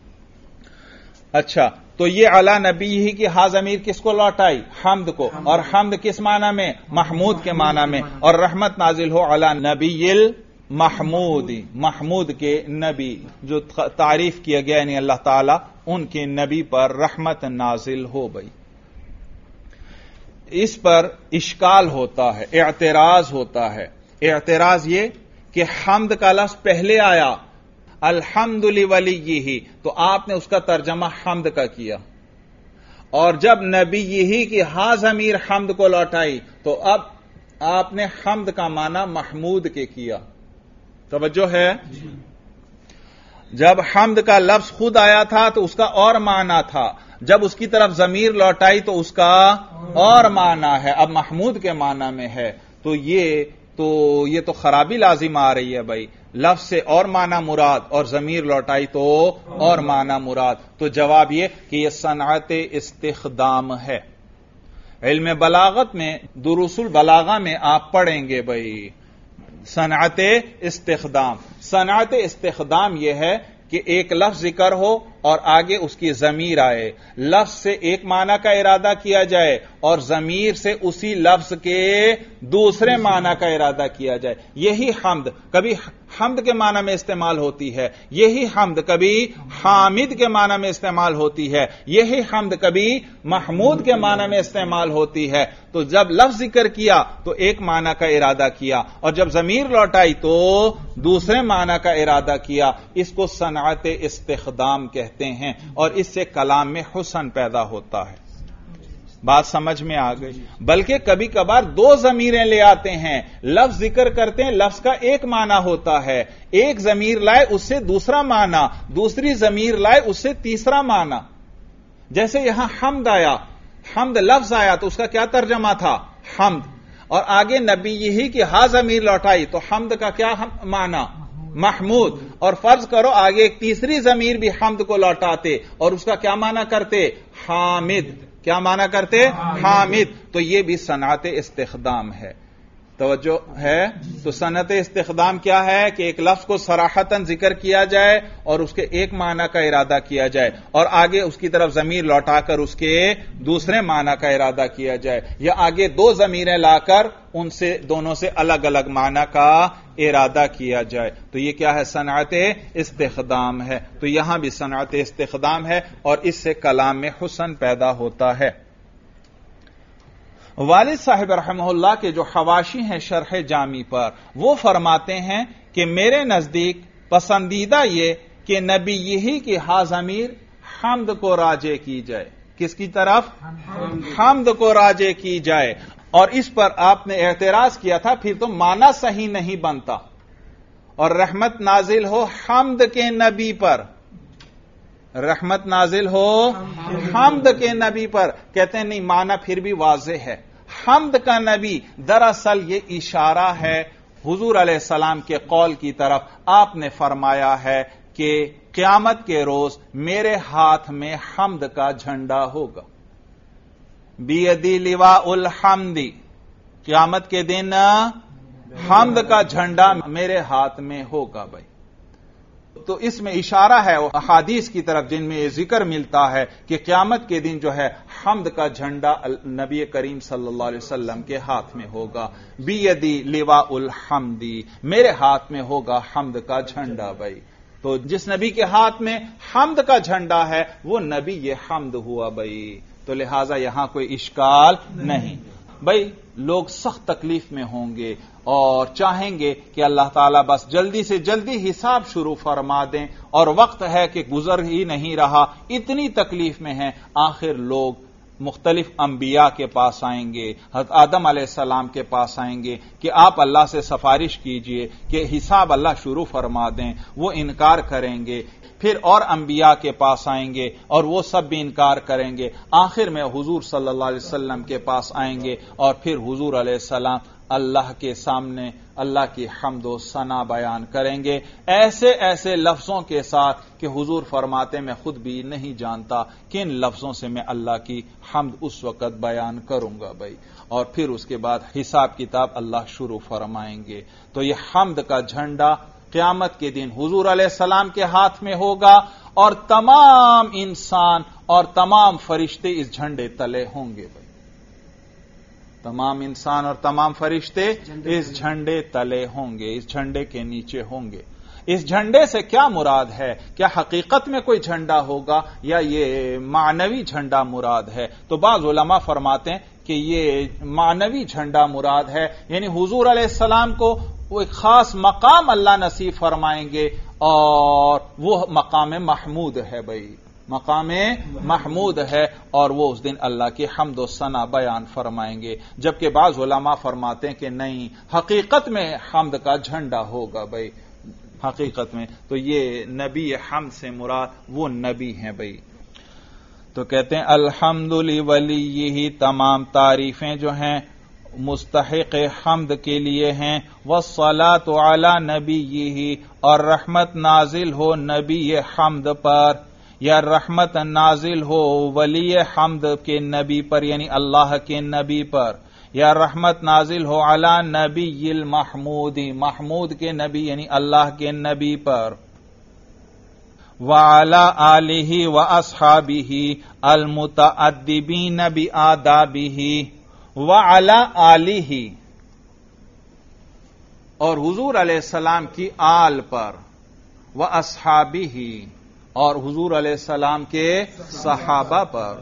اچھا، تو یہ علی نبی ہی کی ہا ضمیر کس کو لوٹائی؟ حمد کو. اور حمد کس معنی میں؟ محمود کے معنی میں. اور رحمت نازل ہو علی نبی المحمود، محمود کے نبی جو تعریف کیا گیا یعنی اللہ تعالی ان کے نبی پر رحمت نازل ہو بھائی. اس پر اشکال ہوتا ہے، اعتراض ہوتا ہے. اعتراض یہ کہ حمد کا لفظ پہلے آیا الحمد لولیہ، تو آپ نے اس کا ترجمہ حمد کا کیا، اور جب نبی یہی کی ہا ضمیر حمد کو لوٹائی تو اب آپ نے حمد کا معنی محمود کے کیا. توجہ ہے؟ جب حمد کا لفظ خود آیا تھا تو اس کا اور معنی تھا، جب اس کی طرف ضمیر لوٹائی تو اس کا اور معنی ہے، اب محمود کے معنی میں ہے. تو یہ تو خرابی لازم آ رہی ہے بھائی. لفظ سے اور معنی مراد اور ضمیر لوٹائی تو اور معنی مراد. تو جواب یہ کہ یہ صنعت استخدام ہے. علم بلاغت میں دروس البلاغہ میں آپ پڑھیں گے بھائی صنعت استخدام. صنعت استخدام یہ ہے کہ ایک لفظ ذکر ہو اور آگے اس کی ضمیر آئے، لفظ سے ایک معنی کا ارادہ کیا جائے اور ضمیر سے اسی لفظ کے دوسرے معنی کا ارادہ کیا جائے، یہی حمد کبھی حمد کے معنی میں استعمال ہوتی ہے، یہی حمد کبھی حامد کے معنی میں استعمال ہوتی ہے، یہی حمد کبھی محمود کے معنی میں استعمال ہوتی ہے۔ تو جب لفظ ذکر کیا تو ایک معنی کا ارادہ کیا، اور جب ضمیر لوٹائی تو دوسرے معنی کا ارادہ کیا۔ اس کو صنعت استخدام کہتے ہیں، اور اس سے کلام میں حسن پیدا ہوتا ہے۔ بات سمجھ میں آ گئی؟ بلکہ کبھی کبھار دو ضمیریں لے آتے ہیں، لفظ ذکر کرتے ہیں، لفظ کا ایک معنی ہوتا ہے، ایک ضمیر لائے اس سے دوسرا معنی، دوسری ضمیر لائے اس سے تیسرا معنی۔ جیسے یہاں حمد آیا، حمد لفظ آیا تو اس کا کیا ترجمہ تھا؟ حمد، اور آگے نبی یہی کی ہا ضمیر لوٹائی تو حمد کا کیا معنی؟ محمود، اور فرض کرو آگے ایک تیسری ضمیر بھی حمد کو لوٹاتے اور اس کا کیا معنی کرتے؟ حامد۔ کیا معنی کرتے؟ حامد۔ تو یہ بھی صنعت استخدام ہے۔ توجہ ہے؟ تو صنعت استخدام کیا ہے کہ ایک لفظ کو صراحتاً ذکر کیا جائے اور اس کے ایک معنی کا ارادہ کیا جائے، اور آگے اس کی طرف ضمیر لوٹا کر اس کے دوسرے معنی کا ارادہ کیا جائے، یا آگے دو ضمیریں لا کر ان سے دونوں سے الگ الگ معنی کا ارادہ کیا جائے۔ تو یہ کیا ہے؟ صنعت استخدام ہے۔ تو یہاں بھی صنعت استخدام ہے، اور اس سے کلام میں حسن پیدا ہوتا ہے۔ والد صاحب رحمہ اللہ کے جو حواشی ہیں شرح جامی پر، وہ فرماتے ہیں کہ میرے نزدیک پسندیدہ یہ کہ نبی یہی کی ہا ضمیر حمد کو راجع کی جائے۔ کس کی طرف؟ حمد کو راجع کی جائے، اور اس پر آپ نے اعتراض کیا تھا پھر تو معنی صحیح نہیں بنتا، اور رحمت نازل ہو حمد کے نبی پر، رحمت نازل ہو حمد کے نبی پر۔ کہتے ہیں نہیں، معنی پھر بھی واضح ہے، حمد کا نبی۔ دراصل یہ اشارہ ہے حضور علیہ السلام کے قول کی طرف۔ آپ نے فرمایا ہے کہ قیامت کے روز میرے ہاتھ میں حمد کا جھنڈا ہوگا، بیدی لواء الحمد، قیامت کے دن حمد کا جھنڈا میرے ہاتھ میں ہوگا۔ بھائی تو اس میں اشارہ ہے احادیث کی طرف جن میں یہ ذکر ملتا ہے کہ قیامت کے دن جو ہے حمد کا جھنڈا نبی کریم صلی اللہ علیہ وسلم کے ہاتھ میں ہوگا، بیدی لواء الحمد، میرے ہاتھ میں ہوگا حمد کا جھنڈا۔ بھائی تو جس نبی کے ہاتھ میں حمد کا جھنڈا ہے وہ نبی یہ حمد ہوا۔ بھائی تو لہذا یہاں کوئی اشکال نہیں۔ بھائی لوگ سخت تکلیف میں ہوں گے اور چاہیں گے کہ اللہ تعالیٰ بس جلدی سے جلدی حساب شروع فرما دیں، اور وقت ہے کہ گزر ہی نہیں رہا، اتنی تکلیف میں ہیں۔ آخر لوگ مختلف انبیاء کے پاس آئیں گے، حضرت آدم علیہ السلام کے پاس آئیں گے کہ آپ اللہ سے سفارش کیجئے کہ حساب اللہ شروع فرما دیں، وہ انکار کریں گے۔ پھر اور انبیاء کے پاس آئیں گے اور وہ سب بھی انکار کریں گے۔ آخر میں حضور صلی اللہ علیہ وسلم کے پاس آئیں گے، اور پھر حضور علیہ السلام اللہ کے سامنے اللہ کی حمد و ثنا بیان کریں گے، ایسے ایسے لفظوں کے ساتھ کہ حضور فرماتے میں خود بھی نہیں جانتا کن لفظوں سے میں اللہ کی حمد اس وقت بیان کروں گا۔ بھائی اور پھر اس کے بعد حساب کتاب اللہ شروع فرمائیں گے۔ تو یہ حمد کا جھنڈا قیامت کے دن حضور علیہ السلام کے ہاتھ میں ہوگا، اور تمام انسان اور تمام فرشتے اس جھنڈے تلے ہوں گے۔ بھائی تمام انسان اور تمام فرشتے اس جھنڈے تلے ہوں گے، اس جھنڈے کے نیچے ہوں گے۔ اس جھنڈے سے کیا مراد ہے؟ کیا حقیقت میں کوئی جھنڈا ہوگا یا یہ معنوی جھنڈا مراد ہے؟ تو بعض علماء فرماتے ہیں کہ یہ معنوی جھنڈا مراد ہے، یعنی حضور علیہ السلام کو وہ ایک خاص مقام اللہ نصیب فرمائیں گے، اور وہ مقام محمود ہے۔ بھائی مقام محمود ہے، اور وہ اس دن اللہ کی حمد و ثنا بیان فرمائیں گے۔ جبکہ بعض علماء فرماتے ہیں کہ نہیں، حقیقت میں حمد کا جھنڈا ہوگا۔ بھائی حقیقت میں تو یہ نبی حمد سے مراد وہ نبی ہیں۔ بھائی تو کہتے ہیں الحمد لولیہ، تمام تعریفیں جو ہیں مستحق حمد کے لیے ہیں، والصلاۃ علی نبیہ، اور رحمت نازل ہو نبی حمد پر، یا رحمت نازل ہو ولی حمد کے نبی پر یعنی اللہ کے نبی پر، یا رحمت نازل ہو علی نبی المحمود، محمود کے نبی یعنی اللہ کے نبی پر۔ وعلی آلہ واصحابہ المتأدبین بآدابہ وعلی آلہ، اور حضور علیہ السلام کی آل پر، واصحابہ، اور حضور علیہ السلام کے صحابہ پر۔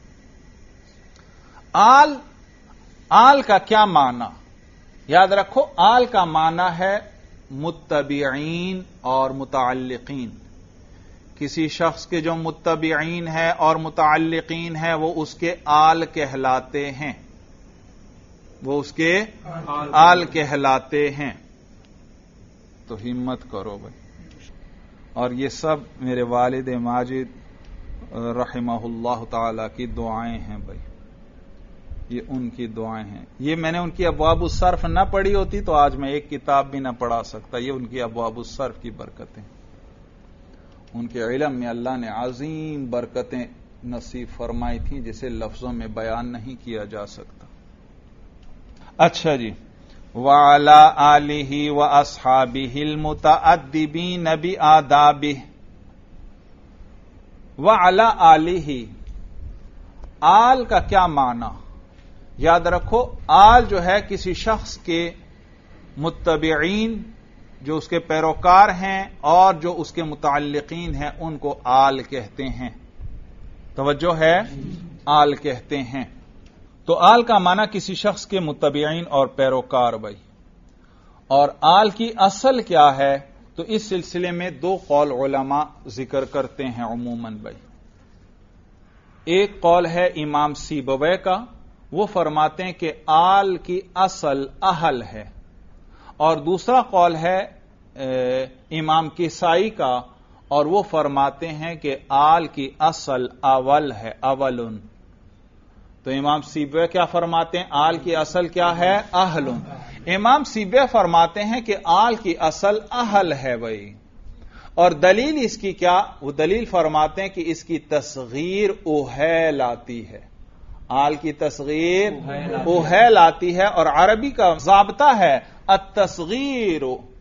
آل کا کیا معنی؟ یاد رکھو، آل کا معنی ہے متبعین اور متعلقین۔ کسی شخص کے جو متبعین ہیں اور متعلقین ہیں وہ اس کے آل کہلاتے ہیں، وہ اس کے آل کہلاتے ہیں۔ تو ہمت کرو بھائی۔ اور یہ سب میرے والد ماجد رحمہ اللہ تعالی کی دعائیں ہیں بھائی، یہ ان کی دعائیں ہیں۔ یہ میں نے ان کی ابواب الصرف نہ پڑھی ہوتی تو آج میں ایک کتاب بھی نہ پڑھا سکتا۔ یہ ان کی ابواب الصرف کی برکتیں، ان کے علم میں اللہ نے عظیم برکتیں نصیب فرمائی تھیں جسے لفظوں میں بیان نہیں کیا جا سکتا۔ اچھا جی، وعلی آلہ واصحابہ المتأدبین بآدابہ، وعلی آلہ، آل کا کیا معنی؟ یاد رکھو، آل جو ہے کسی شخص کے متبعین جو اس کے پیروکار ہیں اور جو اس کے متعلقین ہیں ان کو آل کہتے ہیں۔ توجہ ہے، آل کہتے ہیں۔ تو آل کا معنی کسی شخص کے متبعین اور پیروکار بھائی۔ اور آل کی اصل کیا ہے؟ تو اس سلسلے میں دو قول علماء ذکر کرتے ہیں عموماً بھائی۔ ایک قول ہے امام سیبویہ کا، وہ فرماتے ہیں کہ آل کی اصل اہل ہے، اور دوسرا قول ہے امام کسائی کا، اور وہ فرماتے ہیں کہ آل کی اصل اول ہے، اولن۔ تو امام سیبویہ کیا فرماتے ہیں؟ آل کی اصل کیا ہے؟ اہلن۔ امام سیبویہ فرماتے ہیں کہ آل کی اصل اہل ہے بھائی، اور دلیل اس کی کیا؟ وہ دلیل فرماتے ہیں کہ اس کی تصغیر اوہیل آتی ہے، آل کی تصغیر اوہیل آتی ہے، اور عربی کا ضابطہ ہے التصغیر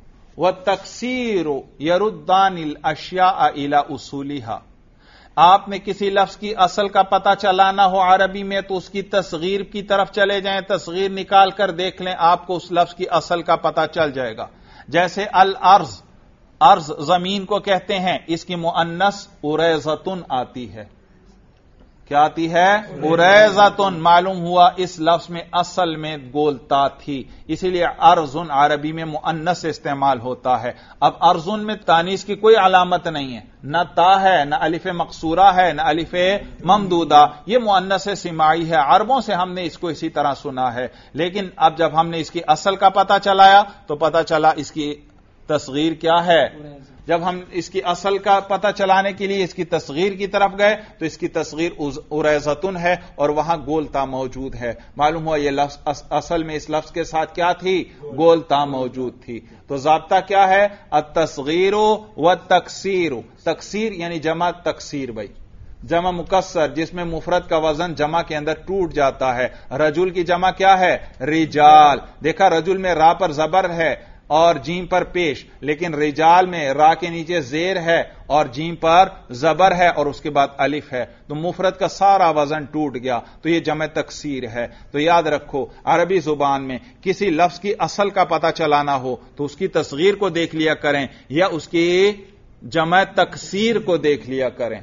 والتکسیر یردان الاشیاء الى اصولها۔ آپ نے کسی لفظ کی اصل کا پتہ چلانا ہو عربی میں تو اس کی تصغیر کی طرف چلے جائیں، تصغیر نکال کر دیکھ لیں، آپ کو اس لفظ کی اصل کا پتہ چل جائے گا۔ جیسے الارض، ارض زمین کو کہتے ہیں، اس کی مؤنث اریزتن آتی ہے۔ کیا آتی ہے؟ اریزتن۔ معلوم ہوا اس لفظ میں اصل میں گولتا تھی، اسی لیے ارزن عربی میں مؤنث استعمال ہوتا ہے۔ اب ارزن میں تانیث کی کوئی علامت نہیں ہے، نہ تا ہے، نہ الف مقصورہ ہے، نہ الف ممدودہ، یہ مؤنث سماعی ہے۔ عربوں سے ہم نے اس کو اسی طرح سنا ہے، لیکن اب جب ہم نے اس کی اصل کا پتہ چلایا تو پتہ چلا اس کی تصغیر کیا ہے۔ جب ہم اس کی اصل کا پتہ چلانے کے لیے اس کی تصغیر کی طرف گئے تو اس کی تصغیر اریزتن ہے، اور وہاں گولتا موجود ہے۔ معلوم ہوا یہ لفظ اصل میں اس لفظ کے ساتھ کیا تھی؟ گولتا موجود تھی۔ تو ضابطہ کیا ہے؟ التصغیر والتکسیر۔ تکسیر یعنی جمع تکسیر بھائی، جمع مکسر جس میں مفرد کا وزن جمع کے اندر ٹوٹ جاتا ہے۔ رجل کی جمع کیا ہے؟ رجال۔ دیکھا رجل میں را پر زبر ہے اور جیم پر پیش، لیکن رجال میں را کے نیچے زیر ہے اور جیم پر زبر ہے اور اس کے بعد الف ہے، تو مفرد کا سارا وزن ٹوٹ گیا، تو یہ جمع تکسیر ہے۔ تو یاد رکھو، عربی زبان میں کسی لفظ کی اصل کا پتہ چلانا ہو تو اس کی تصغیر کو دیکھ لیا کریں یا اس کی جمع تکسیر کو دیکھ لیا کریں۔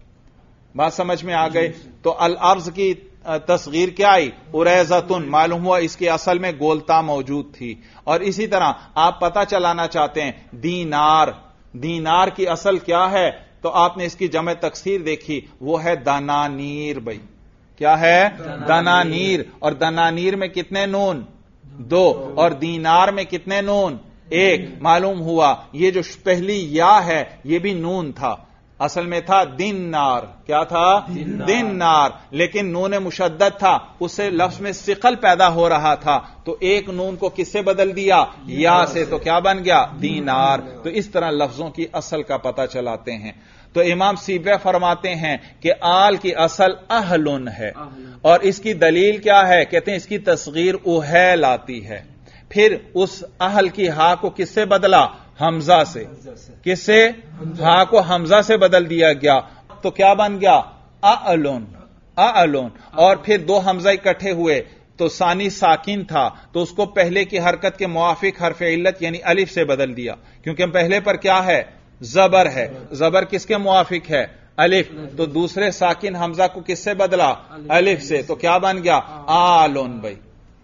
بات سمجھ میں آ گئی؟ تو الارض کی تصغیر کیا آئی؟ اریزتن۔ معلوم ہوا اس کی اصل میں گولتا موجود تھی۔ اور اسی طرح آپ پتہ چلانا چاہتے ہیں دینار، دینار کی اصل کیا ہے؟ تو آپ نے اس کی جمع تکسیر دیکھی، وہ ہے دنانیر بھائی۔ کیا ہے؟ دنانیر۔ اور دنانیر میں کتنے نون؟ 2۔ اور دینار میں کتنے نون؟ 1۔ معلوم ہوا یہ جو پہلی یا ہے یہ بھی نون تھا، اصل میں تھا دینار۔ کیا تھا؟ دینار، لیکن نون مشدد تھا، اس سے لفظ میں ثقل پیدا ہو رہا تھا، تو ایک نون کو کس سے بدل دیا؟ یا سے، تو کیا بن گیا؟ دینار۔ تو اس طرح لفظوں کی اصل کا پتہ چلاتے ہیں۔ تو امام سیبویہ فرماتے ہیں کہ آل کی اصل اہلن ہے، اور اس کی دلیل کیا ہے؟ کہتے ہیں اس کی تصغیر اوہیل آتی ہے۔ پھر اس اہل کی ہا کو کس سے بدلا؟ حمزہ سے. کس سے؟ ہا کو حمزہ سے بدل دیا گیا تو کیا بن گیا؟ اعلن. اعلن. اور پھر دو حمزہ اکٹھے ہوئے تو ثانی ساکن تھا تو اس کو پہلے کی حرکت کے موافق حرف علت یعنی الف سے بدل دیا، کیونکہ پہلے پر کیا ہے؟ زبر ہے. زبر کس کے موافق ہے؟ الف. تو دوسرے ساکن حمزہ کو کس سے بدلا؟ الف سے. تو کیا بن گیا؟ آلون. بھائی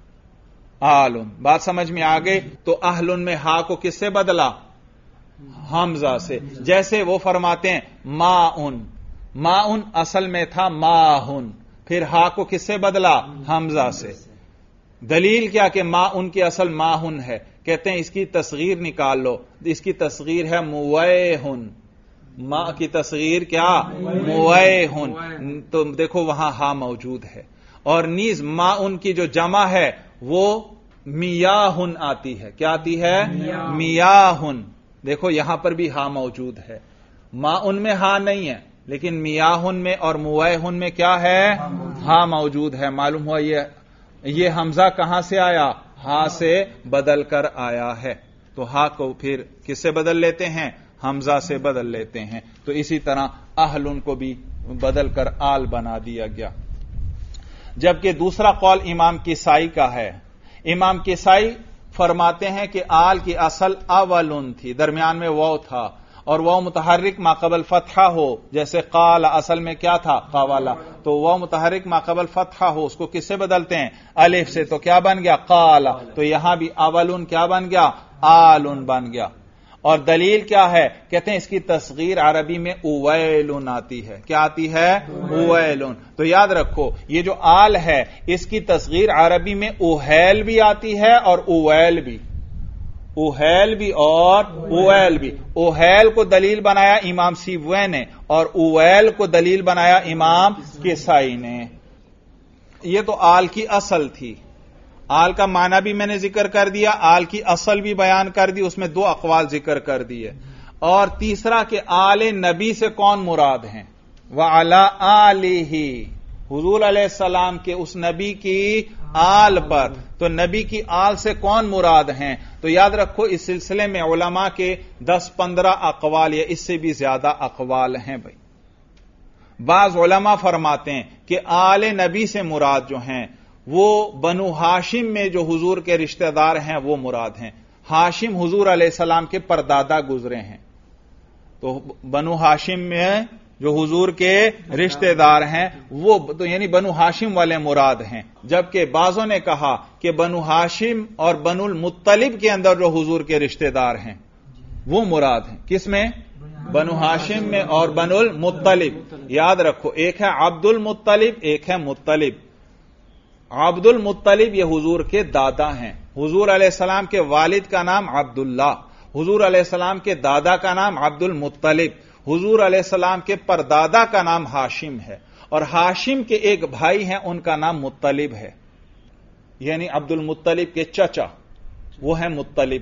آلون. بات سمجھ میں آ گئی؟ تو اہلن میں ہا کو کس سے بدلا؟ حمزہ سے. جیسے وہ فرماتے ہیں ماؤن. ماؤن اصل میں تھا ماہن، پھر ہا کو کس سے بدلا؟ حمزہ سے. دلیل کیا کہ ماؤن کی اصل ماہن ہے؟ کہتے ہیں اس کی تصغیر نکال لو، اس کی تصغیر ہے مویہن. ماں کی تصغیر کیا؟ مویہن. تو دیکھو وہاں ہا موجود ہے. اور نیز ماؤن کی جو جمع ہے وہ میاہن آتی ہے. کیا آتی ہے؟ میاہن. دیکھو یہاں پر بھی ہا موجود ہے. ماؤن میں ہا نہیں ہے لیکن میاہن میں اور مویہن میں کیا ہے؟ ہا موجود ہے. معلوم ہوا یہ حمزہ کہاں سے آیا؟ ہا سے بدل کر آیا ہے. تو ہا کو پھر کس سے بدل لیتے ہیں؟ حمزہ سے بدل لیتے ہیں. تو اسی طرح اہلن کو بھی بدل کر آل بنا دیا گیا. جبکہ دوسرا قول امام کسائی کا ہے. امام کسائی فرماتے ہیں کہ آل کی اصل اولن تھی، درمیان میں واو تھا، اور واو متحرک ما قبل فتحہ ہو، جیسے قال اصل میں کیا تھا؟ قاولا. تو واو متحرک ما قبل فتحہ ہو اس کو کس سے بدلتے ہیں؟ الف سے. تو کیا بن گیا؟ قال. تو یہاں بھی اولن کیا بن گیا؟ آلن بن گیا. اور دلیل کیا ہے؟ کہتے ہیں اس کی تصغیر عربی میں اویلن آتی ہے. کیا آتی ہے؟ اویلن. تو یاد رکھو یہ جو آل ہے اس کی تصغیر عربی میں اوہیل بھی آتی ہے اور اویل بھی. اوہیل بھی اور اویل بھی. اوہیل کو دلیل بنایا امام سیبوی نے اور اویل کو دلیل بنایا امام کسائی نے. یہ تو آل کی اصل تھی. آل کا معنی بھی میں نے ذکر کر دیا، آل کی اصل بھی بیان کر دی، اس میں دو اقوال ذکر کر دیے. اور تیسرا کہ آل نبی سے کون مراد ہیں؟ وعلی آلہ، حضور علیہ السلام کے اس نبی کی آل پر. تو نبی کی آل سے کون مراد ہیں؟ تو یاد رکھو اس سلسلے میں علماء کے 10-15 اقوال یا اس سے بھی زیادہ اقوال ہیں. بھائی بعض علماء فرماتے ہیں کہ آل نبی سے مراد جو ہیں وہ بنو ہاشم میں جو حضور کے رشتہ دار ہیں وہ مراد ہیں. ہاشم حضور علیہ السلام کے پردادا گزرے ہیں، تو بنو ہاشم میں جو حضور کے رشتہ دار ہیں وہ تو یعنی بنو ہاشم والے مراد ہیں. جبکہ بعضوں نے کہا کہ بنو ہاشم اور بنو المطلب کے اندر جو حضور کے رشتہ دار ہیں وہ مراد ہیں. کس میں؟ بنو ہاشم میں اور بنو المطلب. یاد رکھو ایک ہے عبد المطلب، ایک ہے مطلب. عبد المطلب یہ حضور کے دادا ہیں. حضور علیہ السلام کے والد کا نام عبداللہ، حضور علیہ السلام کے دادا کا نام عبد المطلب، حضور علیہ السلام کے پردادا کا نام ہاشم ہے، اور ہاشم کے ایک بھائی ہیں ان کا نام مطلب ہے، یعنی عبد المطلب کے چچا وہ ہیں مطلب.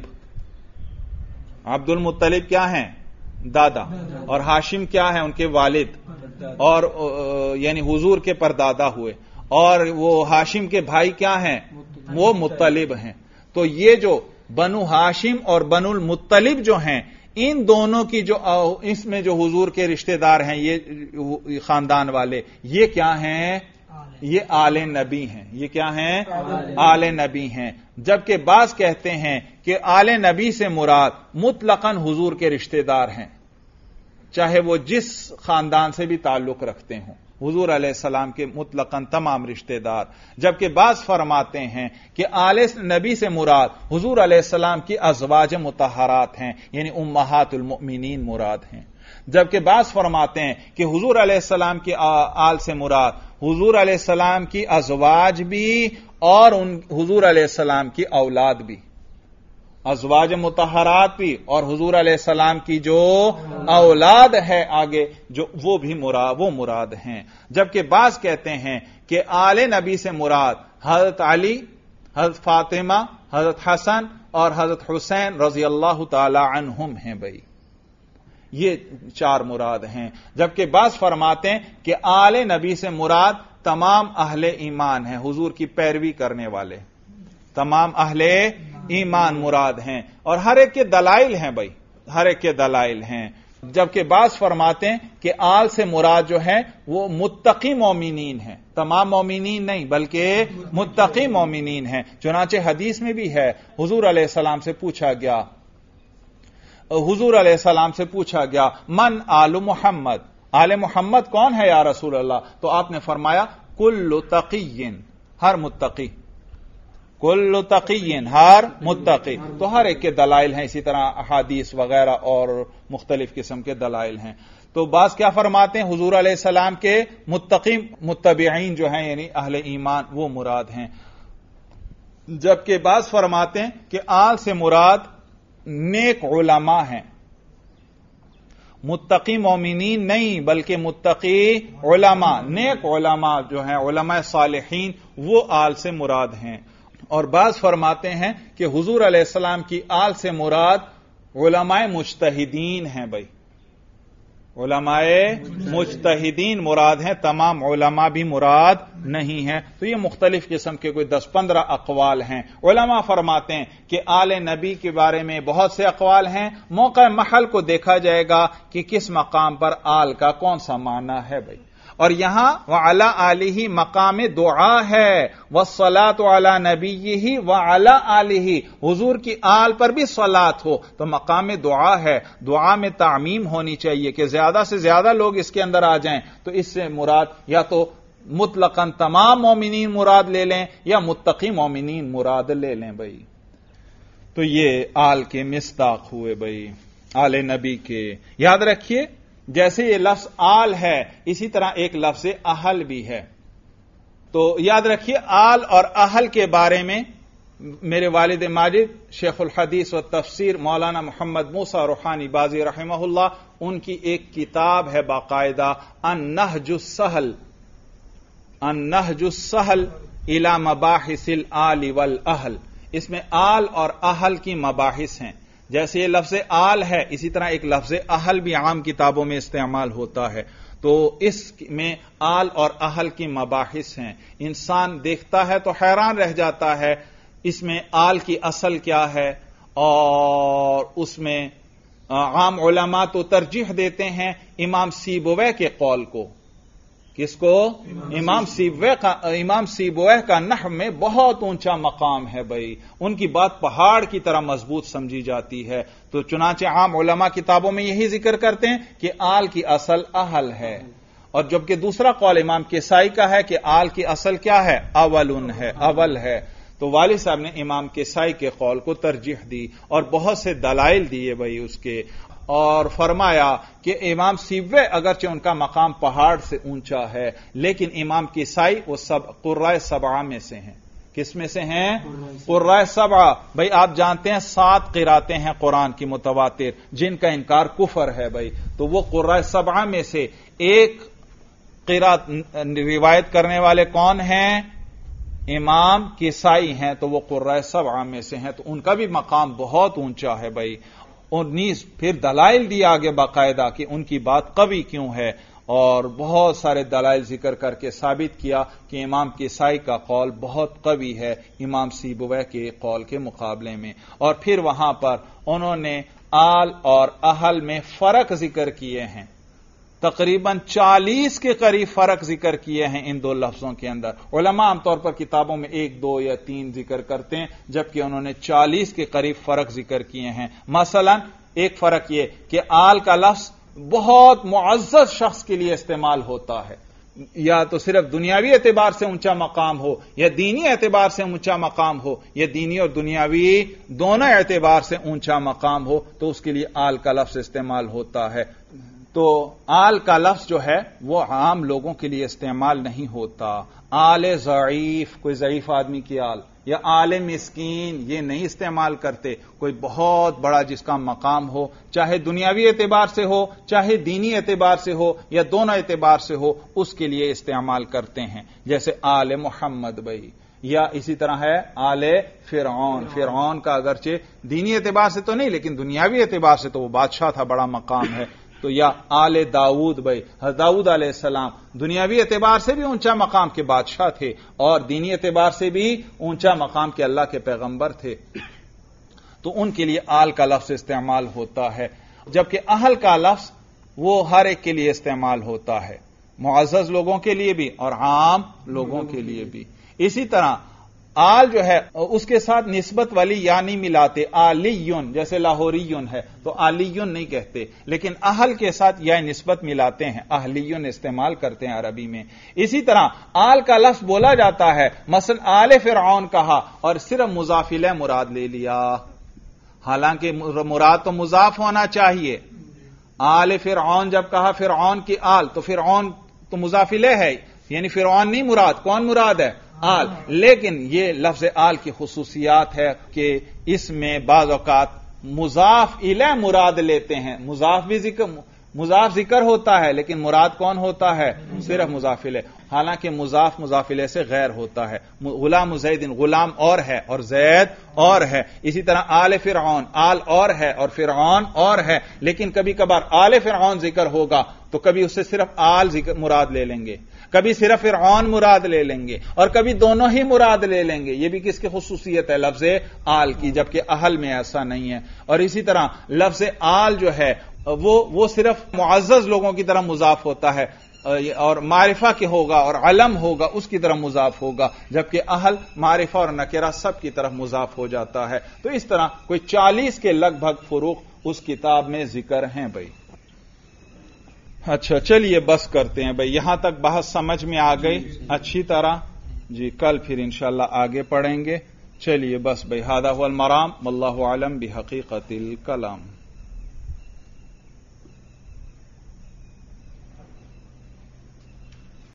عبد المطلب کیا ہیں؟ دادا. اور ہاشم کیا ہیں؟ ان کے والد، اور یعنی حضور کے پردادا ہوئے. اور وہ ہاشم کے بھائی کیا ہیں؟ وہ مطلب ہیں. تو یہ جو بنو ہاشم اور بنو المطلب جو ہیں ان دونوں کی جو اس میں جو حضور کے رشتہ دار ہیں یہ خاندان والے یہ کیا ہیں؟ یہ آل نبی ہیں. یہ کیا ہیں؟ آل نبی ہیں. جبکہ بعض کہتے ہیں کہ آل نبی سے مراد مطلقاً حضور کے رشتہ دار ہیں، چاہے وہ جس خاندان سے بھی تعلق رکھتے ہوں، حضور علیہ السلام کے مطلقاً تمام رشتہ دار. جبکہ بعض فرماتے ہیں کہ آل نبی سے مراد حضور علیہ السلام کی ازواج مطہرات ہیں، یعنی امہات المؤمنین مراد ہیں. جبکہ بعض فرماتے ہیں کہ حضور علیہ السلام کی آل سے مراد حضور علیہ السلام کی ازواج بھی اور حضور علیہ السلام کی اولاد بھی، ازواج مطہرات بھی اور حضور علیہ السلام کی جو اولاد ہے آگے جو وہ بھی مراد ہیں. جبکہ بعض کہتے ہیں کہ آل نبی سے مراد حضرت علی، حضرت فاطمہ، حضرت حسن اور حضرت حسین رضی اللہ تعالی عنہم ہیں. بھائی یہ 4 مراد ہیں. جبکہ بعض فرماتے ہیں کہ آل نبی سے مراد تمام اہل ایمان ہیں، حضور کی پیروی کرنے والے، تمام اہل ایمان مراد ہیں، اور ہر ایک کے دلائل ہیں بھائی، ہر ایک کے دلائل ہیں۔ جبکہ بعض فرماتے ہیں کہ آل سے مراد جو ہے وہ متقی مومنین ہیں، تمام مومنین نہیں بلکہ متقی مومنین ہیں۔ چنانچہ حدیث میں بھی ہے، حضور علیہ السلام سے پوچھا گیا من آل محمد، آل محمد کون ہے یا رسول اللہ؟ تو آپ نے فرمایا کل تقی، ہر متقی، کل تقی، ہر متقی۔ تو ہر ایک کے دلائل ہیں، اسی طرح احادیث وغیرہ اور مختلف قسم کے دلائل ہیں۔ تو بعض کیا فرماتے ہیں، حضور علیہ السلام کے متقی متبعین جو ہیں یعنی اہل ایمان وہ مراد ہیں، جبکہ بعض فرماتے ہیں کہ آل سے مراد نیک علماء ہیں، متقی مومنین نہیں بلکہ متقی علماء، نیک علماء جو ہیں علماء صالحین وہ آل سے مراد ہیں۔ اور بعض فرماتے ہیں کہ حضور علیہ السلام کی آل سے مراد علماء مجتہدین ہیں بھائی، علماء مجتہدین مراد ہیں، تمام علماء بھی مراد نہیں ہیں۔ تو یہ مختلف قسم کے کوئی 10-15 اقوال ہیں۔ علماء فرماتے ہیں کہ آل نبی کے بارے میں بہت سے اقوال ہیں، موقع محل کو دیکھا جائے گا کہ کس مقام پر آل کا کون سا معنی ہے بھائی۔ اور یہاں وعلی آلہ مقام دعا ہے، والصلاۃ علی نبیہ وعلی آلہ، حضور کی آل پر بھی صلاۃ ہو تو مقام دعا ہے، دعا میں تعمیم ہونی چاہیے کہ زیادہ سے زیادہ لوگ اس کے اندر آ جائیں۔ تو اس سے مراد یا تو مطلقاً تمام مومنین مراد لے لیں یا متقی مومنین مراد لے لیں بھائی۔ تو یہ آل کے مصداق ہوئے بھائی، آل نبی کے۔ یاد رکھیے جیسے یہ لفظ آل ہے اسی طرح ایک لفظ اہل بھی ہے۔ تو یاد رکھیے آل اور اہل کے بارے میں میرے والد ماجد شیخ الحدیث و تفسیر مولانا محمد موسیٰ روحانی بازی رحمہ اللہ، ان کی ایک کتاب ہے باقاعدہ النہج السہل، النہج السہل الی مباحث الآل والاہل۔ اس میں آل اور اہل کی مباحث ہیں، جیسے یہ لفظ آل ہے اسی طرح ایک لفظ اہل بھی عام کتابوں میں استعمال ہوتا ہے۔ تو اس میں آل اور اہل کی مباحث ہیں، انسان دیکھتا ہے تو حیران رہ جاتا ہے اس میں آل کی اصل کیا ہے، اور اس میں عام علماء تو ترجیح دیتے ہیں امام سیبویہ کے قول کو۔ کس کو؟ امام سیبویہ کا نحو میں بہت اونچا مقام ہے بھائی، ان کی بات پہاڑ کی طرح مضبوط سمجھی جاتی ہے۔ تو چنانچہ عام علماء کتابوں میں یہی ذکر کرتے ہیں کہ آل کی اصل اہل ہے، اور جبکہ دوسرا قول امام کسائی کا ہے کہ آل کی اصل کیا ہے؟ اول ہے۔ تو والد صاحب نے امام کسائی کے قول کو ترجیح دی اور بہت سے دلائل دیے بھائی اس کے، اور فرمایا کہ امام سیبویہ اگرچہ ان کا مقام پہاڑ سے اونچا ہے لیکن امام کسائی وہ قرائے سبعہ میں سے ہیں۔ کس میں سے ہیں؟ قرائے سبعہ۔ بھائی آپ جانتے ہیں 7 قراتیں ہیں قرآن کی متواتر جن کا انکار کفر ہے بھائی، تو وہ قرائے سبعہ میں سے ایک قرات روایت کرنے والے کون ہیں؟ امام کسائی ہیں، تو وہ قرائے سبعہ میں سے ہیں، تو ان کا بھی مقام بہت اونچا ہے بھائی۔ اور نیز پھر دلائل دیا آگے باقاعدہ کہ ان کی بات قوی کیوں ہے، اور بہت سارے دلائل ذکر کر کے ثابت کیا کہ امام کسائی کا قول بہت قوی ہے امام سیبویہ کے قول کے مقابلے میں۔ اور پھر وہاں پر انہوں نے آل اور اہل میں فرق ذکر کیے ہیں، تقریباً 40 کے قریب فرق ذکر کیے ہیں ان دو لفظوں کے اندر۔ علماء عام طور پر کتابوں میں 1، 2 یا 3 ذکر کرتے ہیں، جبکہ انہوں نے 40 کے قریب فرق ذکر کیے ہیں۔ مثلا ایک فرق یہ کہ آل کا لفظ بہت معزز شخص کے لیے استعمال ہوتا ہے، یا تو صرف دنیاوی اعتبار سے اونچا مقام ہو یا دینی اعتبار سے اونچا مقام ہو، یا دینی اور دنیاوی دونوں اعتبار سے اونچا مقام ہو تو اس کے لیے آل کا لفظ استعمال ہوتا ہے۔ تو آل کا لفظ جو ہے وہ عام لوگوں کے لیے استعمال نہیں ہوتا۔ آل ضعیف، کوئی ضعیف آدمی کی آل، یا آل مسکین، یہ نہیں استعمال کرتے۔ کوئی بہت بڑا جس کا مقام ہو، چاہے دنیاوی اعتبار سے ہو چاہے دینی اعتبار سے ہو یا دونوں اعتبار سے ہو، اس کے لیے استعمال کرتے ہیں، جیسے آل محمد بھائی، یا اسی طرح ہے آل فرعون۔ فرعون کا اگرچہ دینی اعتبار سے تو نہیں لیکن دنیاوی اعتبار سے تو وہ بادشاہ تھا، بڑا مقام ہے۔ تو یا آل داؤد بھائی، حضرت داؤد علیہ السلام دنیاوی اعتبار سے بھی اونچا مقام کے بادشاہ تھے اور دینی اعتبار سے بھی اونچا مقام کے اللہ کے پیغمبر تھے۔ تو ان کے لیے آل کا لفظ استعمال ہوتا ہے، جبکہ اہل کا لفظ وہ ہر ایک کے لیے استعمال ہوتا ہے، معزز لوگوں کے لیے بھی اور عام لوگوں کے لیے بھی۔ اسی طرح آل جو ہے اس کے ساتھ نسبت والی یا نہیں ملاتے، آلیون جیسے لاہوریون ہے تو آلیون نہیں کہتے، لیکن اہل کے ساتھ یا نسبت ملاتے ہیں، اہلیون استعمال کرتے ہیں عربی میں۔ اسی طرح آل کا لفظ بولا جاتا ہے، مثلا آل فرعون کہا اور صرف مضاف الیہ مراد لے لیا، حالانکہ مراد تو مضاف ہونا چاہیے۔ آل فرعون جب کہا فرعون کی آل تو فرعون تو مضاف الیہ ہے، یعنی فرعون نہیں مراد، کون مراد ہے؟ آل۔ لیکن یہ لفظ آل کی خصوصیات ہے کہ اس میں بعض اوقات مضاف الیہ مراد لیتے ہیں، مضاف ذکر ہوتا ہے لیکن مراد کون ہوتا ہے؟ صرف مضاف الیہ، حالانکہ مضاف الیہ سے غیر ہوتا ہے۔ غلام زید، غلام اور ہے اور زید اور ہے۔ اسی طرح آل فرعون، آل اور ہے اور فرعون اور ہے، لیکن کبھی کبھار آل فرعون ذکر ہوگا تو کبھی اس سے صرف آل مراد لے لیں گے، کبھی صرف فرعون مراد لے لیں گے اور کبھی دونوں ہی مراد لے لیں گے۔ یہ بھی کس کی خصوصیت ہے؟ لفظ آل کی، جبکہ اہل میں ایسا نہیں ہے۔ اور اسی طرح لفظ آل جو ہے وہ صرف معزز لوگوں کی طرح مضاف ہوتا ہے، اور معرفہ کے ہوگا اور علم ہوگا اس کی طرف مضاف ہوگا، جبکہ اہل معرفہ اور نکرہ سب کی طرف مضاف ہو جاتا ہے۔ تو اس طرح کوئی 40 کے لگ بھگ فروق اس کتاب میں ذکر ہیں بھائی۔ اچھا چلیے بس کرتے ہیں بھائی، یہاں تک بحث سمجھ میں آ گئی اچھی طرح جی، کل پھر انشاءاللہ آگے پڑھیں گے۔ چلیے بس بھائی، ھذا ھو المرام واللہ اعلم بحقیقت الکلام۔